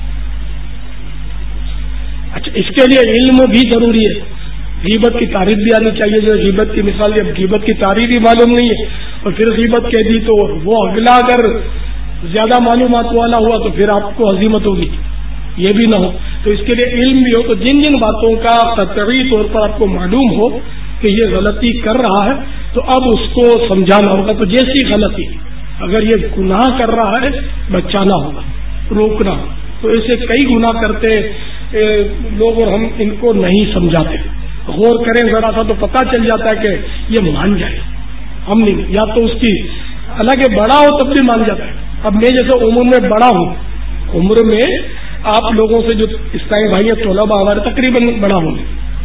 اچھا، اس کے لیے علم بھی ضروری ہے، غیبت کی تعریف بھی آنی چاہیے، جو غیبت کی مثال، جب غیبت کی تعریف ہی معلوم نہیں ہے اور پھر غیبت کہہ دی تو وہ اگلا اگر زیادہ معلومات والا ہوا تو پھر آپ کو ہزیمت ہوگی، یہ بھی نہ ہو۔ تو اس کے لیے علم بھی ہو، تو جن جن باتوں کا قطعی طور پر آپ کو معلوم ہو کہ یہ غلطی کر رہا ہے تو اب اس کو سمجھانا ہوگا۔ تو جیسی غلطی، اگر یہ گناہ کر رہا ہے بچانا ہوگا، روکنا۔ تو ایسے کئی گناہ کرتے لوگ اور ہم ان کو نہیں سمجھاتے، غور کریں ذرا سا تو پتہ چل جاتا ہے کہ یہ مان جائے، ہم نہیں، یا تو اس کی حالانکہ بڑا ہو تب بھی مان جاتا ہے۔ اب میں جیسے عمر میں بڑا ہوں، عمر میں آپ لوگوں سے جو اسلامی بھائی ہیں طلباء ہمارے تقریباً بڑا ہوں،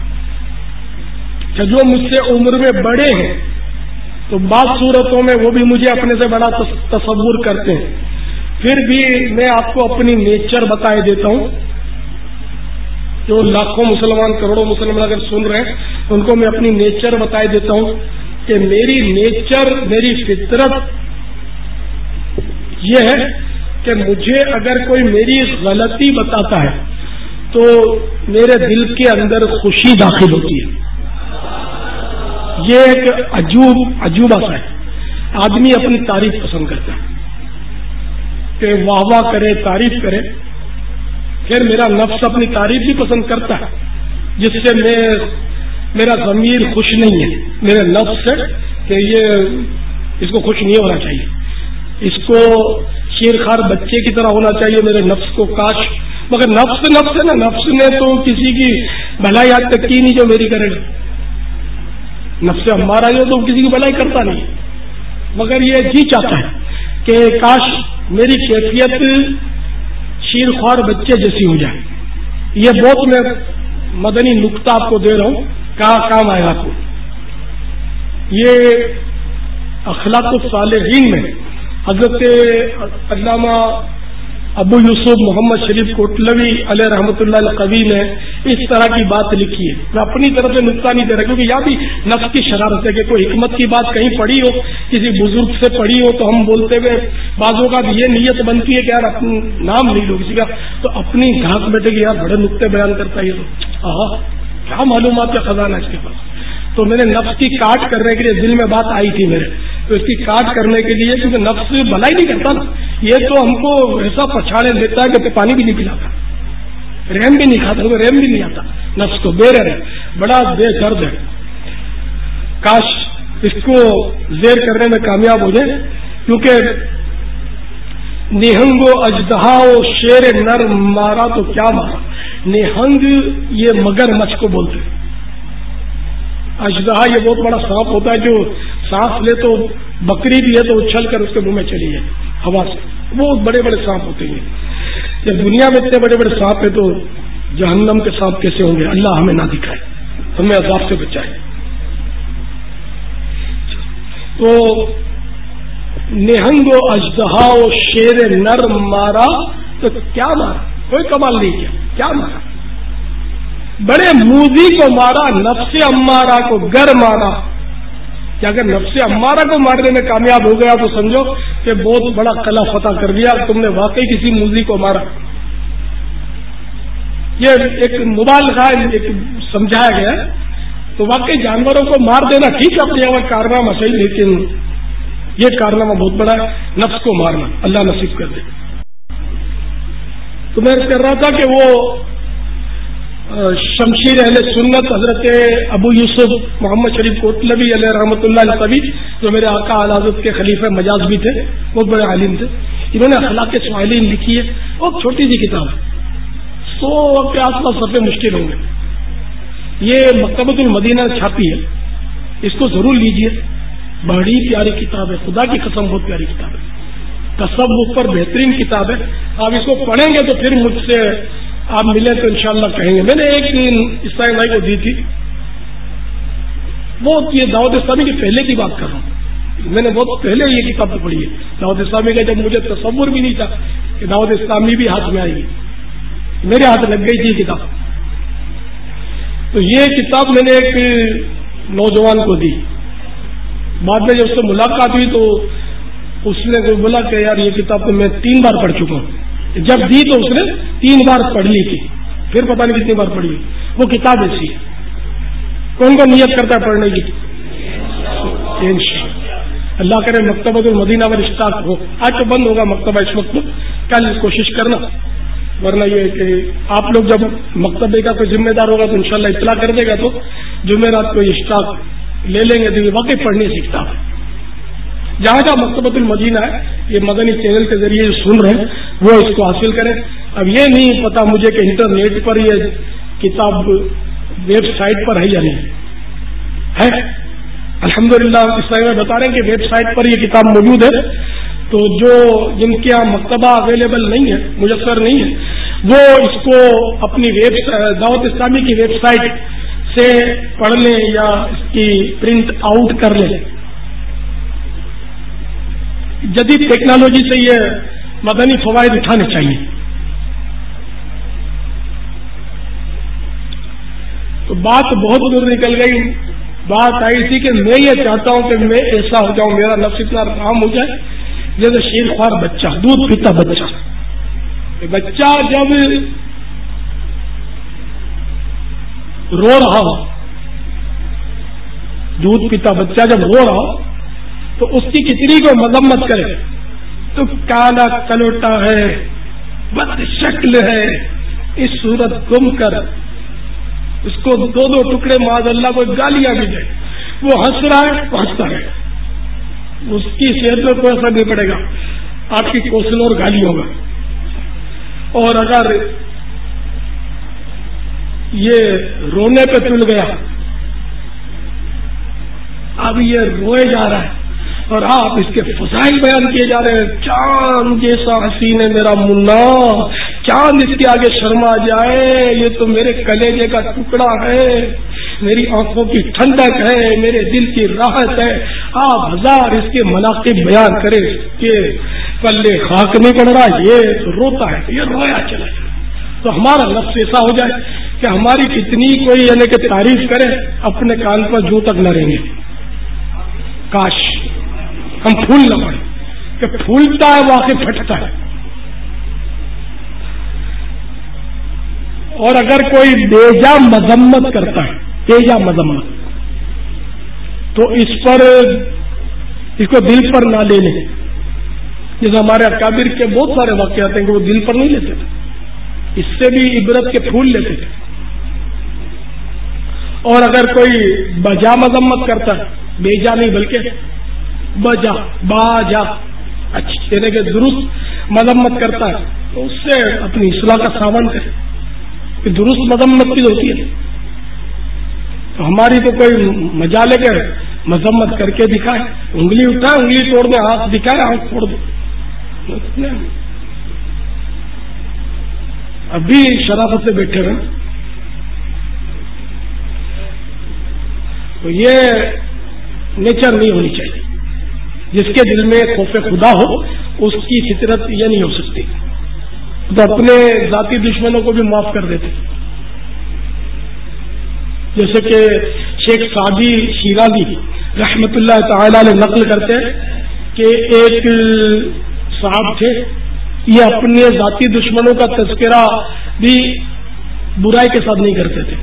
جو مجھ سے عمر میں بڑے ہیں تو بعض صورتوں میں وہ بھی مجھے اپنے سے بڑا تصور کرتے ہیں، پھر بھی میں آپ کو اپنی نیچر بتائے دیتا ہوں۔ جو لاکھوں مسلمان، کروڑوں مسلمان اگر سن رہے ہیں ان کو میں اپنی نیچر بتائے دیتا ہوں کہ میری نیچر، میری فطرت یہ ہے کہ مجھے اگر کوئی میری غلطی بتاتا ہے تو میرے دل کے اندر خوشی داخل ہوتی ہے۔ یہ ایک عجوب عجوبہ سا ہے، آدمی اپنی تعریف پسند کرتا ہے کہ واہ واہ کرے، تعریف کرے، پھر میرا نفس اپنی تعریف بھی پسند کرتا ہے، جس سے میں میرا ضمیر خوش نہیں ہے، میرے نفس سے کہ یہ اس کو خوش نہیں ہونا چاہیے، اس کو شیر خوار بچے کی طرح ہونا چاہیے میرے نفس کو، کاش، مگر نفس نفس ہے نا، نفس نے تو کسی کی بھلائی آج تک کی نہیں جو میری کرے گا، نفس ہمارا جو تو کسی کی بھلائی کرتا نہیں، مگر یہ جی چاہتا ہے کہ کاش میری کیفیت شیر خوار بچے جیسی ہو جائے، یہ بہت میں مدنی نقطہ آپ کو دے رہا ہوں، کہاں کام آئے آپ کو. یہ اخلاق الصالحین میں حضرت علامہ ابو یوسف محمد شریف کوٹلوی علیہ رحمۃ اللہ القوی نے اس طرح کی بات لکھی ہے. میں اپنی طرف سے نقطہ نہیں دے رہا، کیونکہ یہاں بھی نفس کی شرارت ہے کہ کوئی حکمت کی بات کہیں پڑھی ہو، کسی بزرگ سے پڑھی ہو، تو ہم بولتے ہوئے بعضوں کا یہ نیت بنتی ہے کہ یار اپنا نام نہیں لو کسی کا، تو اپنی گھاس بیٹھے کہ یار بڑے نقطے بیان کرتا ہے، تو آہا کیا معلومات کا خزانہ ہے اس کے پاس. تو میں نے نفس کی کاٹ کرنے کے لیے دل میں بات آئی تھی میرے، تو اس کی کاٹ کرنے کے لیے، کیونکہ نفس بھلائی نہیں کرتا نا، یہ تو ہم کو ایسا پچھاڑے دیتا ہے کہ پانی بھی نہیں پلاتا، رحم بھی نہیں کھاتا، رحم بھی نہیں آتا نفس کو، بے رحم ہے، بڑا بے درد ہے. کاش اس کو زیر کرنے میں کامیاب ہو جائے، کیونکہ نہنگ و اژدہا و شیر نر مارا تو کیا مارا. نہنگ یہ مگر مچھ کو بولتے ہیں، اژدہا یہ بہت بڑا سانپ ہوتا ہے جو سانس لے تو بکری بھی ہے تو اچھل کر اس کے منہ میں چلی جائے ہوا سے، بہت بڑے بڑے سانپ ہوتے ہیں. جب دنیا میں اتنے بڑے بڑے سانپ ہیں تو جہنم کے سانپ کیسے ہوں گے؟ اللہ ہمیں نہ دکھائے، ہمیں عذاب سے بچائے. تو نہنگ و اژدہا و شیر نر مارا تو کیا مارا؟ کوئی کمال نہیں کیا، کیا مارا؟ بڑے موذی کو مارا، نفس امارہ کو گر مارا. کہ اگر نفس امارہ کو مارنے میں کامیاب ہو گیا تو سمجھو کہ بہت بڑا قلعہ فتح کر دیا، تم نے واقعی کسی موذی کو مارا. یہ ایک مبالغہ ایک سمجھایا گیا ہے. تو واقعی جانوروں کو مار دینا ٹھیک ہے، اپنے یہاں کارنامہ صحیح، لیکن یہ کارنامہ بہت بڑا ہے، نفس کو مارنا. اللہ نصیب کر دے. تو میں کر رہا تھا کہ وہ شمشیر اہل سنت حضرت ابو یوسف محمد شریف کوٹلوی علیہ رحمۃ اللہ القوی، جو میرے آقا اعلی حضرت کے خلیفہ مجاز بھی تھے، بہت بڑے عالم تھے، انہوں نے اخلاق صالحین لکھی ہے. بہت چھوٹی سی کتاب ہے، سو کے آس پاس صفحے مشکل ہوں گے. یہ مکتبۃ المدینہ چھاپی ہے، اس کو ضرور لیجیے، بڑی پیاری کتاب ہے، خدا کی قسم بہت پیاری کتاب ہے، تصوف پر بہترین کتاب ہے. آپ اس کو پڑھیں گے تو پھر مجھ سے آپ ملیں تو انشاءاللہ کہیں گے. میں نے ایک دن اسلامی بھائی کو دی تھی، بہت یہ دعوت اسلامی کی پہلے کی بات کر رہا ہوں، میں نے بہت پہلے یہ کتاب پڑھی ہے دعوت اسلامی کا، جب مجھے تصور بھی نہیں تھا کہ دعوت اسلامی بھی ہاتھ میں آئے گی، میرے ہاتھ لگ گئی تھی یہ کتاب. تو یہ کتاب میں نے ایک نوجوان کو دی، بعد میں جب اس سے ملاقات ہوئی تو اس نے بولا کہ یار یہ کتاب تو میں تین بار پڑھ چکا ہوں. جب دی تو اس نے تین بار پڑھ لی تھی، پھر پتہ نہیں کتنی بار پڑھی. وہ کتاب ایسی ہے، کون کو نیت کرتا ہے پڑھنے کی؟ اللہ کرے مکتبۃ المدینہ میں اشتاق ہو. آج تو بند ہوگا مکتبہ اس وقت، کل کوشش کرنا، ورنہ یہ کہ آپ لوگ جب مکتبے کا کوئی ذمہ دار ہوگا تو انشاءاللہ اطلاع کر دے گا تو جمعرات کو اشتاق لے لیں گے. تو واقعی پڑھنے کی کتاب ہے. جہاں جہاں مکتبۃ المدینہ ہے، یہ مدنی چینل کے ذریعے جو سن رہے ہیں وہ اس کو حاصل کریں. اب یہ نہیں پتا مجھے کہ انٹرنیٹ پر یہ کتاب ویب سائٹ پر ہے یا نہیں ہے. الحمدللہ اس طرح بتا رہے ہیں کہ ویب سائٹ پر یہ کتاب موجود ہے. تو جو جن کے یہاں مکتبہ اویلیبل نہیں ہے، میسر نہیں ہے، وہ اس کو اپنی ویب دعوت اسلامی کی ویب سائٹ سے پڑھ لیں یا اس کی پرنٹ آؤٹ کر لیں. جدید ٹیکنالوجی سے یہ مدنی فوائد اٹھانے چاہیے. تو بات بہت دور نکل گئی. بات آئی تھی کہ میں یہ چاہتا ہوں کہ میں ایسا ہو جاؤں، میرا نفس اتنا کام ہو جائے جیسے شیر خوار بچہ، دودھ پیتا بچہ. بچہ جب رو رہا ہو، دودھ پیتا بچہ جب رو رہا ہو تو اس کی کتنی کو مذمت کرے تو کالا کلوٹا ہے، بد شکل ہے، اس صورت گم کر اس کو دو دو ٹکڑے معاذ اللہ کو گالیاں بھی دے، وہ ہنس رہا ہے، ہنستا ہے، اس کی صحت پر کوئی اثر نہیں پڑے گا، آپ کی کوسل اور گالی ہوگا. اور اگر یہ رونے پہ تل گیا، اب یہ روئے جا رہا ہے اور آپ اس کے فضائل بیان کیے جا رہے ہیں، چاند جیسا حسین ہے میرا منا، چاند اس کے آگے شرما جائے، یہ تو میرے کلیجے کا ٹکڑا ہے، میری آنکھوں کی ٹھنڈک ہے، میرے دل کی راحت ہے۔ آپ ہزار اس کے مناقب بیان کرے کہ پلے خاک نہیں پڑ رہا، یہ تو روتا ہے، یہ رویا چلا جائے، تو ہمارا نفس ایسا ہو جائے کہ ہماری کتنی کوئی یعنی کہ تعریف کرے اپنے کان پر جو تک نہ رہیں گے۔ کاش ہم پھول نہ پڑے کہ پھولتا ہے واقعی پھٹتا ہے۔ اور اگر کوئی بیجا مذمت کرتا ہے، بیجا مذمت، تو اس پر اس کو دل پر نہ لے لیں۔ جیسے ہمارے اکابر کے بہت سارے واقعات ہیں کہ وہ دل پر نہیں لیتے تھے، اس سے بھی عبرت کے پھول لیتے تھے۔ اور اگر کوئی بجا مذمت کرتا ہے، بیجا نہیں بلکہ بجا باجا اچھی یعنی کہ درست مذمت کرتا ہے، تو اس سے اپنی اصلاح کا سامان کرے کہ درست مذمت بھی ہوتی ہے۔ تو ہماری تو کوئی مجالے کے مذمت کر کے دکھائے، انگلی اٹھائے انگلی توڑ دے، ہاتھ دکھائے ہاتھ توڑ دے، ابھی شرافت سے بیٹھے رہے۔ تو یہ نیچر نہیں ہونی چاہیے۔ جس کے دل میں خوف خدا ہو اس کی فطرت یہ نہیں ہو سکتی، تو اپنے ذاتی دشمنوں کو بھی معاف کر دیتے۔ جیسے کہ شیخ سعدی شیرازی رحمت اللہ تعالی علیہ نقل کرتے ہیں کہ ایک صاحب تھے، یہ اپنے ذاتی دشمنوں کا تذکرہ بھی برائی کے ساتھ نہیں کرتے تھے۔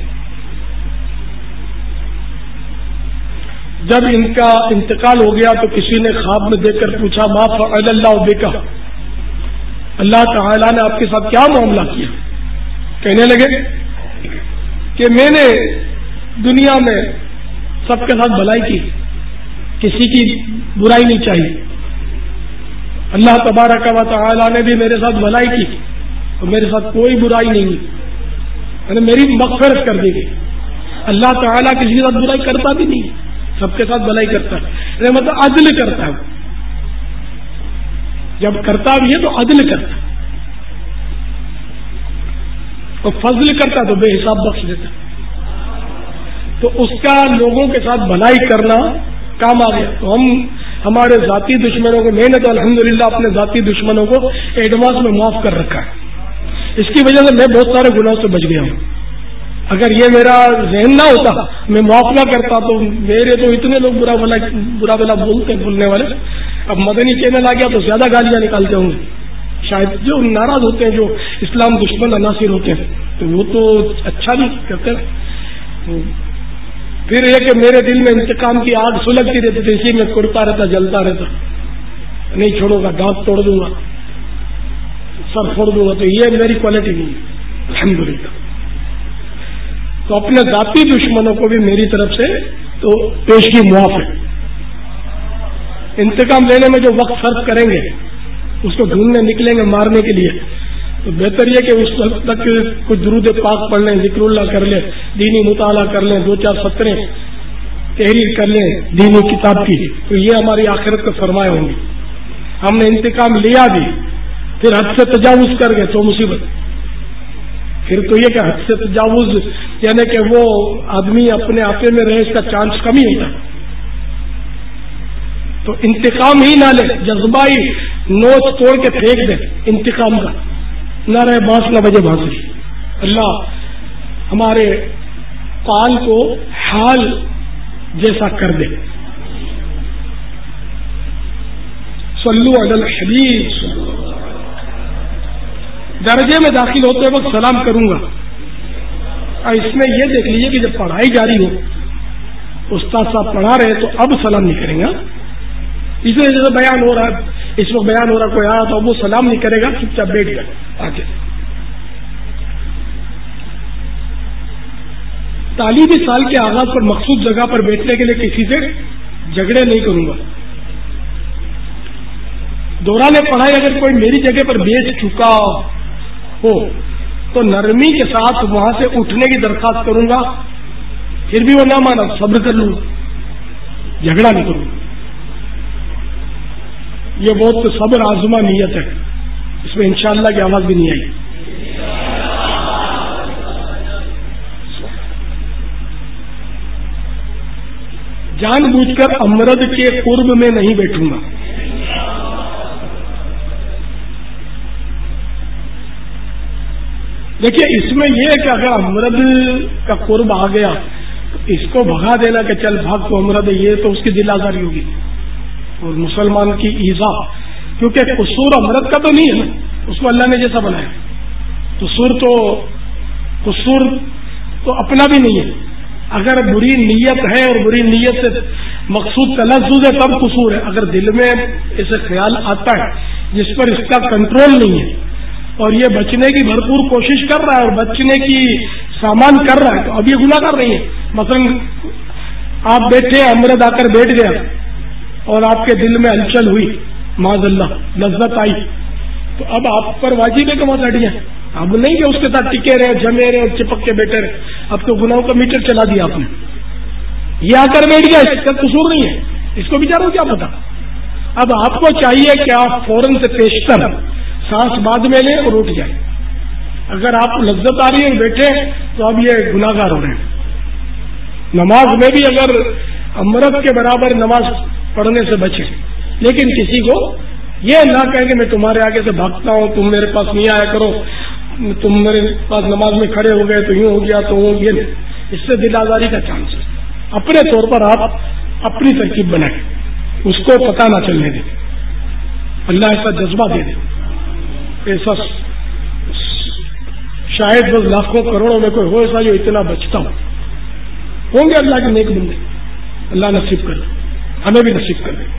جب ان کا انتقال ہو گیا تو کسی نے خواب میں دیکھ کر پوچھا ما فعل اللہ بک، اللہ تعالی نے آپ کے ساتھ کیا معاملہ کیا؟ کہنے لگے کہ میں نے دنیا میں سب کے ساتھ بھلائی کی، کسی کی برائی نہیں چاہیے، اللہ تبارک و تعالی نے بھی میرے ساتھ بھلائی کی اور میرے ساتھ کوئی برائی نہیں ہوئی، یعنی میری مغفرت کر دی گئی۔ اللہ تعالیٰ کسی کے ساتھ برائی کرتا بھی نہیں، سب کے ساتھ بھلائی کرتا ہے، مطلب عدل کرتا ہے، جب کرتا بھی ہے تو عدل کرتا ہے، اور فضل کرتا تو بے حساب بخش دیتا، تو اس کا لوگوں کے ساتھ بھلائی کرنا کام آ گیا۔ تو ہم ہمارے ذاتی دشمنوں کو، میں نے تو الحمدللہ اپنے ذاتی دشمنوں کو ایڈوانس میں معاف کر رکھا ہے، اس کی وجہ سے میں بہت سارے گناہوں سے بچ گیا ہوں۔ اگر یہ میرا ذہن نہ ہوتا، میں معاف نہ کرتا، تو میرے تو اتنے لوگ برا بلا برا بلا بولتے ہیں بولنے والے، اب مدنی چینل آ گیا تو زیادہ گالیاں نکالتے ہوں گے شاید، جو ناراض ہوتے ہیں، جو اسلام دشمن عناصر ہوتے ہیں، تو وہ تو اچھا نہیں کرتے۔ پھر یہ کہ میرے دل میں انتقام کی آگ سلگتی رہتی تھی، اسی میں کرتا رہتا، جلتا رہتا، نہیں چھوڑوں گا، دانت توڑ دوں گا، سر پھوڑ دوں گا، تو یہ میری کوالٹی نہیں ہے الحمدللہ۔ تو اپنے ذاتی دشمنوں کو بھی میری طرف سے تو پیشگی معاف ہے۔ انتقام لینے میں جو وقت صرف کریں گے، اس کو ڈھونڈنے نکلیں گے مارنے کے لیے، تو بہتر یہ کہ اس وقت تک کچھ درود پاک پڑھ لیں، ذکر اللہ کر لیں، دینی مطالعہ کر لیں، دو چار سطریں تحریر کر لیں دینی کتاب کی، تو یہ ہماری آخرت کا سرمایہ ہوں گی۔ ہم نے انتقام لیا بھی، پھر حد سے تجاوز کر گئے تو مصیبت، پھر تو یہ کہ حد سے تجاوز یعنی کہ وہ آدمی اپنے آپے میں رہے، اس کا چانس کم ہی ہوتا ہے۔ تو انتقام ہی نہ لے، جذبہ ہی نوچ توڑ کے پھینک دے انتقام کا، نہ رہے بانس نہ بجے بانسری۔ اللہ ہمارے قال کو حال جیسا کر دے۔ صلو علی الحبیب۔ درجے میں داخل ہوتے وقت سلام کروں گا، اور اس میں یہ دیکھ لیجیے کہ جب پڑھائی جاری ہو، استاد صاحب پڑھا رہے تو اب سلام نہیں کریں گا، اس میں جیسے بیان ہو رہا ہے، اس وقت بیان ہو رہا کوئی آیا تو وہ سلام نہیں کرے گا، چپ چاپ بیٹھ جائے آگے۔ تعلیمی سال کے آغاز پر مخصوص جگہ پر بیٹھنے کے لیے کسی سے جھگڑے نہیں کروں گا۔ دوران پڑھائی اگر کوئی میری جگہ پر بیٹھ چکا ہو تو نرمی کے ساتھ وہاں سے اٹھنے کی درخواست کروں گا، پھر بھی وہ نہ مانا صبر کر لوں، جھگڑا نہیں کروں۔ یہ بہت صبر آزما نیت ہے، اس میں انشاءاللہ کی آواز بھی نہیں آئی۔ جان بوجھ کر امرد کے قرب میں نہیں بیٹھوں گا. دیکھیے اس میں یہ ہے کہ اگر امرد کا قرب آ گیا تو اس کو بھگا دینا کہ چل بھاگ تو امرد ہے، یہ تو اس کی دل آزاری ہوگی اور مسلمان کی ایذا، کیونکہ قصور امرد کا تو نہیں ہے نا، اس کو اللہ نے جیسا بنایا. قصور تو قصور تو اپنا بھی نہیں ہے. اگر بری نیت ہے اور بری نیت سے مقصود تلذذ ہے تب قصور ہے. اگر دل میں اسے خیال آتا ہے جس پر اس کا کنٹرول نہیں ہے اور یہ بچنے کی بھرپور کوشش کر رہا ہے اور بچنے کی سامان کر رہا ہے تو اب یہ گناہ کر رہی ہے. مثلا آپ بیٹھے امرد آ کر بیٹھ گیا اور آپ کے دل میں ہلچل ہوئی، معاذ اللہ لذت آئی، تو اب آپ پر واجب ہے کہ وہاں ہٹ جائیں. اب نہیں کہ اس کے ساتھ ٹکے رہے جمے رہے اور چپک کے بیٹھے رہے. اب تو گناہوں کا میٹر چلا دیا آپ نے. یہ آ کر بیٹھ گیا، اس کا قصور نہیں ہے، اس کو بیچاروں کیا پتا. اب آپ کو چاہیے کہ آپ فوراً سے پیشتر سانس بعد میں لیں اور اٹھ جائیں. اگر آپ کو لذت آ رہی ہے بیٹھے تو اب یہ گناہگار ہو رہے ہیں. نماز میں بھی اگر امرت کے برابر نماز پڑھنے سے بچے، لیکن کسی کو یہ نہ کہیں کہ میں تمہارے آگے سے بھاگتا ہوں، تم میرے پاس نہیں آیا کرو، تم میرے پاس نماز میں کھڑے ہو گئے تو یوں ہو گیا تو یہ نہیں. اس سے دل آزاری کا چانس ہے. اپنے طور پر آپ اپنی ترکیب بنائیں، اس کو پتہ نہ چلنے دیں. اللہ ایسا جذبہ دے دے، ایسا شاید وہ لاکھوں کروڑوں میں کوئی ہو ایسا جو اتنا بچتا ہو. ہوں گے اللہ کے نیک بندے، اللہ نصیب کر دے، ہمیں بھی نصیب کر دے.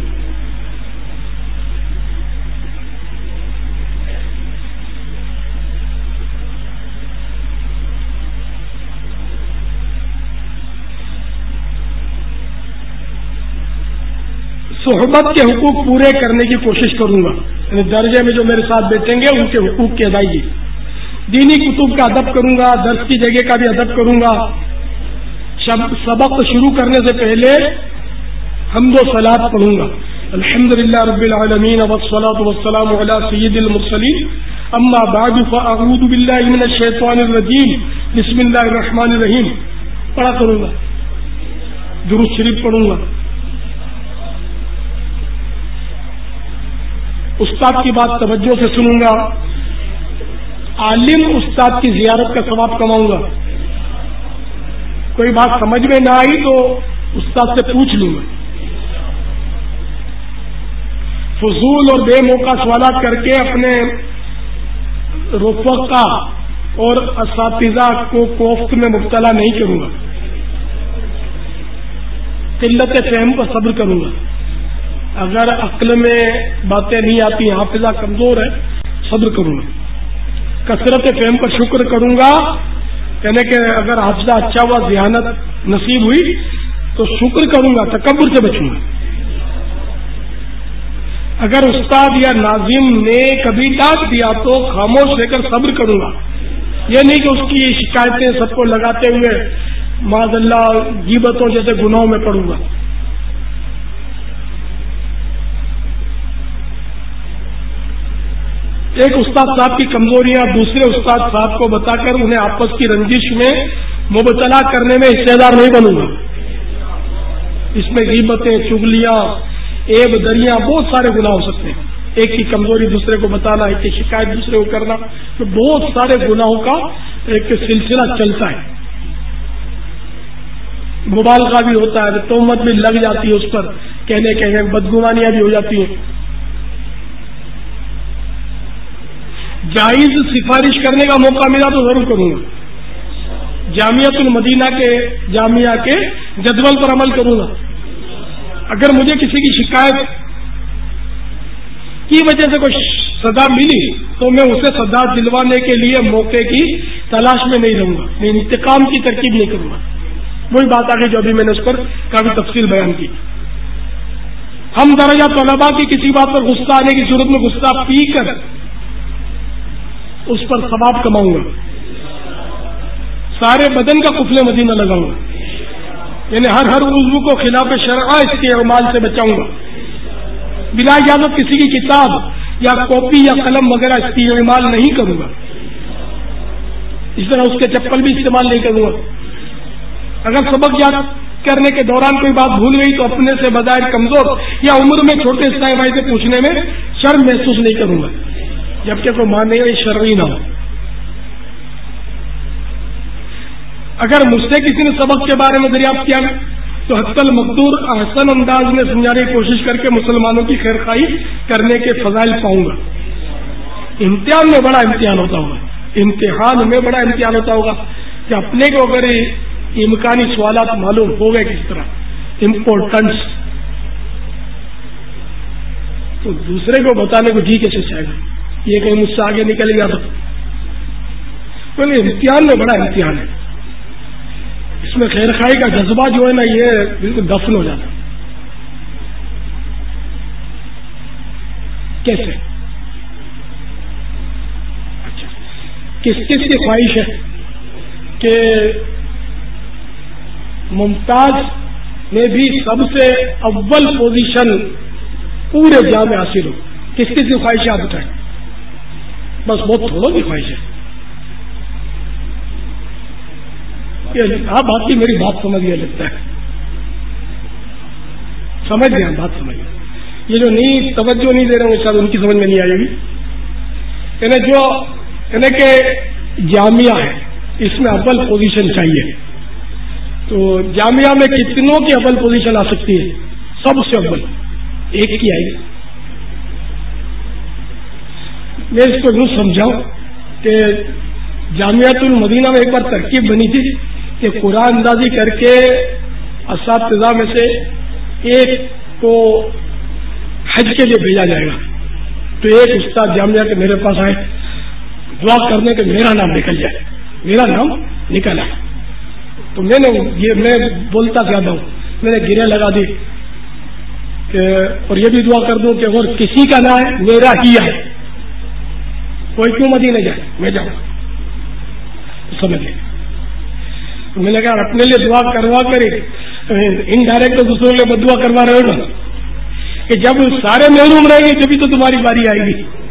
صحبت کے حقوق پورے کرنے کی کوشش کروں گا، یعنی درجے میں جو میرے ساتھ بیٹھیں گے ان کے حقوق کی ادائیگی. دینی کتب کا ادب کروں گا، درس کی جگہ کا بھی ادب کروں گا. سبق شروع کرنے سے پہلے حمد و صلاۃ پڑھوں گا. الحمدللہ رب العالمین والصلاۃ والسلام علی سید المرسلین، اما بعد فاعوذ باللہ من الشیطان الرجیم، بسم اللہ الرحمن الرحیم پڑھا کروں گا. درود شریف پڑھوں گا. استاد کی بات توجہ سے سنوں گا. عالم استاد کی زیارت کا ثواب کماؤں گا. کوئی بات سمجھ میں نہ آئی تو استاد سے پوچھ لوں گا. فضول اور بے موقع سوالات کر کے اپنے رفقا اور اساتذہ کو کوفت میں مبتلا نہیں کروں گا. قلت فہم پر صبر کروں گا. اگر عقل میں باتیں نہیں آتی، حافظہ کمزور ہے، صبر کروں گا. کثرت فہم پر شکر کروں گا، یعنی کہ اگر حافظہ اچھا ہوا، ذہانت نصیب ہوئی تو شکر کروں گا، تکبر سے بچوں گا. اگر استاد یا ناظم نے کبھی ڈانٹ دیا تو خاموش رہ کر صبر کروں گا. یہ نہیں کہ اس کی شکایتیں سب کو لگاتے ہوئے معاذ اللہ غیبتوں جیسے گناہوں میں پڑوں گا. ایک استاد صاحب کی کمزوریاں دوسرے استاد صاحب کو بتا کر انہیں آپس کی رنجش میں مبتلا کرنے میں حصے دار نہیں بنوں گا. اس میں غیبتیں، چغلیاں، عیب دریاں، بہت سارے گناہ ہو سکتے ہیں. ایک کی کمزوری دوسرے کو بتانا، ایک کی شکایت دوسرے کو کرنا، تو بہت سارے گناہوں کا ایک سلسلہ چلتا ہے. مبالغہ بھی ہوتا ہے، تہمت بھی لگ جاتی ہے اس پر، کہنے کہنے بدگمانیاں بھی ہو جاتی ہیں. جائز سفارش کرنے کا موقع ملا تو ضرور کروں گا. جامعۃ المدینہ کے جامعہ کے جدول پر عمل کروں گا. اگر مجھے کسی کی شکایت کی وجہ سے کوئی سزا ملی تو میں اسے سزا دلوانے کے لیے موقع کی تلاش میں نہیں رہوں گا، میں انتقام کی ترکیب نہیں کروں گا. وہی بات آگے جو ابھی میں نے اس پر کافی تفصیل بیان کی. ہم درجہ طلباء کی کسی بات پر غصہ آنے کی صورت میں غصہ پی کر اس پر ثواب کماؤں گا. سارے بدن کا قفل مدینہ لگاؤں گا، یعنی ہر ہر عضو کو خلاف شرع اس کے اعمال سے بچاؤں گا. بلا اجازت کسی کی کتاب یا کاپی یا قلم وغیرہ استعمال نہیں کروں گا. اس طرح اس کے چپل بھی استعمال نہیں کروں گا. اگر سبق یاد کرنے کے دوران کوئی بات بھول گئی تو اپنے سے بظاہر کمزور یا عمر میں چھوٹے صاحب بھائی سے پوچھنے میں شرم محسوس نہیں کروں گا، جبکہ کوئی مانے گا شرعی نہ ہو۔ اگر مجھ سے کسی نے سبق کے بارے میں دریافت کیا تو حتی المقدور احسن انداز میں سمجھانے کی کوشش کر کے مسلمانوں کی خیر خواہی کرنے کے فضائل پاؤں گا۔ امتحان میں بڑا امتحان ہوتا ہوگا، امتحان میں بڑا امتحان ہوتا ہوگا کہ اپنے کو اگر امکانی سوالات معلوم ہو گئے کس طرح امپورٹنس، تو دوسرے کو بتانے کو جی کیسے چاہے گا، یہ کہیں مجھ سے آگے نکل گیا تو امتحان میں بڑا امتحان ہے۔ اس میں خیر خواہی کا جذبہ جو ہے نا یہ بالکل دفن ہو جاتا۔ کیسے؟ اچھا، کس کس کی خواہش ہے کہ ممتاز میں بھی سب سے اول پوزیشن پورے جام میں حاصل ہو؟ کس کس کی خواہشات اٹھائیں؟ بس بہت تھوڑوں کی خواہش ہے۔ آپ باقی میری بات سمجھ گیا لگتا ہے، سمجھ گیا بات سمجھ گیا۔ یہ جو نہیں توجہ نہیں دے رہے ہوں شاید ان کی سمجھ میں نہیں آئے گی۔ یعنی جو یعنی کہ جامعہ ہے اس میں اول پوزیشن چاہیے، تو جامعہ میں کتنوں کی اول پوزیشن آ سکتی ہے؟ سب سے اول ایک کی آئے گی۔ میں اس کو یوں سمجھاؤں کہ جامعۃ المدینہ میں ایک بار ترکیب بنی تھی کہ قرآن اندازی کر کے اساتذہ میں سے ایک کو حج کے لیے بھیجا جائے گا، تو ایک استاد جامعہ کے میرے پاس آئے دعا کرنے کے میرا نام نکل جائے، میرا نام نکل آئے، تو میں نے یہ میں بولتا زیادہ ہوں، میں نے گرے لگا دی کہ اور یہ بھی دعا کر دوں کہ اور کسی کا نہ ہے میرا ہی ہے، کوئی کیوں مدینے جائے، میں جاؤں گا۔ سمجھ گئے؟ میں نے کہا اپنے لیے دعا کروا کر انڈائریکٹ دوسروں کے لیے دعا کروا رہے ہو نا، کہ جب سارے محروم رہیں گے جبھی تو تمہاری باری آئے گی۔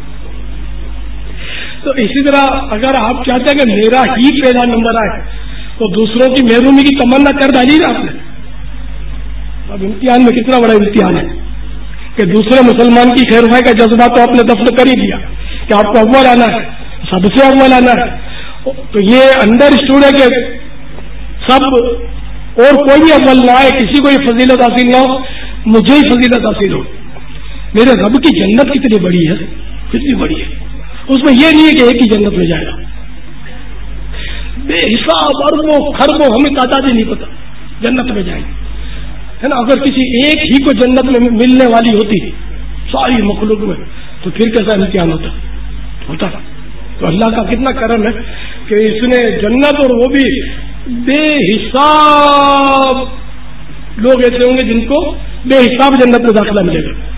تو اسی طرح اگر آپ چاہتے ہیں کہ میرا ہی پہلا نمبر آئے تو دوسروں کی محرومی کی تمنا کر ڈالی نا آپ نے۔ اب امتحان میں کتنا بڑا امتحان ہے کہ دوسرے مسلمان کی خیر خواہی کا جذبہ تو آپ نے دفن کر ہی دیا کہ آپ کو اول آنا ہے، سب سے اول آنا ہے، تو یہ انڈر اسٹوڈ ہے کہ سب اور کوئی بھی اول نہ آئے، کسی کو یہ فضیلت حاصل نہ ہو، مجھے ہی فضیلت حاصل ہو۔ میرے رب کی جنت کتنی بڑی ہے، کتنی بڑی ہے، اس میں یہ نہیں ہے کہ ایک ہی جنت میں جائے گا، بے حساب اربوں خربوں ہمیں تعداد ہی نہیں پتا جنت میں جائیں گے، ہے نا۔ اگر کسی ایک ہی کو جنت میں ملنے والی ہوتی ساری مخلوق میں تو پھر کیسا امتحان ہوتا ہوتا تو اللہ کا کتنا کرم ہے کہ اس نے جنت، اور وہ بھی بے حساب لوگ ایسے ہوں گے جن کو بے حساب جنت میں داخلہ ملے گا۔